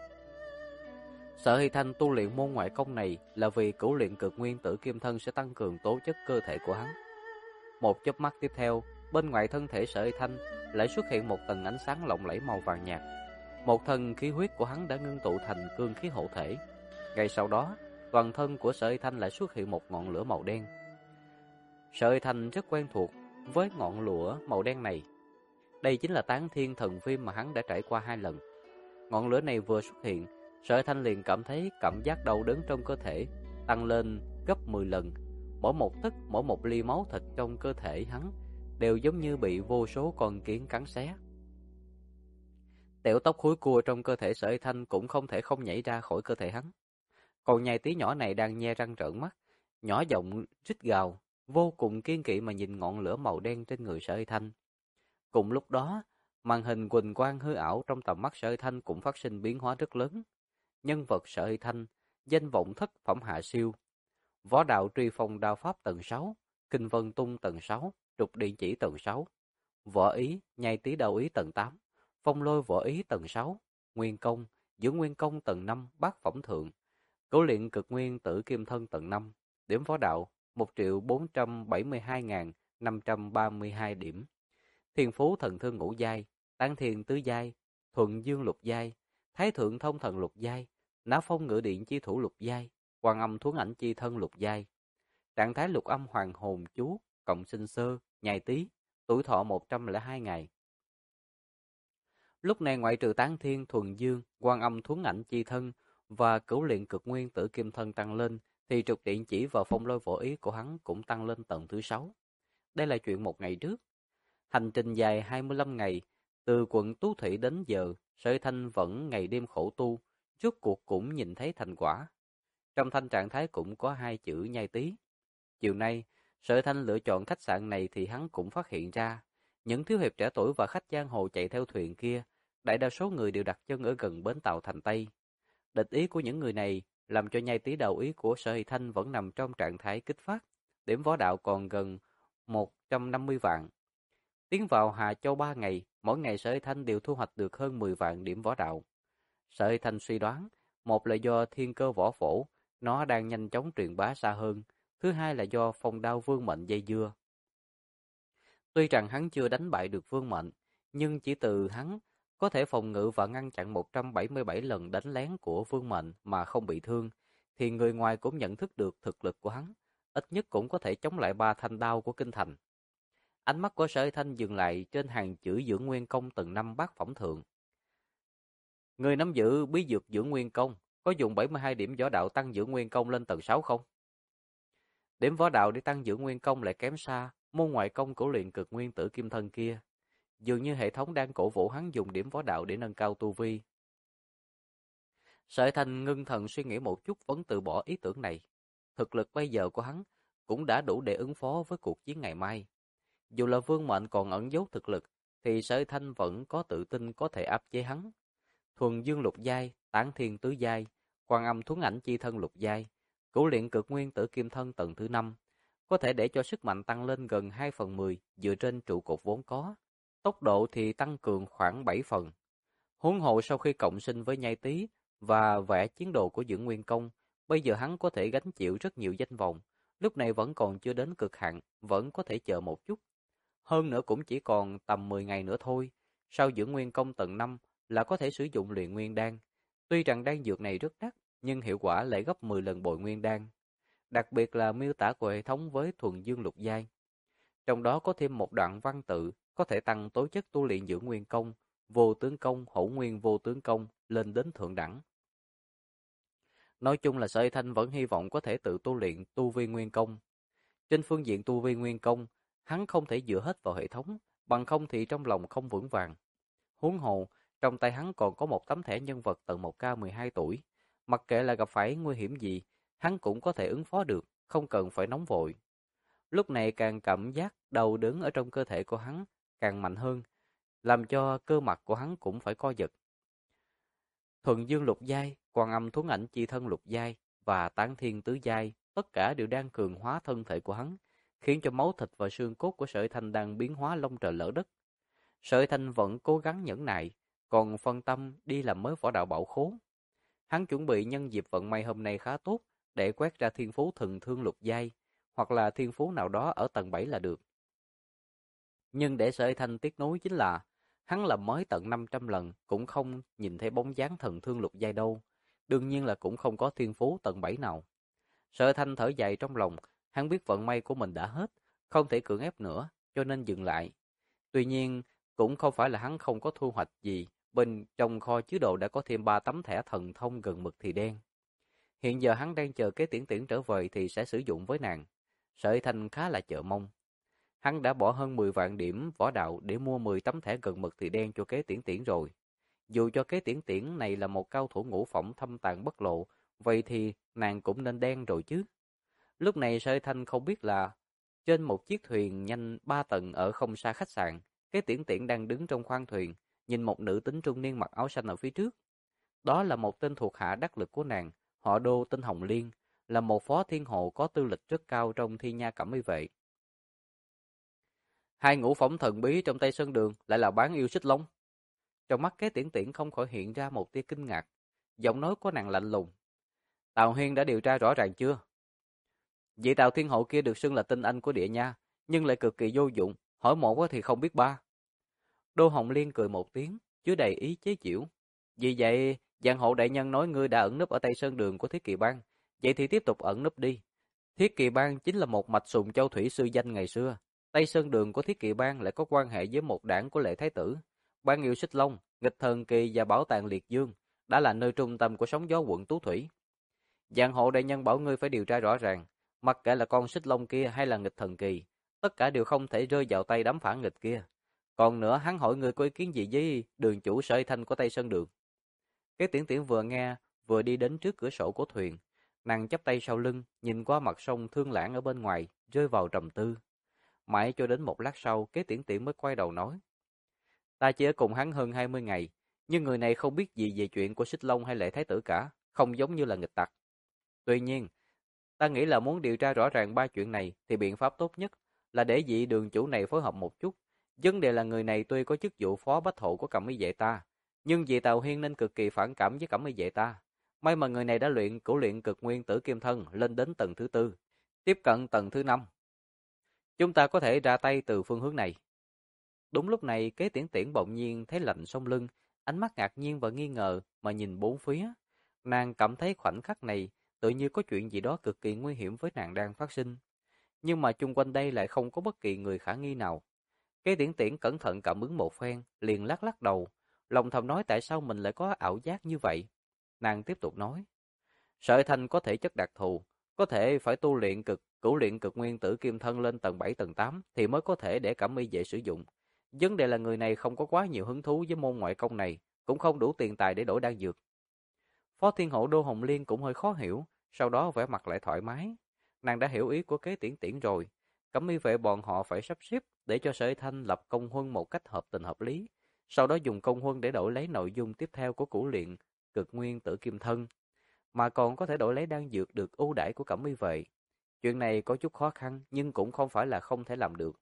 Sở Hy Thanh tu luyện môn ngoại công này là vì Cửu Luyện Cực Nguyên Tử Kim Thân sẽ tăng cường tố chất cơ thể của hắn. Một chớp mắt tiếp theo, bên ngoài thân thể Sở Hy Thanh lại xuất hiện một tầng ánh sáng lộng lẫy màu vàng nhạt. Một thần khí huyết của hắn đã ngưng tụ thành cương khí hộ thể. Ngay sau đó, toàn thân của Sở Hy Thanh lại xuất hiện một ngọn lửa màu đen. Sở Hy Thanh rất quen thuộc với ngọn lửa màu đen này. Đây chính là Tán Thiên Thần Viêm mà hắn đã trải qua 2 lần. Ngọn lửa này vừa xuất hiện, Sở Thanh liền cảm thấy cảm giác đau đớn trong cơ thể tăng lên gấp 10 lần. Mỗi một tấc, mỗi một ly máu thịt trong cơ thể hắn đều giống như bị vô số con kiến cắn xé. Tiểu tóc khối cua trong cơ thể Sở Thanh cũng không thể không nhảy ra khỏi cơ thể hắn. Còn nhai tí nhỏ này đang nhe răng trợn mắt, nhỏ giọng rít gào, vô cùng kiên kỵ mà nhìn ngọn lửa màu đen trên người Sở Thanh. Cùng lúc đó, màn hình huỳnh quang hư ảo trong tầm mắt Sở Thanh cũng phát sinh biến hóa rất lớn. Nhân vật Sở Thanh, danh vọng thất phẩm hạ siêu, võ đạo Truy Phong đao pháp tầng 6, Kinh Vân Tung tầng 6, Trục Điện Chỉ tầng 6, võ ý, nhai tí đao ý tầng 8, phong lôi võ ý tầng 6, nguyên công, dưỡng nguyên công tầng 5, bát phẩm thượng, Cửu Luyện Cực Nguyên Tử Kim Thân tầng 5, điểm võ đạo 1.472.532 điểm. Thiên phú thần thương ngũ giai, Tán Thiên tứ giai, Thuận Dương lục giai, Thái Thượng Thông Thần lục giai, Nã Phong Ngự Điện chi thủ lục giai, Quan Âm Thuấn Ảnh chi thân lục giai. Trạng thái lục âm hoàng hồn chú, cộng sinh sơ, nhai tí, tuổi thọ 102 ngày. Lúc này ngoại trừ Tán Thiên, Thuần Dương, Quan Âm Thuấn Ảnh chi thân và Cửu Luyện Cực Nguyên Tử Kim Thân tăng lên, thì Trục Điện Chỉ và phong lôi võ ý của hắn cũng tăng lên tầng thứ 6. Đây là chuyện một ngày trước. Hành trình dài 25 ngày, từ quận Tú Thủy đến giờ, Sở Thanh vẫn ngày đêm khổ tu, rốt cuộc cũng nhìn thấy thành quả. Trong thanh trạng thái cũng có 2 chữ nhai tí. Chiều nay, Sở Thanh lựa chọn khách sạn này thì hắn cũng phát hiện ra, Những thiếu hiệp trẻ tuổi và khách giang hồ chạy theo thuyền kia, đại đa số người đều đặt chân ở gần bến tàu thành Tây. Địch ý của những người này làm cho nhai tí đầu ý của Sở Hy Thanh vẫn nằm trong trạng thái kích phát. Điểm võ đạo còn gần 150 vạn. Tiến vào Hà Châu 3 ngày, mỗi ngày Sở Hy Thanh đều thu hoạch được hơn 10 vạn điểm võ đạo. Sở Hy Thanh suy đoán, một là do thiên cơ võ phổ, nó đang nhanh chóng truyền bá xa hơn. Thứ hai là do phong đao vương mệnh dây dưa. Tuy rằng hắn chưa đánh bại được vương mệnh, nhưng chỉ từ hắn có thể phòng ngự và ngăn chặn 177 lần đánh lén của vương mệnh mà không bị thương, thì người ngoài cũng nhận thức được thực lực của hắn, ít nhất cũng có thể chống lại 3 thanh đao của kinh thành. Ánh mắt của Sở Hy Thanh dừng lại trên hàng chữ dưỡng nguyên công tầng 5 bát phẩm thượng. Người nắm giữ bí dược dưỡng nguyên công, có dùng 72 điểm võ đạo tăng dưỡng nguyên công lên tầng 6 không? Điểm võ đạo để tăng dưỡng nguyên công lại kém xa môn ngoại công của luyện cực nguyên tử kim thân kia. Dường như hệ thống đang cổ vũ hắn dùng điểm võ đạo để nâng cao tu vi. Sở Thành ngưng thần suy nghĩ một chút vẫn từ bỏ ý tưởng này. Thực lực bây giờ của hắn cũng đã đủ để ứng phó với cuộc chiến ngày mai. Dù là vương mệnh còn ẩn giấu thực lực, thì Sở Thanh vẫn có tự tin có thể áp chế hắn. Thuần dương lục giai, tán thiên tứ giai, quan âm thuấn ảnh chi thân lục giai, cửu luyện cực nguyên tử kim thân tầng thứ 5, có thể để cho sức mạnh tăng lên gần 2/10 dựa trên trụ cột vốn có. Tốc độ thì tăng cường khoảng 7 phần. Huống hồ sau khi cộng sinh với nhai tý và vẽ chiến đồ của dưỡng nguyên công, bây giờ hắn có thể gánh chịu rất nhiều danh vọng. Lúc này vẫn còn chưa đến cực hạn, vẫn có thể chờ một chút. Hơn nữa cũng chỉ còn tầm 10 ngày nữa thôi. Sau dưỡng nguyên công tầng 5 là có thể sử dụng luyện nguyên đan. Tuy rằng đan dược này rất đắt, nhưng hiệu quả lại gấp 10 lần bội nguyên đan. Đặc biệt là miêu tả của hệ thống với thuần dương lục giai. Trong đó có thêm một đoạn văn tự có thể tăng tố chất tu luyện dưỡng nguyên công, vô tướng công, hữu nguyên vô tướng công lên đến thượng đẳng. Nói chung là Sở Hy Thanh vẫn hy vọng có thể tự tu luyện tu vi nguyên công. Trên phương diện tu vi nguyên công, hắn không thể dựa hết vào hệ thống, bằng không thì trong lòng không vững vàng. Huống hồ, trong tay hắn còn có một tấm thẻ nhân vật tận 1K 12 tuổi. Mặc kệ là gặp phải nguy hiểm gì, hắn cũng có thể ứng phó được, không cần phải nóng vội. Lúc này càng cảm giác đau đớn ở trong cơ thể của hắn càng mạnh hơn, làm cho cơ mặt của hắn cũng phải co giật. Thuần dương lục giai, quan âm thuấn ảnh chi thân lục giai và tán thiên tứ giai, tất cả đều đang cường hóa thân thể của hắn, khiến cho máu thịt và xương cốt của Sở Thanh đang biến hóa long trời lở đất. Sở Thanh vẫn cố gắng nhẫn nại, còn phân tâm đi làm mới võ đạo bảo khố. Hắn chuẩn bị nhân dịp vận may hôm nay khá tốt để quét ra thiên phú thần thương lục giai, hoặc là thiên phú nào đó ở tầng 7 là được. Nhưng để Sở Thanh tiếc nuối chính là hắn làm mới tận 500 lần cũng không nhìn thấy bóng dáng thần thương lục giai đâu. Đương nhiên là cũng không có thiên phú tầng 7 nào. Sở Thanh thở dài trong lòng, hắn biết vận may của mình đã hết, không thể cưỡng ép nữa, cho nên dừng lại. Tuy nhiên, cũng không phải là hắn không có thu hoạch gì, bên trong kho chứa đồ đã có thêm 3 tấm thẻ thần thông gần mực thì đen. Hiện giờ hắn đang chờ Kế Tiễn Tiễn trở về thì sẽ sử dụng với nàng. Sở Thanh khá là chờ mong. Hắn đã bỏ hơn 10 vạn điểm võ đạo để mua 10 tấm thẻ gần mực thì đen cho Kế Tiễn Tiễn rồi. Dù cho Kế Tiễn Tiễn này là một cao thủ ngũ phẩm thâm tàng bất lộ, vậy thì nàng cũng nên đen rồi chứ. Lúc này Sở Thanh không biết là trên một chiếc thuyền nhanh 3 tầng ở không xa khách sạn, Kế Tiễn Tiễn đang đứng trong khoang thuyền, nhìn một nữ tính trung niên mặc áo xanh ở phía trước. Đó là một tên thuộc hạ đắc lực của nàng, họ Đô tên Hồng Liên, là một phó thiên hộ có tư lịch rất cao trong Thi Nha Cẩm Y vệ. Hai ngũ phẩm thần bí trong Tây Sơn Đường lại là bán yêu xích long. Trong mắt Kế Tiễn Tiễn không khỏi hiện ra một tia kinh ngạc, giọng nói của nàng lạnh lùng. Tào Huyên đã điều tra rõ ràng chưa? Vị Tào Thiên Hộ kia được xưng là tinh anh của địa nha, nhưng lại cực kỳ vô dụng, hỏi một thì không biết ba. Đô Hồng Liên cười một tiếng, chứa đầy ý chế giễu. Vì vậy, giang hộ đại nhân nói ngươi đã ẩn núp ở Tây Sơn Đường của Thiết Kỳ Bang, vậy thì tiếp tục ẩn núp đi. Thiết Kỳ Bang chính là một mạch sùng châu thủy sư danh ngày xưa. Tây Sơn Đường của Thiết Kỳ Bang lại có quan hệ với một đảng của Lệ Thái Tử. Bang Yêu Xích Long, Nghịch Thần Kỳ và Bảo tàng Liệt Dương đã là nơi trung tâm của sóng gió quận Tú Thủy. Giang hộ đại nhân bảo ngươi phải điều tra rõ ràng, mặc kệ là con Xích Long kia hay là Nghịch Thần Kỳ, tất cả đều không thể rơi vào tay đám phản nghịch kia. Còn nữa, hắn hỏi ngươi có ý kiến gì với đường chủ Sở Thanh của Tây Sơn Đường? Kế Tiễn Tiễn vừa nghe, vừa đi đến trước cửa sổ của thuyền, nàng chắp tay sau lưng, nhìn qua mặt sông Thương Lãng ở bên ngoài, rơi vào trầm tư. Mãi cho đến một lát sau, Kế Tiễn Tiễn mới quay đầu nói. Ta chỉ ở cùng hắn hơn 20 ngày, nhưng người này không biết gì về chuyện của Xích Long hay Lệ Thái Tử cả, không giống như là nghịch tặc. Tuy nhiên, ta nghĩ là muốn điều tra rõ ràng ba chuyện này thì biện pháp tốt nhất là để vị Đường chủ này phối hợp một chút. Vấn đề là người này tuy có chức vụ phó bách hộ của Cẩm Y Vệ ta, nhưng vị Tào Hiên nên cực kỳ phản cảm với Cẩm Y Vệ ta. May mà người này đã luyện cửu luyện cực nguyên tử kim thân lên đến tầng thứ 4, tiếp cận tầng thứ 5. Chúng ta có thể ra tay từ phương hướng này. Đúng lúc này, Kế Tiễn Tiễn bỗng nhiên thấy lạnh sống lưng, ánh mắt ngạc nhiên và nghi ngờ mà nhìn bốn phía. Nàng cảm thấy khoảnh khắc này tự như có chuyện gì đó cực kỳ nguy hiểm với nàng đang phát sinh. Nhưng mà chung quanh đây lại không có bất kỳ người khả nghi nào. Kế Tiễn Tiễn cẩn thận cảm ứng một phen, liền lắc lắc đầu, lòng thầm nói tại sao mình lại có ảo giác như vậy. Nàng tiếp tục nói, Sợi Thanh có thể chất đặc thù, có thể phải tu luyện cửu luyện cực nguyên tử kim thân lên tầng 7 tầng 8 thì mới có thể để Cẩm Y Vệ sử dụng. Vấn đề là người này không có quá nhiều hứng thú với môn ngoại công này, cũng không đủ tiền tài để đổi đan dược. Phó Thiên Hộ Đô Hồng Liên cũng hơi khó hiểu, sau đó vẻ mặt lại thoải mái. Nàng đã hiểu ý của Kế Tiễn Tiễn rồi. Cẩm Y Vệ bọn họ phải sắp xếp để cho Sở Thanh lập công huân một cách hợp tình hợp lý, sau đó dùng công huân để đổi lấy nội dung tiếp theo của cửu luyện cực nguyên tử kim thân, mà còn có thể đổi lấy đan dược được ưu đãi của Cẩm Y Vệ. Chuyện này có chút khó khăn nhưng cũng không phải là không thể làm được.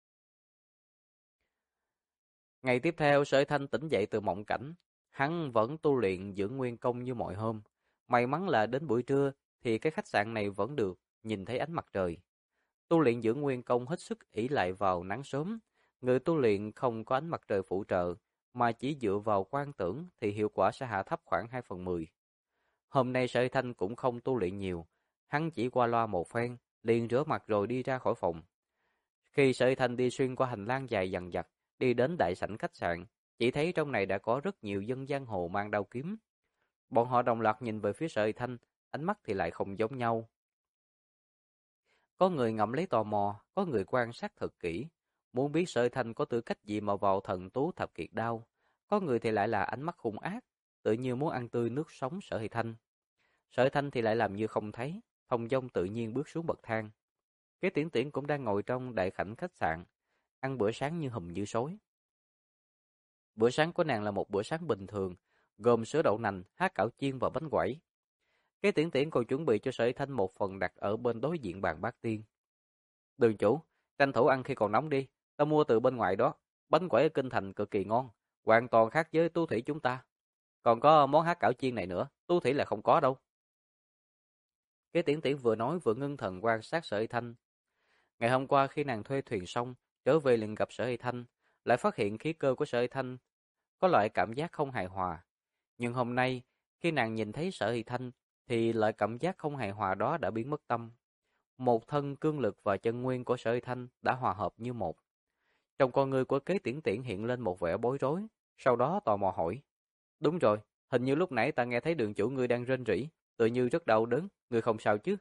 Ngày tiếp theo, Sở Thanh tỉnh dậy từ mộng cảnh, hắn vẫn tu luyện dưỡng nguyên công như mọi hôm. May mắn là đến buổi trưa thì cái khách sạn này vẫn được nhìn thấy ánh mặt trời. Tu luyện dưỡng nguyên công hết sức ỷ lại vào nắng sớm. Người tu luyện không có ánh mặt trời phụ trợ mà chỉ dựa vào quan tưởng thì hiệu quả sẽ hạ thấp khoảng 2/10. Hôm nay Sở Thanh cũng không tu luyện nhiều, hắn chỉ qua loa một phen, liền rửa mặt rồi đi ra khỏi phòng. Khi Sở Thanh đi xuyên qua hành lang dài dằng dặc, đi đến đại sảnh khách sạn, chỉ thấy trong này đã có rất nhiều dân giang hồ mang đao kiếm. Bọn họ đồng loạt nhìn về phía Sở Thanh, ánh mắt thì lại không giống nhau. Có người ngậm lấy tò mò, có người quan sát thật kỹ, muốn biết Sở Thanh có tư cách gì mà vào Thần Tú Thập Kiệt Đao. Có người thì lại là ánh mắt hung ác, tự như muốn ăn tươi nước sống Sở Thanh. Sở Thanh thì lại làm như không thấy, thong dong tự nhiên bước xuống bậc thang. Kế Tiễn Tiễn cũng đang ngồi trong đại sảnh khách sạn, ăn bữa sáng như hùm như sói. Bữa sáng của nàng là một bữa sáng bình thường, gồm sữa đậu nành, há cảo chiên và bánh quẩy. Kế Tiễn Tiễn còn chuẩn bị cho Sở Thanh một phần đặt ở bên đối diện bàn bát tiên. Đường chủ, tranh thủ ăn khi còn nóng đi, ta mua từ bên ngoài đó, bánh quẩy ở Kinh Thành cực kỳ ngon, hoàn toàn khác với Tú Thủy chúng ta. Còn có món há cảo chiên này nữa, Tú Thủy là không có đâu. Kế Tiễn Tiễn vừa nói vừa ngưng thần quan sát Sở Thanh. Ngày hôm qua khi nàng thuê thuyền xong, trở về liền gặp Sở Thanh, lại phát hiện khí cơ của Sở Thanh có loại cảm giác không hài hòa. Nhưng hôm nay, khi nàng nhìn thấy Sở Thanh, thì loại cảm giác không hài hòa đó đã biến mất tâm. Một thân cương lực và chân nguyên của Sở Thanh đã hòa hợp như một. Trong con người của Kế Tiễn Tiễn hiện lên một vẻ bối rối, sau đó tò mò hỏi. Đúng rồi, hình như lúc nãy ta nghe thấy đường chủ ngươi đang rên rỉ, tự như rất đau đớn, ngươi không sao chứ?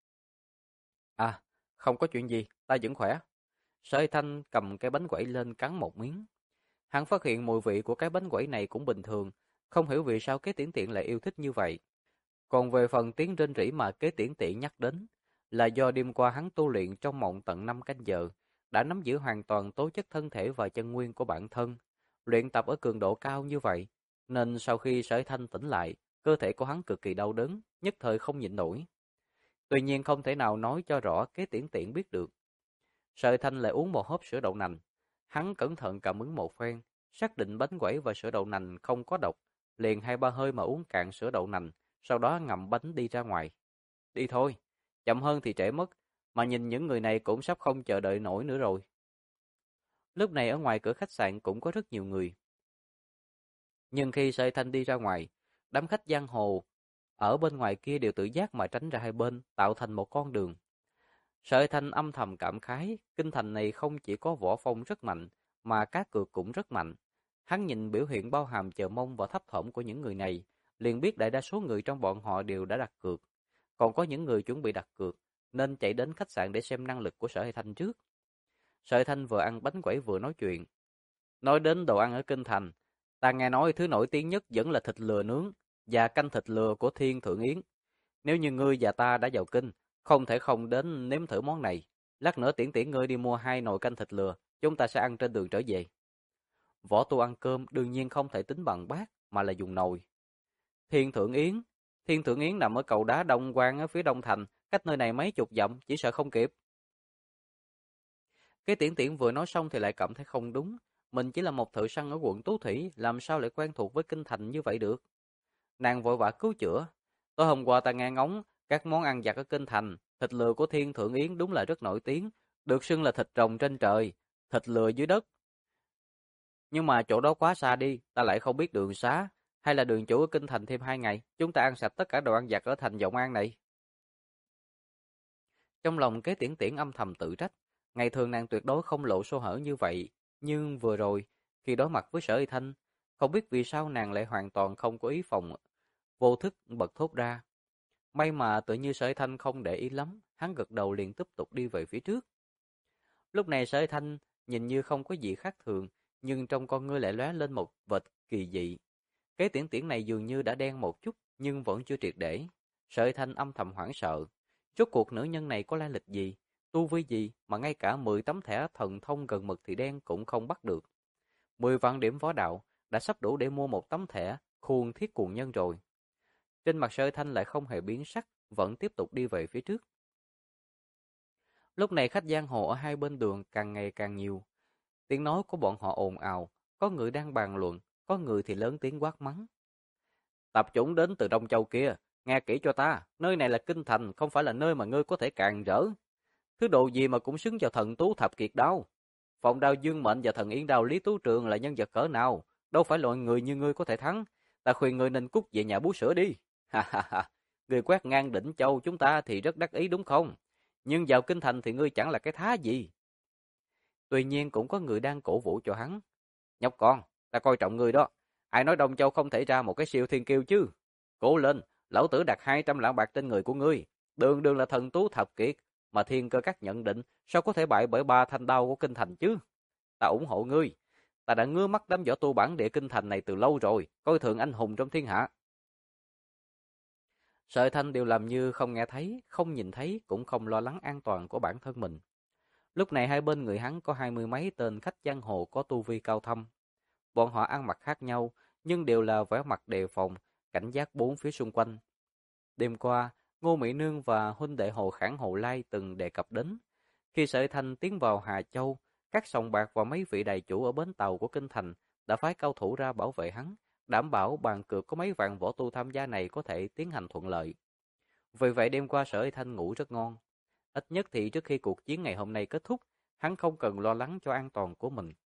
À, không có chuyện gì, ta vẫn khỏe. Sở Thanh cầm cái bánh quẩy lên cắn một miếng. Hắn phát hiện mùi vị của cái bánh quẩy này cũng bình thường, không hiểu vì sao Kế Tiễn Tiễn lại yêu thích như vậy. Còn về phần tiếng rên rỉ mà Kế Tiễn Tiễn nhắc đến, là do đêm qua hắn tu luyện trong mộng tận 5 canh giờ, đã nắm giữ hoàn toàn tố chất thân thể và chân nguyên của bản thân. Luyện tập ở cường độ cao như vậy, nên sau khi Sở Thanh tỉnh lại, cơ thể của hắn cực kỳ đau đớn, nhất thời không nhịn nổi. Tuy nhiên không thể nào nói cho rõ Kế Tiễn Tiễn biết được. Sở Thanh lại uống một hớp sữa đậu nành. Hắn cẩn thận cảm ứng một phen, xác định bánh quẩy và sữa đậu nành không có độc, liền 2-3 hơi mà uống cạn sữa đậu nành, sau đó ngậm bánh đi ra ngoài. Đi thôi, chậm hơn thì trễ mất, mà nhìn những người này cũng sắp không chờ đợi nổi nữa rồi. Lúc này ở ngoài cửa khách sạn cũng có rất nhiều người. Nhưng khi Sở Thanh đi ra ngoài, đám khách giang hồ ở bên ngoài kia đều tự giác mà tránh ra hai bên, tạo thành một con đường. Sở Thanh âm thầm cảm khái, kinh thành này không chỉ có võ phong rất mạnh, mà cá cược cũng rất mạnh. Hắn nhìn biểu hiện bao hàm chờ mong và thấp thỏm của những người này, liền biết đại đa số người trong bọn họ đều đã đặt cược. Còn có những người chuẩn bị đặt cược, nên chạy đến khách sạn để xem năng lực của Sở Thanh trước. Sở Thanh vừa ăn bánh quẩy vừa nói chuyện. Nói đến đồ ăn ở kinh thành, ta nghe nói thứ nổi tiếng nhất vẫn là thịt lừa nướng và canh thịt lừa của Thiên Thượng Yến. Nếu như ngươi và ta đã vào kinh, không thể không đến nếm thử món này. Lát nữa Tiễn Tiễn ngươi đi mua 2 nồi canh thịt lừa, chúng ta sẽ ăn trên đường trở về. Võ Tu ăn cơm đương nhiên không thể tính bằng bát mà là dùng nồi. Thiên Thượng Yến, Thiên Thượng Yến nằm ở cầu đá Đông Quan ở phía đông thành, cách nơi này mấy chục dặm, chỉ sợ không kịp. Cái Tiễn Tiễn vừa nói xong thì lại cảm thấy không đúng, mình chỉ là một thợ săn ở quận Tú Thủy, làm sao lại quen thuộc với kinh thành như vậy được. Nàng vội vã cứu chữa. Tối hôm qua ta nghe ngóng các món ăn vặt ở kinh thành, thịt lừa của Thiên Thượng Yến đúng là rất nổi tiếng, được xưng là thịt rồng trên trời, thịt lừa dưới đất. Nhưng mà chỗ đó quá xa đi, ta lại không biết đường xá, hay là đường chủ ở kinh thành thêm 2 ngày, chúng ta ăn sạch tất cả đồ ăn vặt ở thành Vọng An này. Trong lòng Kế Tiễn Tiễn âm thầm tự trách, ngày thường nàng tuyệt đối không lộ sơ hở như vậy, nhưng vừa rồi, khi đối mặt với Sở Y Thanh, không biết vì sao nàng lại hoàn toàn không có ý phòng, vô thức bật thốt ra. May mà tự như Sở Y Thanh không để ý lắm, hắn gật đầu liền tiếp tục đi về phía trước. Lúc này Sở Y Thanh nhìn như không có gì khác thường, nhưng trong con ngươi lại lóe lên một vệt kỳ dị. Kế Tiễn Tiễn này dường như đã đen một chút, nhưng vẫn chưa triệt để. Sở Y Thanh âm thầm hoảng sợ. Rốt cuộc nữ nhân này có lai lịch gì, tu vi gì mà ngay cả 10 tấm thẻ thần thông gần mực thì đen cũng không bắt được. 10 vạn điểm võ đạo đã sắp đủ để mua một tấm thẻ khuôn thiết cuồng nhân rồi. Trên mặt Sở Y Thanh lại không hề biến sắc, vẫn tiếp tục đi về phía trước. Lúc này khách giang hồ ở hai bên đường càng ngày càng nhiều. Tiếng nói của bọn họ ồn ào, có người đang bàn luận, có người thì lớn tiếng quát mắng. Tập chúng đến từ Đông Châu kia, nghe kỹ cho ta, nơi này là kinh thành, không phải là nơi mà ngươi có thể càn rỡ. Thứ đồ gì mà cũng xứng vào thần tú thập kiệt đao. Phong đao Dương Mệnh và thần Yến đao Lý Tú Trường là nhân vật cỡ nào, đâu phải loại người như ngươi có thể thắng. Ta khuyên ngươi nên cút về nhà bú sữa đi. Ha ha ha, ngươi quét ngang đỉnh châu chúng ta thì rất đắc ý đúng không? Nhưng vào kinh thành thì ngươi chẳng là cái thá gì. Tuy nhiên cũng có người đang cổ vũ cho hắn. Nhóc con, ta coi trọng ngươi đó. Ai nói Đông Châu không thể ra một cái siêu thiên kiêu chứ? Cố lên, lão tử đặt 200 lạng bạc trên người của ngươi. Đường đường là thần tú thập kiệt, mà thiên cơ các nhận định sao có thể bại bởi 3 thanh đao của kinh thành chứ? Ta ủng hộ ngươi. Ta đã ngứa mắt đám võ tu bản địa kinh thành này từ lâu rồi, coi thường anh hùng trong thiên hạ. Sợi Thanh đều làm như không nghe thấy, không nhìn thấy, cũng không lo lắng an toàn của bản thân mình. Lúc này hai bên người hắn có 20 mấy tên khách giang hồ có tu vi cao thâm. Bọn họ ăn mặc khác nhau, nhưng đều là vẻ mặt đề phòng, cảnh giác bốn phía xung quanh. Đêm qua, Ngô Mỹ Nương và huynh đệ Hồ Khảng Hồ Lai từng đề cập đến. Khi Sợi Thanh tiến vào Hà Châu, các sòng bạc và mấy vị đại chủ ở bến tàu của kinh thành đã phái cao thủ ra bảo vệ hắn, đảm bảo bàn cược có mấy vạn võ tu tham gia này có thể tiến hành thuận lợi. Vì vậy đêm qua Sợi Thanh ngủ rất ngon. Ít nhất thì trước khi cuộc chiến ngày hôm nay kết thúc, hắn không cần lo lắng cho an toàn của mình.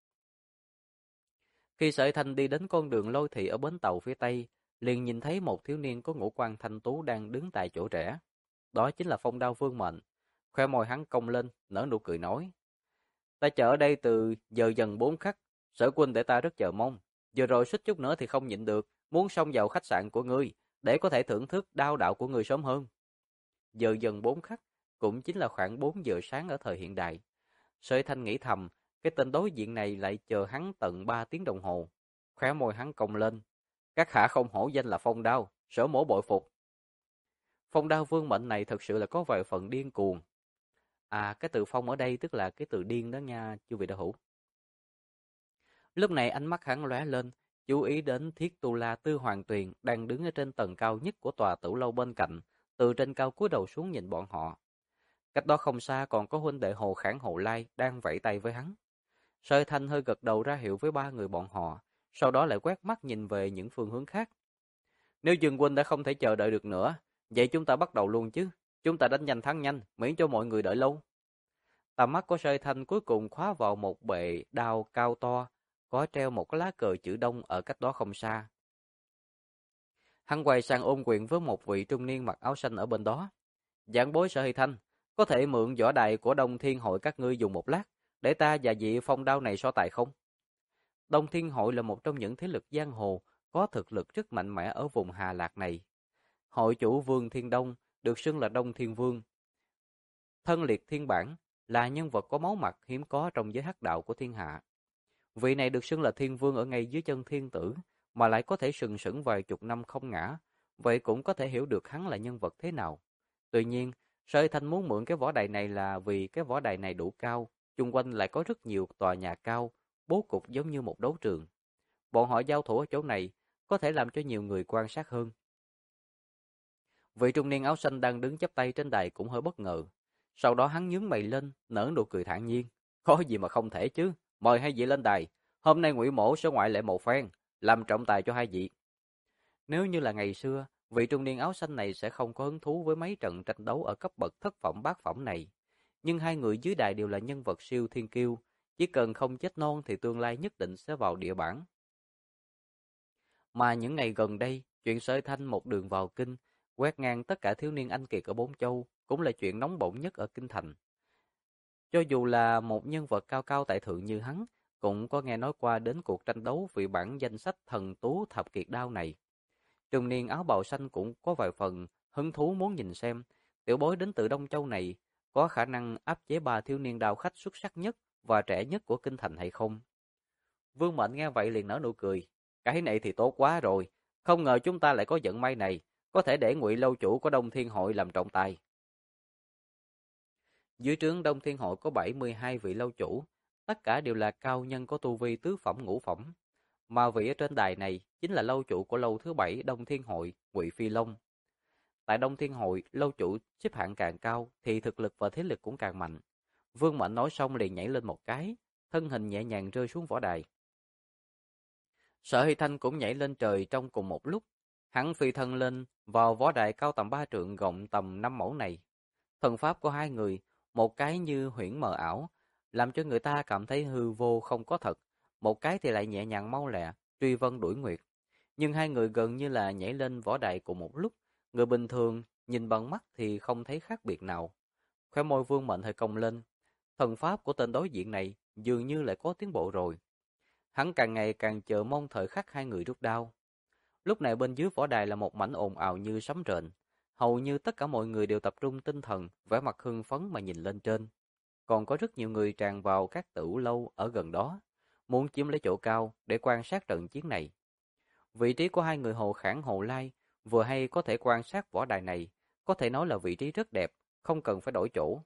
Khi Sợi Thanh đi đến con đường Lôi Thị ở bến tàu phía Tây, liền nhìn thấy một thiếu niên có ngũ quan thanh tú đang đứng tại chỗ rẽ. Đó chính là Phong Đao Vương Mệnh. Khoe môi hắn cong lên, nở nụ cười nói. Ta chờ ở đây từ giờ dần 4 khắc, Sở huynh để ta rất chờ mong. Giờ rồi suýt chút nữa thì không nhịn được, muốn xông vào khách sạn của ngươi, để có thể thưởng thức đao đạo của ngươi sớm hơn. Giờ dần 4 khắc, cũng chính là khoảng 4 giờ sáng ở thời hiện đại. Sợi Thanh nghĩ thầm, cái tên đối diện này lại chờ hắn tận 3 tiếng đồng hồ. Khóe môi hắn cong lên. Các hạ không hổ danh là Phong Đao, Sở mỗ bội phục. Phong Đao Vương Mệnh này thật sự là có vài phần điên cuồng. À, cái từ phong ở đây tức là cái từ điên đó nha, chư vị đạo hữu. Lúc này ánh mắt hắn lóe lên, chú ý đến Thiết Tu La Tư Hoàng Tuyền đang đứng ở trên tầng cao nhất của tòa tử lâu bên cạnh, từ trên cao cúi đầu xuống nhìn bọn họ. Cách đó không xa còn có huynh đệ Hồ Khảng Hồ Lai đang vẫy tay với hắn. Sợi Thanh hơi gật đầu ra hiệu với 3 người bọn họ, sau đó lại quét mắt nhìn về những phương hướng khác. Nếu Dương huynh đã không thể chờ đợi được nữa, vậy chúng ta bắt đầu luôn chứ. Chúng ta đánh nhanh thắng nhanh, miễn cho mọi người đợi lâu. Tầm mắt của Sợi Thanh cuối cùng khóa vào một bệ đao cao to, có treo một cái lá cờ chữ Đông ở cách đó không xa. Hắn quay sang ôm quyền với một vị trung niên mặc áo xanh ở bên đó. Giảng bối Sợi Thanh, có thể mượn võ đài của Đông Thiên Hội các ngươi dùng một lát, để ta và vị Phong Đao này so tài không? Đông Thiên Hội là một trong những thế lực giang hồ có thực lực rất mạnh mẽ ở vùng Hà Lạc này. Hội chủ Vương Thiên Đông được xưng là Đông Thiên Vương. Thân liệt thiên bản là nhân vật có máu mặt hiếm có trong giới hắc đạo của thiên hạ. Vị này được xưng là Thiên Vương ở ngay dưới chân thiên tử, mà lại có thể sừng sững vài chục năm không ngã, vậy cũng có thể hiểu được hắn là nhân vật thế nào. Tuy nhiên, Sở Huy Thanh muốn mượn cái võ đài này là vì cái võ đài này đủ cao, chung quanh lại có rất nhiều tòa nhà cao, bố cục giống như một đấu trường. Bọn họ giao thủ ở chỗ này có thể làm cho nhiều người quan sát hơn. Vị trung niên áo xanh đang đứng chắp tay trên đài cũng hơi bất ngờ. Sau đó hắn nhướng mày lên, nở nụ cười thản nhiên. Có gì mà không thể chứ, mời hai vị lên đài. Hôm nay Ngụy Mỗ sẽ ngoại lệ một phen, làm trọng tài cho hai vị. Nếu như là ngày xưa, vị trung niên áo xanh này sẽ không có hứng thú với mấy trận tranh đấu ở cấp bậc thất phẩm bát phẩm này. Nhưng hai người dưới đài đều là nhân vật siêu thiên kiêu, chỉ cần không chết non thì tương lai nhất định sẽ vào địa bảng. Mà những ngày gần đây, chuyện Sở Thanh một đường vào kinh, quét ngang tất cả thiếu niên anh kiệt ở bốn châu, cũng là chuyện nóng bỏng nhất ở kinh thành. Cho dù là một nhân vật cao cao tại thượng như hắn, cũng có nghe nói qua đến cuộc tranh đấu vì bản danh sách thần tú thập kiệt đao này. Trung niên áo bào xanh cũng có vài phần hứng thú muốn nhìn xem, tiểu bối đến từ Đông Châu này có khả năng áp chế ba thiếu niên đao khách xuất sắc nhất và trẻ nhất của kinh thành hay không. Vương Mệnh nghe vậy liền nở nụ cười, cái này thì tốt quá rồi, không ngờ chúng ta lại có vận may này, có thể để Ngụy lâu chủ của Đông Thiên hội làm trọng tài. Dưới trướng Đông Thiên hội có 72 vị lâu chủ, tất cả đều là cao nhân có tu vi tứ phẩm ngũ phẩm, mà vị ở trên đài này chính là lâu chủ của lâu thứ 7 Đông Thiên hội, Ngụy Phi Long. Tại Đông Thiên hội, lâu chủ xếp hạng càng cao thì thực lực và thế lực cũng càng mạnh. Vương Mệnh nói xong liền nhảy lên một cái, thân hình nhẹ nhàng rơi xuống võ đài. Sở Hy Thanh cũng nhảy lên trời trong cùng một lúc, hắn phi thân lên vào võ đài cao tầm 3 trượng rộng tầm 5 mẫu này. Thần pháp của hai người, một cái như huyễn mờ ảo, làm cho người ta cảm thấy hư vô không có thật, một cái thì lại nhẹ nhàng mau lẹ, truy vân đuổi nguyệt. Nhưng hai người gần như là nhảy lên võ đài cùng một lúc, người bình thường nhìn bằng mắt thì không thấy khác biệt nào. Khóe môi Vương Mệnh hơi cong lên, thần pháp của tên đối diện này dường như lại có tiến bộ rồi. Hắn càng ngày càng chờ mong thời khắc hai người rút đao. Lúc này bên dưới võ đài là một mảnh ồn ào như sấm rền. Hầu như tất cả mọi người đều tập trung tinh thần, vẻ mặt hưng phấn mà nhìn lên trên. Còn có rất nhiều người tràn vào các tửu lâu ở gần đó, muốn chiếm lấy chỗ cao để quan sát trận chiến này. Vị trí của hai người Hồ Khảng Hồ Lai vừa hay có thể quan sát võ đài này, có thể nói là vị trí rất đẹp, không cần phải đổi chỗ.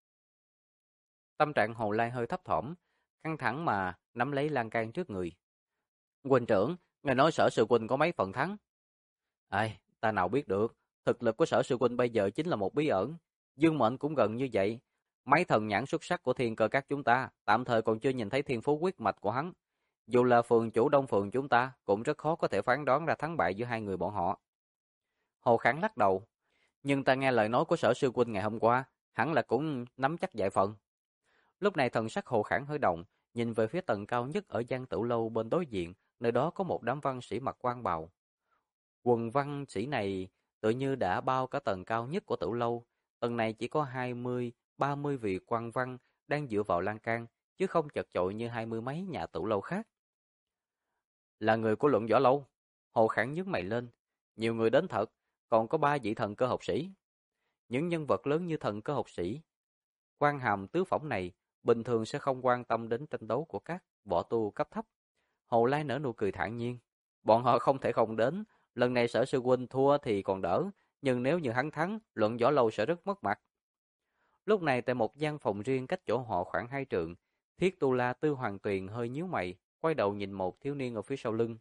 Tâm trạng Hồ Lai hơi thấp thỏm, căng thẳng mà nắm lấy lan can trước người. Huynh trưởng, nghe nói Sở sư huynh có mấy phần thắng. Ai, ta nào biết được, thực lực của Sở sư huynh bây giờ chính là một bí ẩn. Dương Mệnh cũng gần như vậy. Mấy thần nhãn xuất sắc của thiên cơ các chúng ta, tạm thời còn chưa nhìn thấy thiên phú quyết mạch của hắn. Dù là phường chủ Đông phường chúng ta, cũng rất khó có thể phán đoán ra thắng bại giữa hai người bọn họ. Hồ Kháng lắc đầu, nhưng ta nghe lời nói của Sở sư huynh ngày hôm qua, hẳn là cũng nắm chắc vài phần. Lúc này thần sắc Hồ Kháng hơi động, nhìn về phía tầng cao nhất ở gian tửu lâu bên đối diện, nơi đó có một đám văn sĩ mặc quan bào. Quần văn sĩ này tự như đã bao cả tầng cao nhất của tửu lâu, tầng này chỉ có 20, 30 vị quan văn đang dựa vào lan can, chứ không chật chội như 20 mấy nhà tửu lâu khác. Là người của Luận Võ lâu. Hồ Khản nhướng mày lên, nhiều người đến thật, còn có 3 vị thần cơ học sĩ. Những nhân vật lớn như thần cơ học sĩ, quan hàm tứ phẩm này bình thường sẽ không quan tâm đến tranh đấu của các võ tu cấp thấp. Hồ Lai nở nụ cười thản nhiên, bọn họ không thể không đến, lần này Sở sư huynh thua thì còn đỡ, nhưng nếu như hắn thắng, Luận Võ lâu sẽ rất mất mặt. Lúc này tại một gian phòng riêng cách chỗ họ khoảng 2 trượng, Thiết Tu La Tư Hoàng Tuyền hơi nhíu mày, quay đầu nhìn một thiếu niên ở phía sau lưng.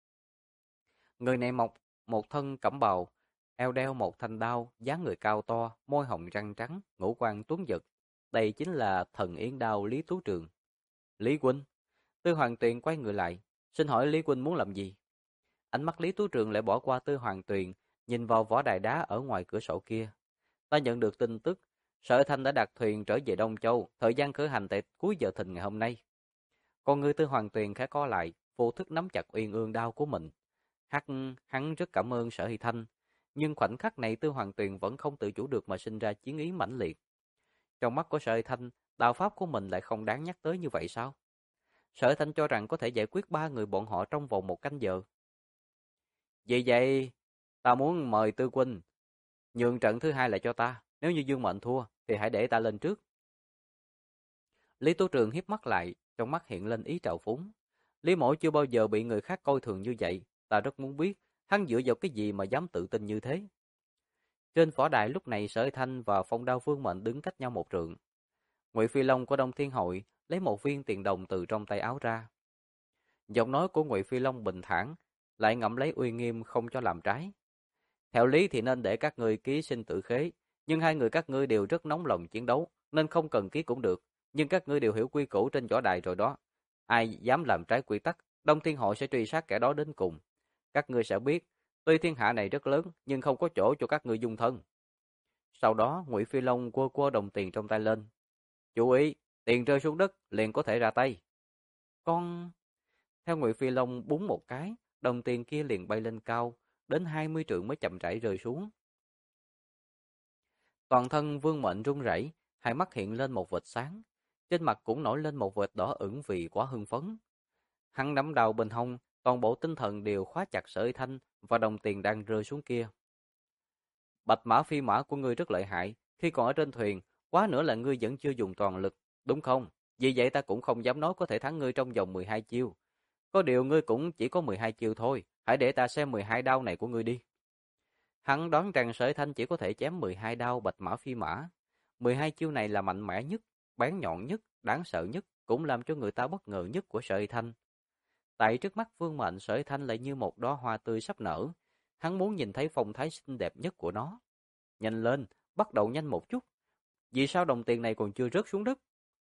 Người này mọc một thân cẩm bào, eo đeo một thanh đao, dáng người cao to, môi hồng răng trắng, ngũ quan tuấn giật. Đây chính là thần yến đao Lý Tú Trường. Lý huynh. Tư Hoàng Tuyền quay người lại, xin hỏi Lý huynh muốn làm gì? Ánh mắt Lý Tú Trường lại bỏ qua Tư Hoàng Tuyền, nhìn vào võ đài đá ở ngoài cửa sổ kia. Ta nhận được tin tức, Sở Thanh đã đặt thuyền trở về Đông Châu, thời gian khởi hành tại cuối giờ thìn ngày hôm nay. Con người Tư Hoàng Tuyền khẽ co lại, vô thức nắm chặt uyên ương đao của mình. Hắn rất cảm ơn Sở Hy Thanh, nhưng khoảnh khắc này Tư Hoàng Tuyền vẫn không tự chủ được mà sinh ra chiến ý mãnh liệt. Trong mắt của Sở Hy Thanh, đạo pháp của mình lại không đáng nhắc tới như vậy sao? Sở Hy Thanh cho rằng có thể giải quyết 3 người bọn họ trong vòng 1 canh giờ. Vì vậy, ta muốn mời Tư huynh nhường trận thứ 2 lại cho ta, nếu như Dương Mệnh thua thì hãy để ta lên trước. Lý Tú Trường hiếp mắt lại, trong mắt hiện lên ý trào phúng. Lý Mỗ chưa bao giờ bị người khác coi thường như vậy, ta rất muốn biết hắn dựa vào cái gì mà dám tự tin như thế. Trên võ đài lúc này Sở Hy Thanh và Phong Đao Vương Mệnh đứng cách nhau một trượng. Ngụy Phi Long của Đông Thiên Hội lấy một viên tiền đồng từ trong tay áo ra. Giọng nói của Ngụy Phi Long bình thản, lại ngậm lấy uy nghiêm không cho làm trái. Theo lý thì nên để các ngươi ký sinh tử khế, nhưng hai người các ngươi đều rất nóng lòng chiến đấu, nên không cần ký cũng được. Nhưng các ngươi đều hiểu quy củ trên võ đài rồi đó. Ai dám làm trái quy tắc, Đông Thiên Hội sẽ truy sát kẻ đó đến cùng. Các ngươi sẽ biết, tuy thiên hạ này rất lớn, nhưng không có chỗ cho các ngươi dung thân. Sau đó, Ngụy Phi Long quơ quơ đồng tiền trong tay lên. Chú ý, tiền rơi xuống đất, liền có thể ra tay. Con... Theo Ngụy Phi Long búng một cái, đồng tiền kia liền bay lên cao, đến 20 trượng mới chậm rãi rơi xuống. Toàn thân Vương Mệnh run rẩy, hai mắt hiện lên một vệt sáng, trên mặt cũng nổi lên một vệt đỏ ửng vì quá hưng phấn. Hắn nắm đầu bên hông, toàn bộ tinh thần đều khóa chặt Sở Hy Thanh và đồng tiền đang rơi xuống kia. Bạch mã phi mã của ngươi rất lợi hại, khi còn ở trên thuyền, quá nữa là ngươi vẫn chưa dùng toàn lực, đúng không? Vì vậy ta cũng không dám nói có thể thắng ngươi trong vòng 12 chiêu. Có điều ngươi cũng chỉ có 12 chiêu thôi, hãy để ta xem 12 đao này của ngươi đi. Hắn đoán rằng Sở Hy Thanh chỉ có thể chém 12 đao bạch mã phi mã. 12 chiêu này là mạnh mẽ nhất, bén nhọn nhất, đáng sợ nhất, cũng làm cho người ta bất ngờ nhất của Sở Hy Thanh. Tại trước mắt Vương Mệnh, Sở Hy Thanh lại như một đóa hoa tươi sắp nở. Hắn muốn nhìn thấy phong thái xinh đẹp nhất của nó. Nhanh lên, bắt đầu nhanh một chút. Vì sao đồng tiền này còn chưa rớt xuống đất?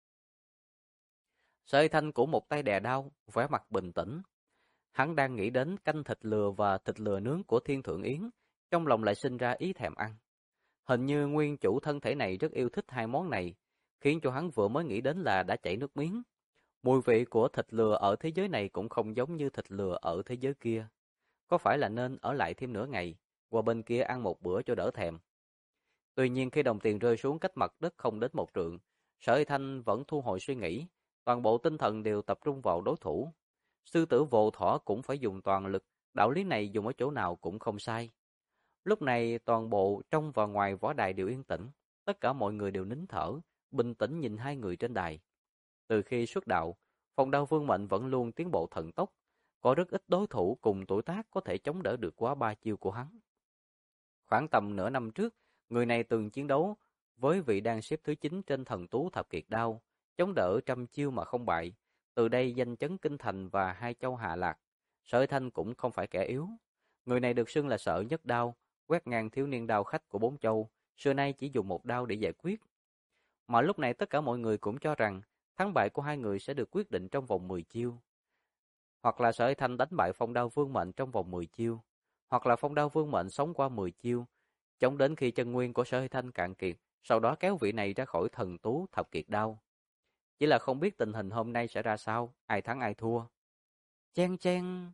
Sở Hy Thanh cũng một tay đè đao, vẻ mặt bình tĩnh. Hắn đang nghĩ đến canh thịt lừa và thịt lừa nướng của Thiên Thượng Yến, trong lòng lại sinh ra ý thèm ăn. Hình như nguyên chủ thân thể này rất yêu thích hai món này, khiến cho hắn vừa mới nghĩ đến là đã chảy nước miếng. Mùi vị của thịt lừa ở thế giới này cũng không giống như thịt lừa ở thế giới kia. Có phải là nên ở lại thêm nửa ngày, qua bên kia ăn một bữa cho đỡ thèm? Tuy nhiên khi đồng tiền rơi xuống cách mặt đất không đến một trượng, Sở Hy Thanh vẫn thu hồi suy nghĩ, toàn bộ tinh thần đều tập trung vào đối thủ. Sư tử vô thỏ cũng phải dùng toàn lực, đạo lý này dùng ở chỗ nào cũng không sai. Lúc này toàn bộ trong và ngoài võ đài đều yên tĩnh, tất cả mọi người đều nín thở, bình tĩnh nhìn hai người trên đài. Từ khi xuất đạo, Phong Đao Vương Mệnh vẫn luôn tiến bộ thần tốc, có rất ít đối thủ cùng tuổi tác có thể chống đỡ được quá 3 chiêu của hắn. Khoảng tầm nửa năm trước, người này từng chiến đấu với vị đang xếp thứ 9 trên thần tú thập kiệt đao, chống đỡ trăm chiêu mà không bại. Từ đây danh chấn kinh thành và hai châu Hà Lạc. Sở Hy Thanh cũng không phải kẻ yếu. Người này được xưng là Sở Nhất Đao, quét ngang thiếu niên đao khách của bốn châu, xưa nay chỉ dùng một đao để giải quyết. Mà lúc này tất cả mọi người cũng cho rằng thắng bại của hai người sẽ được quyết định trong vòng 10 chiêu. Hoặc là Sở Hy Thanh đánh bại Phong Đao Vương Mệnh trong vòng 10 chiêu, hoặc là Phong Đao Vương Mệnh sống qua 10 chiêu, chống đến khi chân nguyên của Sở Hy Thanh cạn kiệt, sau đó kéo vị này ra khỏi thần tú thập kiệt đao. Chỉ là không biết tình hình hôm nay sẽ ra sao, ai thắng ai thua. Chen chen.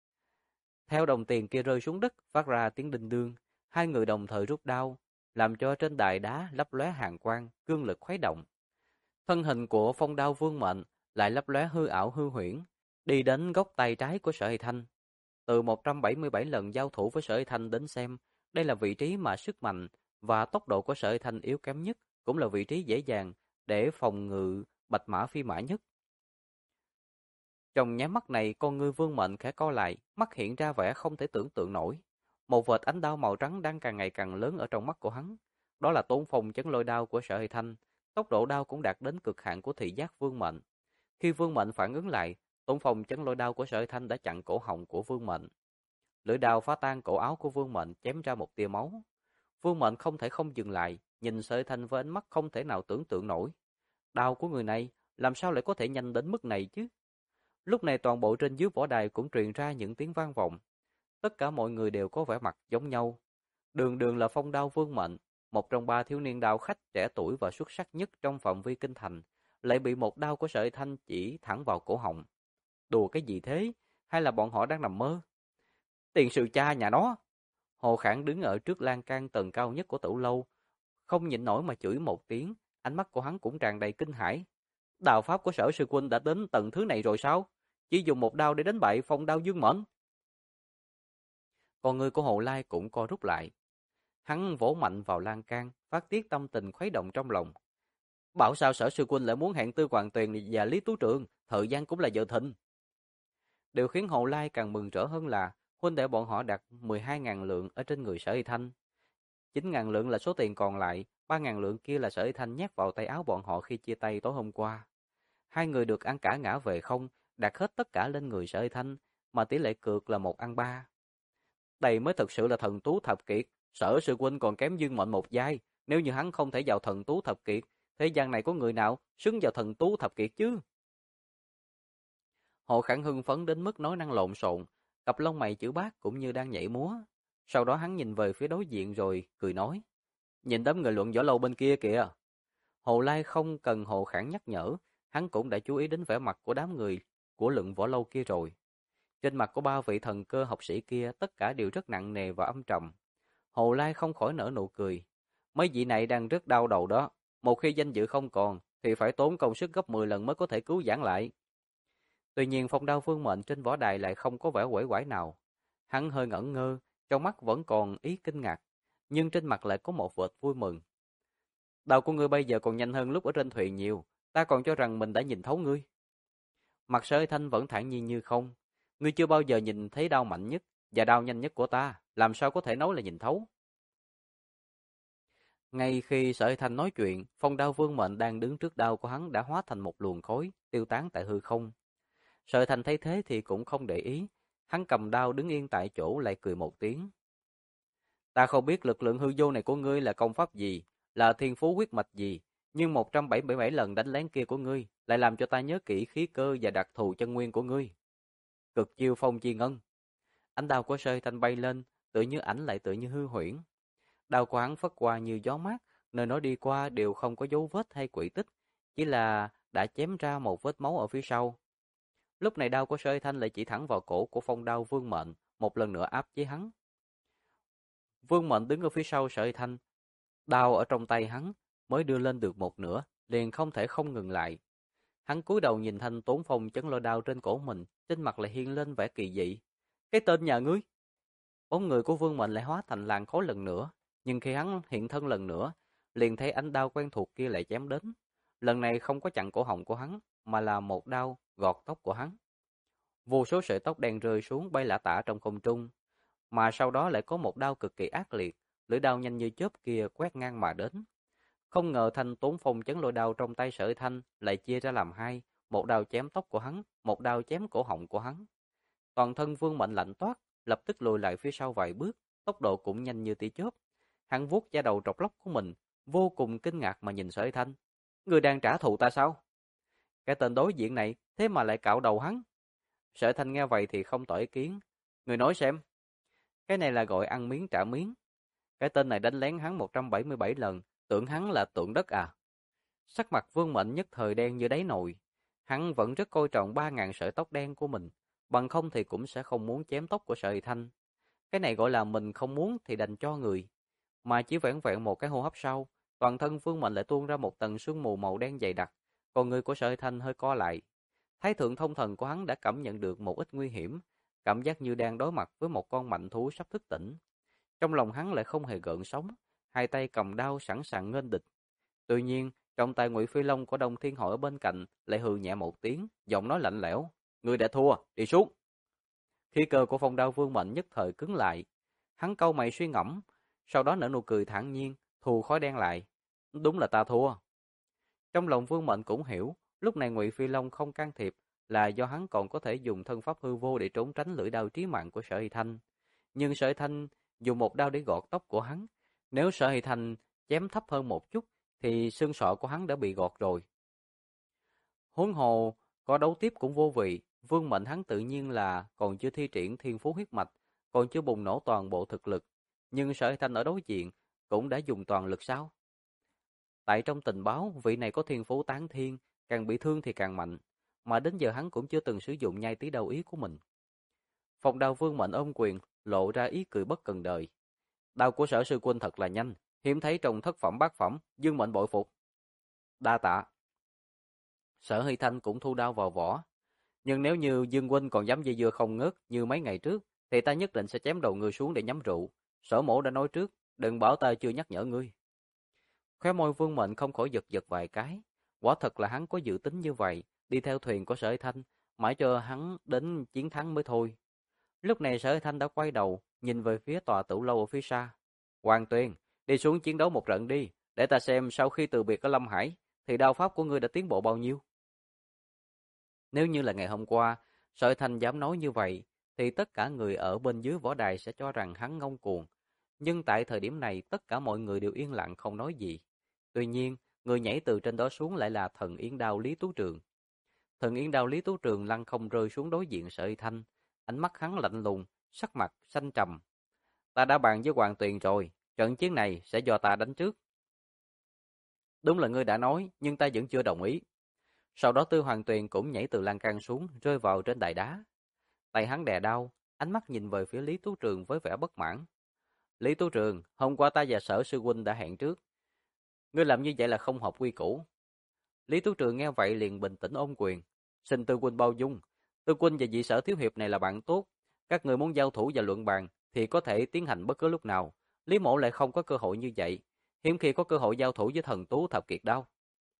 Theo đồng tiền kia rơi xuống đất, phát ra tiếng đinh đương, hai người đồng thời rút đao, làm cho trên đài đá lấp lóe hàn quang, cương lực khuấy động. Thân hình của Phong Đao Vương Mệnh lại lấp lóe hư ảo hư huyễn, đi đến góc tay trái của Sở Hy Thanh. Từ 177 lần giao thủ với Sở Hy Thanh đến xem, đây là vị trí mà sức mạnh và tốc độ của Sở Hy Thanh yếu kém nhất, cũng là vị trí dễ dàng để phòng ngự bạch mã phi mã nhất. Trong nháy mắt này, con ngươi Vương Mệnh khẽ co lại, mắt hiện ra vẻ không thể tưởng tượng nổi. Một vệt ánh đao màu trắng đang càng ngày càng lớn ở trong mắt của hắn. Đó là Tôn Phong chấn lôi đao của Sở Hy Thanh. Tốc độ đao cũng đạt đến cực hạn của thị giác Vương Mệnh. Khi Vương Mệnh phản ứng lại, Tôn Phong chấn lôi đao của Sở Hy Thanh đã chặn cổ họng của Vương Mệnh. Lưỡi đao phá tan cổ áo của Vương Mệnh, chém ra một tia máu. Vương Mệnh không thể không dừng lại, nhìn Sở Hy Thanh với ánh mắt không thể nào tưởng tượng nổi. Đao của người này làm sao lại có thể nhanh đến mức này chứ? Lúc này toàn bộ trên dưới võ đài cũng truyền ra những tiếng vang vọng. Tất cả mọi người đều có vẻ mặt giống nhau. Đường Đường là Phong Đao Vương Mệnh, một trong ba thiếu niên đao khách trẻ tuổi và xuất sắc nhất trong phạm vi kinh thành, lại bị một đao của Sở Hy Thanh chỉ thẳng vào cổ họng. Đùa cái gì thế? Hay là bọn họ đang nằm mơ? Tiền sự cha nhà nó! Hồ Khảng đứng ở trước lan can tầng cao nhất của Tử Lâu, không nhịn nổi mà chửi một tiếng, ánh mắt của hắn cũng tràn đầy kinh hãi. Đạo pháp của Sở sư huynh đã đến tầng thứ này rồi sao? Chỉ dùng một đao để đánh bại Phong Đao Vương Mệnh. Con người của Hồ Lai cũng co rút lại. Hắn vỗ mạnh vào lan can, phát tiết tâm tình khuấy động trong lòng. Bảo sao Sở sư huynh lại muốn hẹn Tư Hoàng Tuyền và Lý Tú Trượng, thời gian cũng là giờ thịnh. Điều khiến Hồ Lai càng mừng rỡ hơn là huynh đệ bọn họ đặt 12.000 lượng ở trên người Sở Hy Thanh. 9.000 lượng là số tiền còn lại, 3.000 lượng kia là Sở Y Thanh nhét vào tay áo bọn họ khi chia tay tối hôm qua. Hai người được ăn cả ngã về không, đặt hết tất cả lên người Sở Y Thanh, mà tỷ lệ cược là 1/3. Đây mới thực sự là thần tú thập kiệt, Sở sư huynh còn kém Dương Mệnh một giai, nếu như hắn không thể vào thần tú thập kiệt, thế gian này có người nào xứng vào thần tú thập kiệt chứ? Hồ Khẳng hưng phấn đến mức nói năng lộn xộn, cặp lông mày chữ bát cũng như đang nhảy múa. Sau đó hắn nhìn về phía đối diện rồi cười nói: "Nhìn đám người luận võ lâu bên kia kìa." Hồ Lai không cần Hồ Khẳng nhắc nhở, hắn cũng đã chú ý đến vẻ mặt của đám người của luận võ lâu kia rồi. Trên mặt của ba vị thần cơ học sĩ kia tất cả đều rất nặng nề và âm trầm. Hồ Lai không khỏi nở nụ cười. Mấy vị này đang rất đau đầu đó. Một khi danh dự không còn, thì phải tốn công sức gấp 10 lần mới có thể cứu vãn lại. Tuy nhiên Phong Đao Vương Mệnh trên võ đài lại không có vẻ uể oải nào. Hắn hơi ngẩn ngơ, trong mắt vẫn còn ý kinh ngạc, nhưng trên mặt lại có một vệt vui mừng. Đao của ngươi bây giờ còn nhanh hơn lúc ở trên thuyền nhiều, ta còn cho rằng mình đã nhìn thấu ngươi. Mặt Sở Thanh vẫn thản nhiên như không. Ngươi chưa bao giờ nhìn thấy đao mạnh nhất và đao nhanh nhất của ta, làm sao có thể nói là nhìn thấu? Ngay khi Sở Thanh nói chuyện, Phong Đao Vương Mệnh đang đứng trước đao của hắn đã hóa thành một luồng khói, tiêu tán tại hư không. Sở Thanh thấy thế thì cũng không để ý, hắn cầm đao đứng yên tại chỗ lại cười một tiếng. Ta không biết lực lượng hư vô này của ngươi là công pháp gì, là thiên phú huyết mạch gì, nhưng 177 lần đánh lén kia của ngươi lại làm cho ta nhớ kỹ khí cơ và đặc thù chân nguyên của ngươi. Cực chiêu phong chi ngân. Ánh đao của Sở Thanh bay lên, tự như ảnh lại tự như hư huyễn. Đao của hắn phất qua như gió mát, nơi nó đi qua đều không có dấu vết hay quỷ tích, chỉ là đã chém ra một vết máu ở phía sau. Lúc này đao của Sở Thanh lại chỉ thẳng vào cổ của Phong Đao Vương Mệnh, một lần nữa áp chế hắn. Vương Mệnh đứng ở phía sau Sở Thanh, đao ở trong tay hắn mới đưa lên được một nửa, liền không thể không ngừng lại. Hắn cúi đầu nhìn Thanh Tốn Phong chấn lôi đao trên cổ mình, trên mặt lại hiện lên vẻ kỳ dị. Cái tên nhà ngươi? Bóng người của Vương Mệnh lại hóa thành làn khói lần nữa, nhưng khi hắn hiện thân lần nữa, liền thấy ánh đao quen thuộc kia lại chém đến. Lần này không có chặn cổ họng của hắn, mà là một đao gọt tóc của hắn. Vô số sợi tóc đen rơi xuống bay lả tả trong không trung, mà sau đó lại có một đao cực kỳ ác liệt, lưỡi đao nhanh như chớp kia quét ngang mà đến. Không ngờ Thanh Tốn Phong chấn lôi đao trong tay Sở Thanh lại chia ra làm hai, một đao chém tóc của hắn, một đao chém cổ họng của hắn. Toàn thân Vương Mệnh lạnh toát, lập tức lùi lại phía sau vài bước, tốc độ cũng nhanh như tia chớp. Hắn vuốt da đầu trọc lóc của mình, vô cùng kinh ngạc mà nhìn Sở Thanh. Người đang trả thù ta sao? Cái tên đối diện này thế mà lại cạo đầu hắn. Sở Thanh nghe vậy thì không tỏ ý kiến. Người nói xem. Cái này là gọi ăn miếng trả miếng. Cái tên này đánh lén hắn 177 lần, tưởng hắn là tượng đất à? Sắc mặt Vương Mệnh nhất thời đen như đáy nồi. Hắn vẫn rất coi trọng 3.000 sợi tóc đen của mình, bằng không thì cũng sẽ không muốn chém tóc của Sở Thanh. Cái này gọi là mình không muốn thì đành cho người. Mà chỉ vẻn vẹn một cái hô hấp sau, toàn thân Vương Mệnh lại tuôn ra một tầng sương mù màu đen dày đặc, còn người của Sở Thanh hơi co lại. Thái thượng thông thần của hắn đã cảm nhận được một ít nguy hiểm, cảm giác như đang đối mặt với một con mạnh thú sắp thức tỉnh. Trong lòng hắn lại không hề gợn sóng, hai tay cầm đao sẵn sàng nghênh địch. Tuy nhiên, trong tay Ngụy Phi Long của Đông Thiên Hội ở bên cạnh lại hừ nhẹ một tiếng, giọng nói lạnh lẽo: "Ngươi đã thua, đi xuống." Khí cơ của Phong Đao Vương Mệnh nhất thời cứng lại. Hắn cau mày suy ngẫm, sau đó nở nụ cười thản nhiên, thù khói đen lại. Đúng là ta thua. Trong lòng Vương Mệnh cũng hiểu, lúc này Ngụy Phi Long không can thiệp là do hắn còn có thể dùng thân pháp hư vô để trốn tránh lưỡi đao trí mạng của Sở Hy Thanh. Nhưng Sở Hy Thanh dùng một đao để gọt tóc của hắn. Nếu Sở Hy Thanh chém thấp hơn một chút thì xương sọ của hắn đã bị gọt rồi. Huống hồ, có đấu tiếp cũng vô vị, Vương Mệnh hắn tự nhiên là còn chưa thi triển thiên phú huyết mạch, còn chưa bùng nổ toàn bộ thực lực. Nhưng Sở Hy Thanh ở đối diện cũng đã dùng toàn lực sao? Tại trong tình báo, vị này có thiên phú tán thiên, càng bị thương thì càng mạnh, mà đến giờ hắn cũng chưa từng sử dụng nhai tí đầu ý của mình. Phong Đao Vương Mệnh ôm quyền, lộ ra ý cười bất cần đời. Đao của Sở sư huynh thật là nhanh, hiếm thấy trong thất phẩm bát phẩm, Dương Mệnh bội phục. Đa tạ. Sở Hy Thanh cũng thu đao vào vỏ. Nhưng nếu như Dương huynh còn dám dây dưa không ngớt như mấy ngày trước, thì ta nhất định sẽ chém đầu ngươi xuống để nhắm rượu. Sở mổ đã nói trước, đừng bảo ta chưa nhắc nhở ngươi. Khóe môi Vương Mệnh không khỏi giật giật vài cái. Quả thật là hắn có dự tính như vậy, đi theo thuyền của Sở Hy Thanh, mãi cho hắn đến chiến thắng mới thôi. Lúc này Sở Hy Thanh đã quay đầu, nhìn về phía tòa tử lâu ở phía xa. Hoàng Tuyền, Đi xuống chiến đấu một trận đi, để ta xem sau khi từ biệt ở Lâm Hải, thì đao pháp của ngươi đã tiến bộ bao nhiêu. Nếu như là ngày hôm qua, Sở Thanh dám nói như vậy, thì tất cả người ở bên dưới võ đài sẽ cho rằng hắn ngông cuồng. Nhưng tại thời điểm này, tất cả mọi người đều yên lặng không nói gì. Tuy nhiên, người nhảy từ trên đó xuống lại là thần Yến Đao Lý Tú Trường. Thần Yến Đao Lý Tú Trường lăn không rơi xuống đối diện Sở Thanh, ánh mắt hắn lạnh lùng, sắc mặt xanh trầm. Ta đã bàn với Hoàng Tuyền rồi, trận chiến này sẽ do ta đánh trước. Đúng là ngươi đã nói, nhưng ta vẫn chưa đồng ý. Sau đó Tư Hoàng Tuyền cũng nhảy từ lan can xuống, rơi vào trên đài đá. Tay hắn đè đau, ánh mắt nhìn về phía Lý Tú Trường với vẻ bất mãn. Lý Tú Trường, hôm qua ta và Sở sư huynh đã hẹn trước. Ngươi làm như vậy là không hợp quy củ. Lý Tú Trường nghe vậy liền bình tĩnh ôm quyền. Xin Tư huynh bao dung. Tư huynh và vị Sở thiếu hiệp này là bạn tốt. Các người muốn giao thủ và luận bàn thì có thể tiến hành bất cứ lúc nào. Lý Mộ lại không có cơ hội như vậy. Hiếm khi có cơ hội giao thủ với thần tú thập kiệt đao.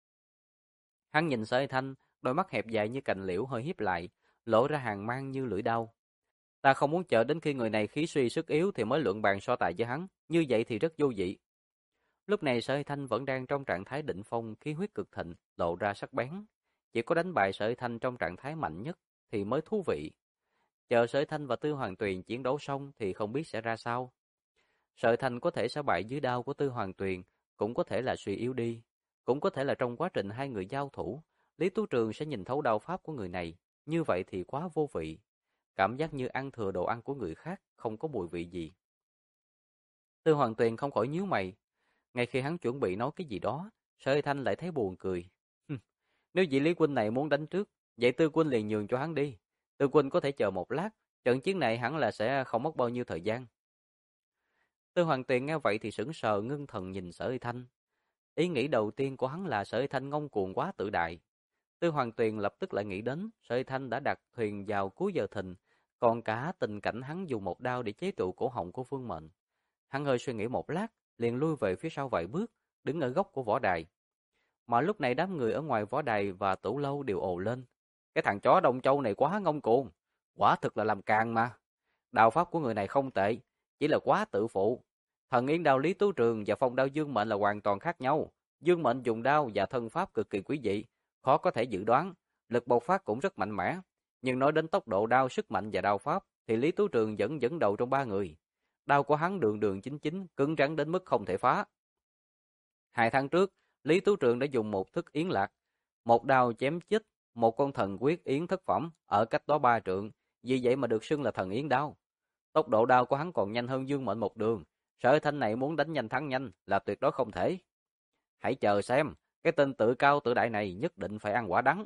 Hắn nhìn Sở Thanh, đôi mắt hẹp dài như cành liễu hơi híp lại, lộ ra hàn mang như lưỡi đao. Ta không muốn chờ đến khi người này khí suy sức yếu thì mới luận bàn so tài với hắn, như vậy thì rất vô vị. Lúc này Sở Thanh vẫn đang trong trạng thái đỉnh phong, khí huyết cực thịnh, lộ ra sắc bén. Chỉ có đánh bại Sở Thanh trong trạng thái mạnh nhất thì mới thú vị. Chờ Sở Thanh và Tư Hoàng Tuyền chiến đấu xong thì không biết sẽ ra sao. Sở Thanh có thể sẽ bại dưới đao của Tư Hoàng Tuyền, cũng có thể là suy yếu đi, cũng có thể là trong quá trình hai người giao thủ, Lý Tú Trường sẽ nhìn thấu đao pháp của người này, như vậy thì quá vô vị. Cảm giác như ăn thừa đồ ăn của người khác, không có mùi vị gì. Tư Hoàng Tuyền không khỏi nhíu mày. Ngay khi hắn chuẩn bị nói cái gì đó, Sở Thanh lại thấy buồn cười. Nếu vị Lý Huynh này muốn đánh trước, vậy Tư Huynh liền nhường cho hắn đi. Tư Huynh có thể chờ một lát, trận chiến này hẳn là sẽ không mất bao nhiêu thời gian. Tư Hoàng Tuyền nghe vậy thì sững sờ ngưng thần nhìn Sở Thanh. Ý nghĩ đầu tiên của hắn là Sở Thanh ngông cuồng quá tự đại. Tư Hoàng Tuyền lập tức lại nghĩ đến Sở Thanh đã đặt thuyền vào cuối giờ thìn, còn cả tình cảnh hắn dùng một đao để chế trụ cổ họng của Vương Mệnh. Hắn hơi suy nghĩ một lát, liền lui về phía sau vài bước, đứng ở góc của võ đài. Mà lúc này đám người ở ngoài võ đài và tủ lâu đều ồ lên. Cái thằng chó Đông Châu này quá ngông cuồng, quả thực là làm càng mà. Đao pháp của người này không tệ, chỉ là quá tự phụ. Thần Yến Đao Lý Tú Trường và phong đao Dương Mệnh là hoàn toàn khác nhau. Dương Mệnh dùng đao và thân pháp cực kỳ quý dị, khó có thể dự đoán, lực bộc phát cũng rất mạnh mẽ. Nhưng nói đến tốc độ đao, sức mạnh và đao pháp, thì Lý Tú Trường vẫn dẫn đầu trong ba người. Đao của hắn đường đường chính chính, cứng rắn đến mức không thể phá. 2 tháng trước, Lý Tú Trường đã dùng một thức yến lạc, một đao chém chết một con thần quyết yến thất phẩm ở cách đó 3 trượng, vì vậy mà được xưng là thần yến đao. Tốc độ đao của hắn còn nhanh hơn Dương Mệnh một đường. Sở Thanh này muốn đánh nhanh thắng nhanh là tuyệt đối không thể. Hãy chờ xem, cái tên tự cao tự đại này nhất định phải ăn quả đắng.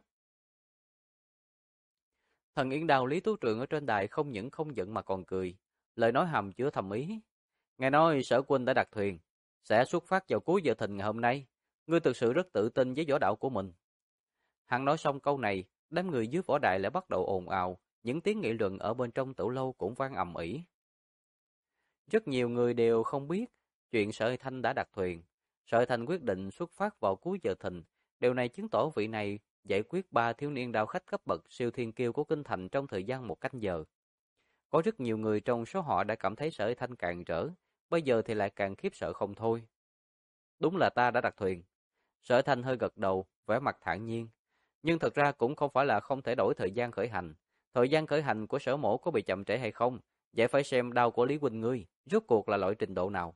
Thần Yến Đao Lý Tú Trường ở trên đài không những không giận mà còn cười, lời nói hàm chứa thầm ý. Nghe nói Sở Quân đã đặt thuyền, sẽ xuất phát vào cuối giờ thìn ngày hôm nay. Ngươi thực sự rất tự tin với võ đạo của mình. Hắn nói xong câu này, đám người dưới võ đài lại bắt đầu ồn ào, những tiếng nghị luận ở bên trong tử lâu cũng vang ầm ĩ. Rất nhiều người đều không biết chuyện Sở Thanh đã đặt thuyền. Sở Thanh quyết định xuất phát vào cuối giờ thìn. Điều này chứng tỏ vị này giải quyết 3 thiếu niên đao khách cấp bậc siêu thiên kiêu của kinh thành trong thời gian 1 canh giờ. Có rất nhiều người trong số họ đã cảm thấy Sở Thanh càn trở, bây giờ thì lại càng khiếp sợ không thôi. Đúng là ta đã đặt thuyền. Sở Thanh hơi gật đầu, vẻ mặt thản nhiên. Nhưng thật ra cũng không phải là không thể đổi thời gian khởi hành. Thời gian khởi hành của Sở Mỗ có bị chậm trễ hay không, vậy phải xem đao của Lý huynh ngươi rốt cuộc là loại trình độ nào.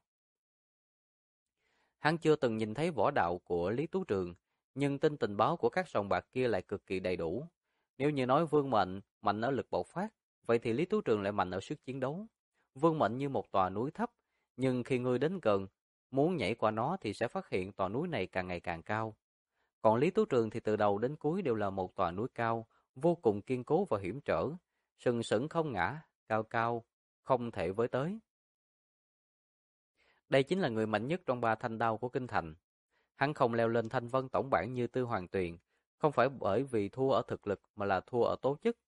Hắn chưa từng nhìn thấy võ đạo của Lý Tú Trường, nhưng tin tình báo của các sòng bạc kia lại cực kỳ đầy đủ. Nếu như nói Vương Mệnh mạnh ở lực bộc phát, vậy thì Lý Tú Trường lại mạnh ở sức chiến đấu. Vương Mệnh như một tòa núi thấp, nhưng khi ngươi đến gần, muốn nhảy qua nó thì sẽ phát hiện tòa núi này càng ngày càng cao. Còn Lý Tú Trường thì từ đầu đến cuối đều là một tòa núi cao, vô cùng kiên cố và hiểm trở, sừng sững không ngã, cao cao, không thể với tới. Đây chính là người mạnh nhất trong 3 thanh đao của kinh thành. Hắn không leo lên thanh vân tổng bảng như Tư Hoàng Tuyền, không phải bởi vì thua ở thực lực mà là thua ở tố chất.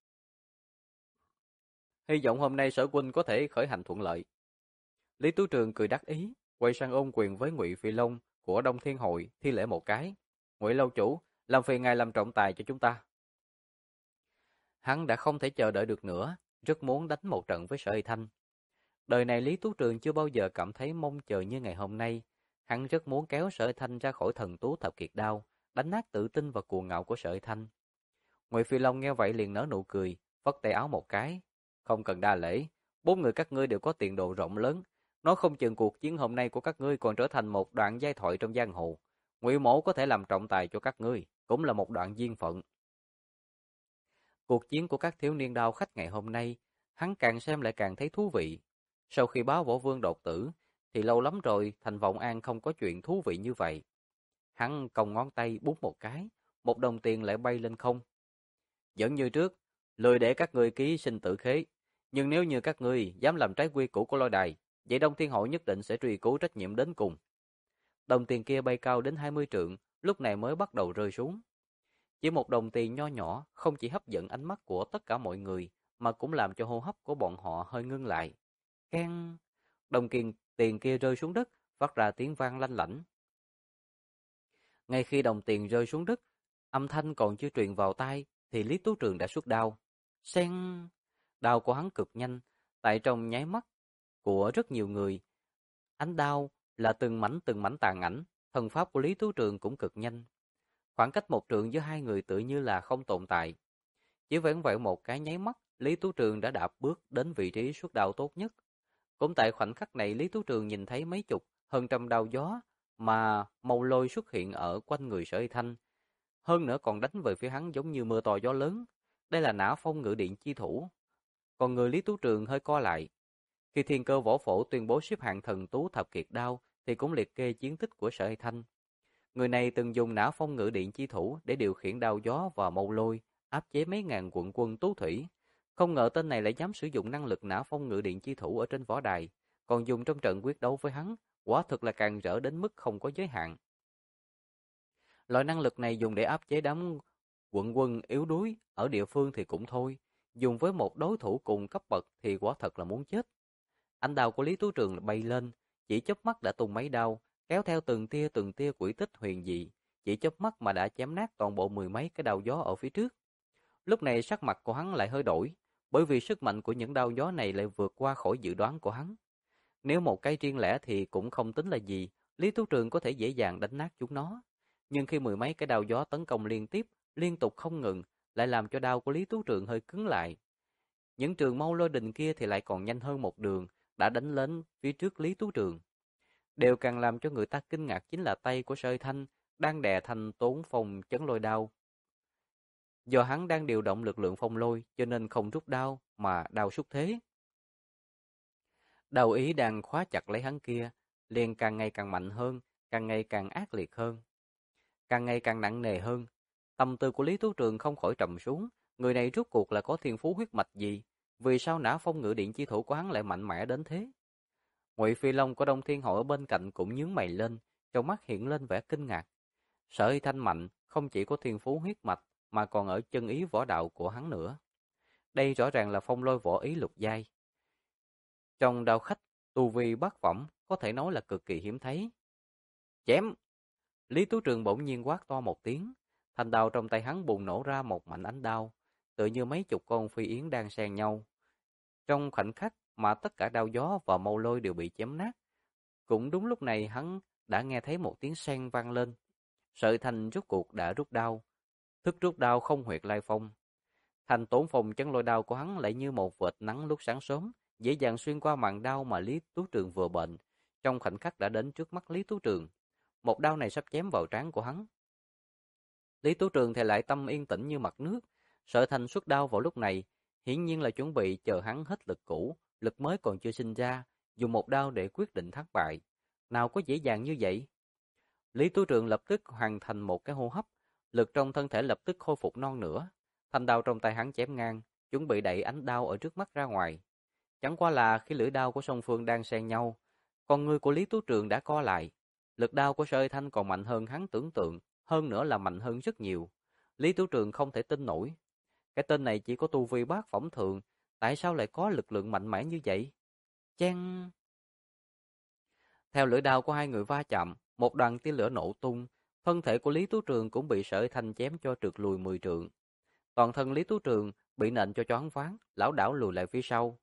Hy vọng hôm nay Sở huynh có thể khởi hành thuận lợi. Lý Tú Trường cười đắc ý, quay sang ôn quyền với Ngụy Phi Long của Đông Thiên Hội thi lễ một cái. Ngụy lâu chủ, làm phiền ngài làm trọng tài cho chúng ta. Hắn đã không thể chờ đợi được nữa, rất muốn đánh một trận với Sở Y Thanh. Đời này Lý Tú Trường chưa bao giờ cảm thấy mong chờ như ngày hôm nay. Hắn rất muốn kéo Sở Thanh ra khỏi thần tú thập kiệt đao, đánh nát tự tin và cuồng ngạo của Sở Thanh. Ngụy Phi Long nghe vậy liền nở nụ cười, phất tay áo một cái. Không cần đa lễ, bốn người các ngươi đều có tiền đồ rộng lớn. Nói không chừng cuộc chiến hôm nay của các ngươi còn trở thành một đoạn giai thoại trong giang hồ. Ngụy Mỗ có thể làm trọng tài cho các ngươi, cũng là một đoạn duyên phận. Cuộc chiến của các thiếu niên đao khách ngày hôm nay, hắn càng xem lại càng thấy thú vị. Sau khi báo Võ Vương đột tử, thì lâu lắm rồi Thành Vọng An không có chuyện thú vị như vậy. Hắn cong ngón tay búng một cái, một đồng tiền lại bay lên không. Vẫn như trước, lười để các ngươi ký sinh tử khế. Nhưng nếu như các ngươi dám làm trái quy củ của lôi đài, vậy Đông Thiên Hội nhất định sẽ truy cứu trách nhiệm đến cùng. Đồng tiền kia bay cao đến 20 trượng, lúc này mới bắt đầu rơi xuống. Chỉ một đồng tiền nho nhỏ không chỉ hấp dẫn ánh mắt của tất cả mọi người, mà cũng làm cho hô hấp của bọn họ hơi ngưng lại. Keng! Đồng tiền kia rơi xuống đất, phát ra tiếng vang lanh lảnh. Ngay khi đồng tiền rơi xuống đất, âm thanh còn chưa truyền vào tai, thì Lý Tú Trường đã xuất đao. Sen! Đao của hắn cực nhanh, tại trong nháy mắt của rất nhiều người. Ánh đao là từng mảnh tàn ảnh, thần pháp của Lý Tú Trường cũng cực nhanh. Khoảng cách một trượng giữa hai người tự như là không tồn tại. Chỉ vẻn vẹn một cái nháy mắt, Lý Tú Trường đã đạp bước đến vị trí xuất đao tốt nhất. Cũng tại khoảnh khắc này, Lý Tú Trường nhìn thấy mấy chục, hơn trăm đao gió mà màu lôi xuất hiện ở quanh người Sở Y Thanh. Hơn nữa còn đánh về phía hắn giống như mưa to gió lớn. Đây là Nã Phong Ngự Điện chi thủ. Còn người Lý Tú Trường hơi co lại. Khi Thiên Cơ Võ Phổ tuyên bố xếp hạng thần tú thập kiệt đao, thì cũng liệt kê chiến tích của Sở Y Thanh. Người này từng dùng Nã Phong Ngự Điện chi thủ để điều khiển đao gió và mâu lôi, áp chế mấy ngàn quận quân tú thủy. Không ngờ tên này lại dám sử dụng năng lực Nã Phong Ngự Điện chi thủ ở trên võ đài, còn dùng trong trận quyết đấu với hắn, quả thực là càng rỡ đến mức không có giới hạn. Loại năng lực này dùng để áp chế đám quận quân yếu đuối ở địa phương thì cũng thôi, dùng với một đối thủ cùng cấp bậc thì quả thật là muốn chết. Ánh đao của Lý Tú Trường bay lên, chỉ chớp mắt đã tung mấy đao, kéo theo từng tia quỷ tích huyền dị, chỉ chớp mắt mà đã chém nát toàn bộ mười mấy cái đao gió ở phía trước. Lúc này sắc mặt của hắn lại hơi đổi, bởi vì sức mạnh của những đao gió này lại vượt qua khỏi dự đoán của hắn. Nếu một cái riêng lẻ thì cũng không tính là gì, Lý Tú Trường có thể dễ dàng đánh nát chúng nó. Nhưng khi mười mấy cái đao gió tấn công liên tiếp, liên tục không ngừng, lại làm cho đao của Lý Tú Trường hơi cứng lại. Những trường mâu lôi đình kia thì lại còn nhanh hơn một đường, đã đánh lên phía trước Lý Tú Trường. Điều càng làm cho người ta kinh ngạc chính là tay của Sơ Thanh đang đè thành Tốn Phong chấn lôi đao. Do hắn đang điều động lực lượng phong lôi cho nên không rút đao mà đao xuất thế. Đao ý đang khóa chặt lấy hắn kia, liền càng ngày càng mạnh hơn, càng ngày càng ác liệt hơn, càng ngày càng nặng nề hơn. Tâm tư của Lý Tú Trường không khỏi trầm xuống, người này rốt cuộc là có thiên phú huyết mạch gì? Vì sao Nã Phong Ngự Điện chi thủ của hắn lại mạnh mẽ đến thế? Ngụy Phi Long của Đông Thiên Hội ở bên cạnh cũng nhướng mày lên, trong mắt hiện lên vẻ kinh ngạc. Sở Y Thanh mạnh không chỉ có thiên phú huyết mạch mà còn ở chân ý võ đạo của hắn nữa. Đây rõ ràng là phong lôi võ ý lục giai. Trong đao khách, tu vi bát phẩm có thể nói là cực kỳ hiếm thấy. Chém! Lý Tú Trường bỗng nhiên quát to một tiếng, thanh đao trong tay hắn bùng nổ ra một mảnh ánh đao, tựa như mấy chục con phi yến đang xen nhau. Trong khoảnh khắc mà tất cả đao gió và mâu lôi đều bị chém nát. Cũng đúng lúc này hắn đã nghe thấy một tiếng seng vang lên. Sợi Thành rút cuộc đã rút đao. Thức rút đao không huyệt lai phong. Thành Tốn Phong chấn lôi đao của hắn lại như một vệt nắng lúc sáng sớm, dễ dàng xuyên qua màn đao mà Lý Tú Trường vừa bệnh. Trong khoảnh khắc đã đến trước mắt Lý Tú Trường. Một đao này sắp chém vào trán của hắn. Lý Tú Trường thì lại tâm yên tĩnh như mặt nước. Sợi Thành xuất đao vào lúc này, hiển nhiên là chuẩn bị chờ hắn hết lực cũ, lực mới còn chưa sinh ra, dùng một đao để quyết định thắng bại. Nào có dễ dàng như vậy? Lý Tú Trường lập tức hoàn thành một cái hô hấp, lực trong thân thể lập tức khôi phục non nữa. Thanh đao trong tay hắn chém ngang, chuẩn bị đẩy ánh đao ở trước mắt ra ngoài. Chẳng qua là khi lưỡi đao của song phương đang xen nhau, con người của Lý Tú Trường đã co lại. Lực đao của Sơ Thanh còn mạnh hơn hắn tưởng tượng, hơn nữa là mạnh hơn rất nhiều. Lý Tú Trường không thể tin nổi. Cái tên này chỉ có tu vi bát phẩm thượng, tại sao lại có lực lượng mạnh mẽ như vậy? Chen! Theo lưỡi đao của hai người va chạm, một đoàn tia lửa nổ tung, thân thể của Lý Tú Trường cũng bị Sở Thanh chém cho trượt lùi 10 trượng. Toàn thân Lý Tú Trường bị nện cho choáng váng, lảo đảo lùi lại phía sau.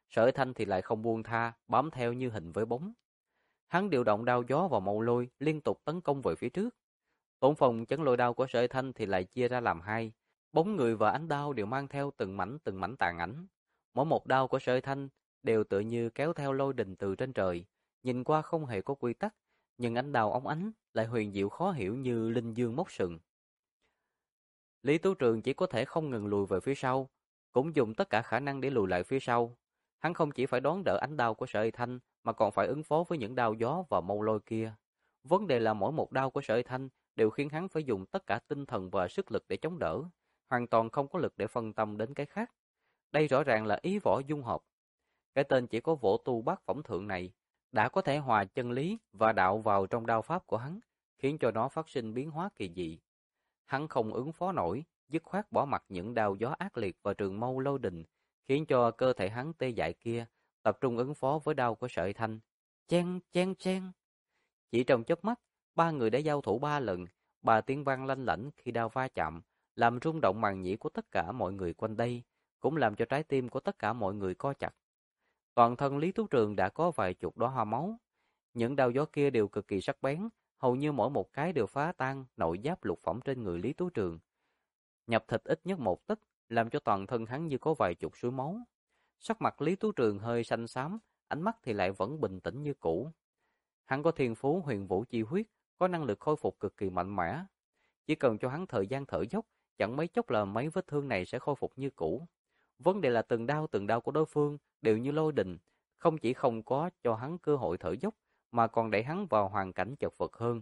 Sở Hải Thanh thì lại không buông tha, bám theo như hình với bóng. Hắn điều động đao gió và mâu lôi liên tục tấn công về phía trước. Tổn phòng chấn lôi đao của Sở Hải Thanh thì lại chia ra làm hai. Bóng người và ánh đao đều mang theo từng mảnh tàn ảnh. Mỗi một đao của Sở Hải Thanh đều tựa như kéo theo lôi đình từ trên trời, nhìn qua không hề có quy tắc, nhưng ánh đao óng ánh lại huyền diệu khó hiểu như linh dương móc sừng. Lý Tú Trường chỉ có thể không ngừng lùi về phía sau, cũng dùng tất cả khả năng để lùi lại phía sau. Hắn không chỉ phải đón đỡ ánh đao của Sở Hải Thanh, mà còn phải ứng phó với những đao gió và mâu lôi kia. Vấn đề là mỗi một đao của Sở Hải Thanh đều khiến hắn phải dùng tất cả tinh thần và sức lực để chống đỡ, hoàn toàn không có lực để phân tâm đến cái khác. Đây rõ ràng là ý võ dung hợp. Cái tên chỉ có võ tu bát phẩm thượng này đã có thể hòa chân lý và đạo vào trong đao pháp của hắn, khiến cho nó phát sinh biến hóa kỳ dị. Hắn không ứng phó nổi, dứt khoát bỏ mặc những đao gió ác liệt và trường mâu lôi đình, khiến cho cơ thể hắn tê dại kia tập trung ứng phó với đao của Sợi Thanh. Chen chen chen. Chỉ trong chớp mắt, ba người đã giao thủ 3 lần, 3 tiếng vang lanh lảnh khi đao va chạm, làm rung động màng nhĩ của tất cả mọi người quanh đây, cũng làm cho trái tim của tất cả mọi người co chặt. Toàn thân Lý Tú Trường đã có vài chục đóa hoa máu. Những đao gió kia đều cực kỳ sắc bén, hầu như mỗi một cái đều phá tan nội giáp lục phẩm trên người Lý Tú Trường, nhập thịt ít nhất 1 tấc, làm cho toàn thân hắn như có vài chục suối máu. Sắc mặt Lý Tú Trường hơi xanh xám, ánh mắt thì lại vẫn bình tĩnh như cũ. Hắn có thiên phú huyền vũ chi huyết, có năng lực khôi phục cực kỳ mạnh mẽ. Chỉ cần cho hắn thời gian thở dốc, chẳng mấy chốc là mấy vết thương này sẽ khôi phục như cũ. Vấn đề là từng đao của đối phương đều như lôi đình, không chỉ không có cho hắn cơ hội thở dốc, mà còn đẩy hắn vào hoàn cảnh chật vật hơn.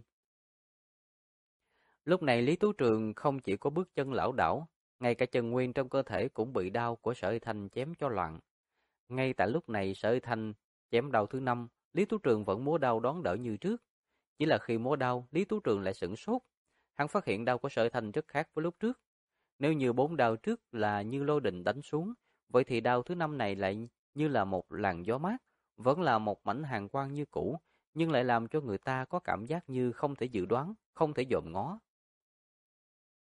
Lúc này Lý Tú Trường không chỉ có bước chân lảo đảo, ngay cả chân nguyên trong cơ thể cũng bị đao của Sở Thanh chém cho loạn. Ngay tại lúc này Sở Thanh chém đao thứ 5, Lý Tú Trường vẫn múa đao đón đỡ như trước. Chỉ là khi múa đao, Lý Tú Trường lại sửng sốt. Hắn phát hiện đao của Sở Thanh rất khác với lúc trước. Nếu như 4 đao trước là như lôi đình đánh xuống, vậy thì đao thứ 5 này lại như là một làn gió mát, vẫn là một mảnh hàn quang như cũ, nhưng lại làm cho người ta có cảm giác như không thể dự đoán, không thể dòm ngó.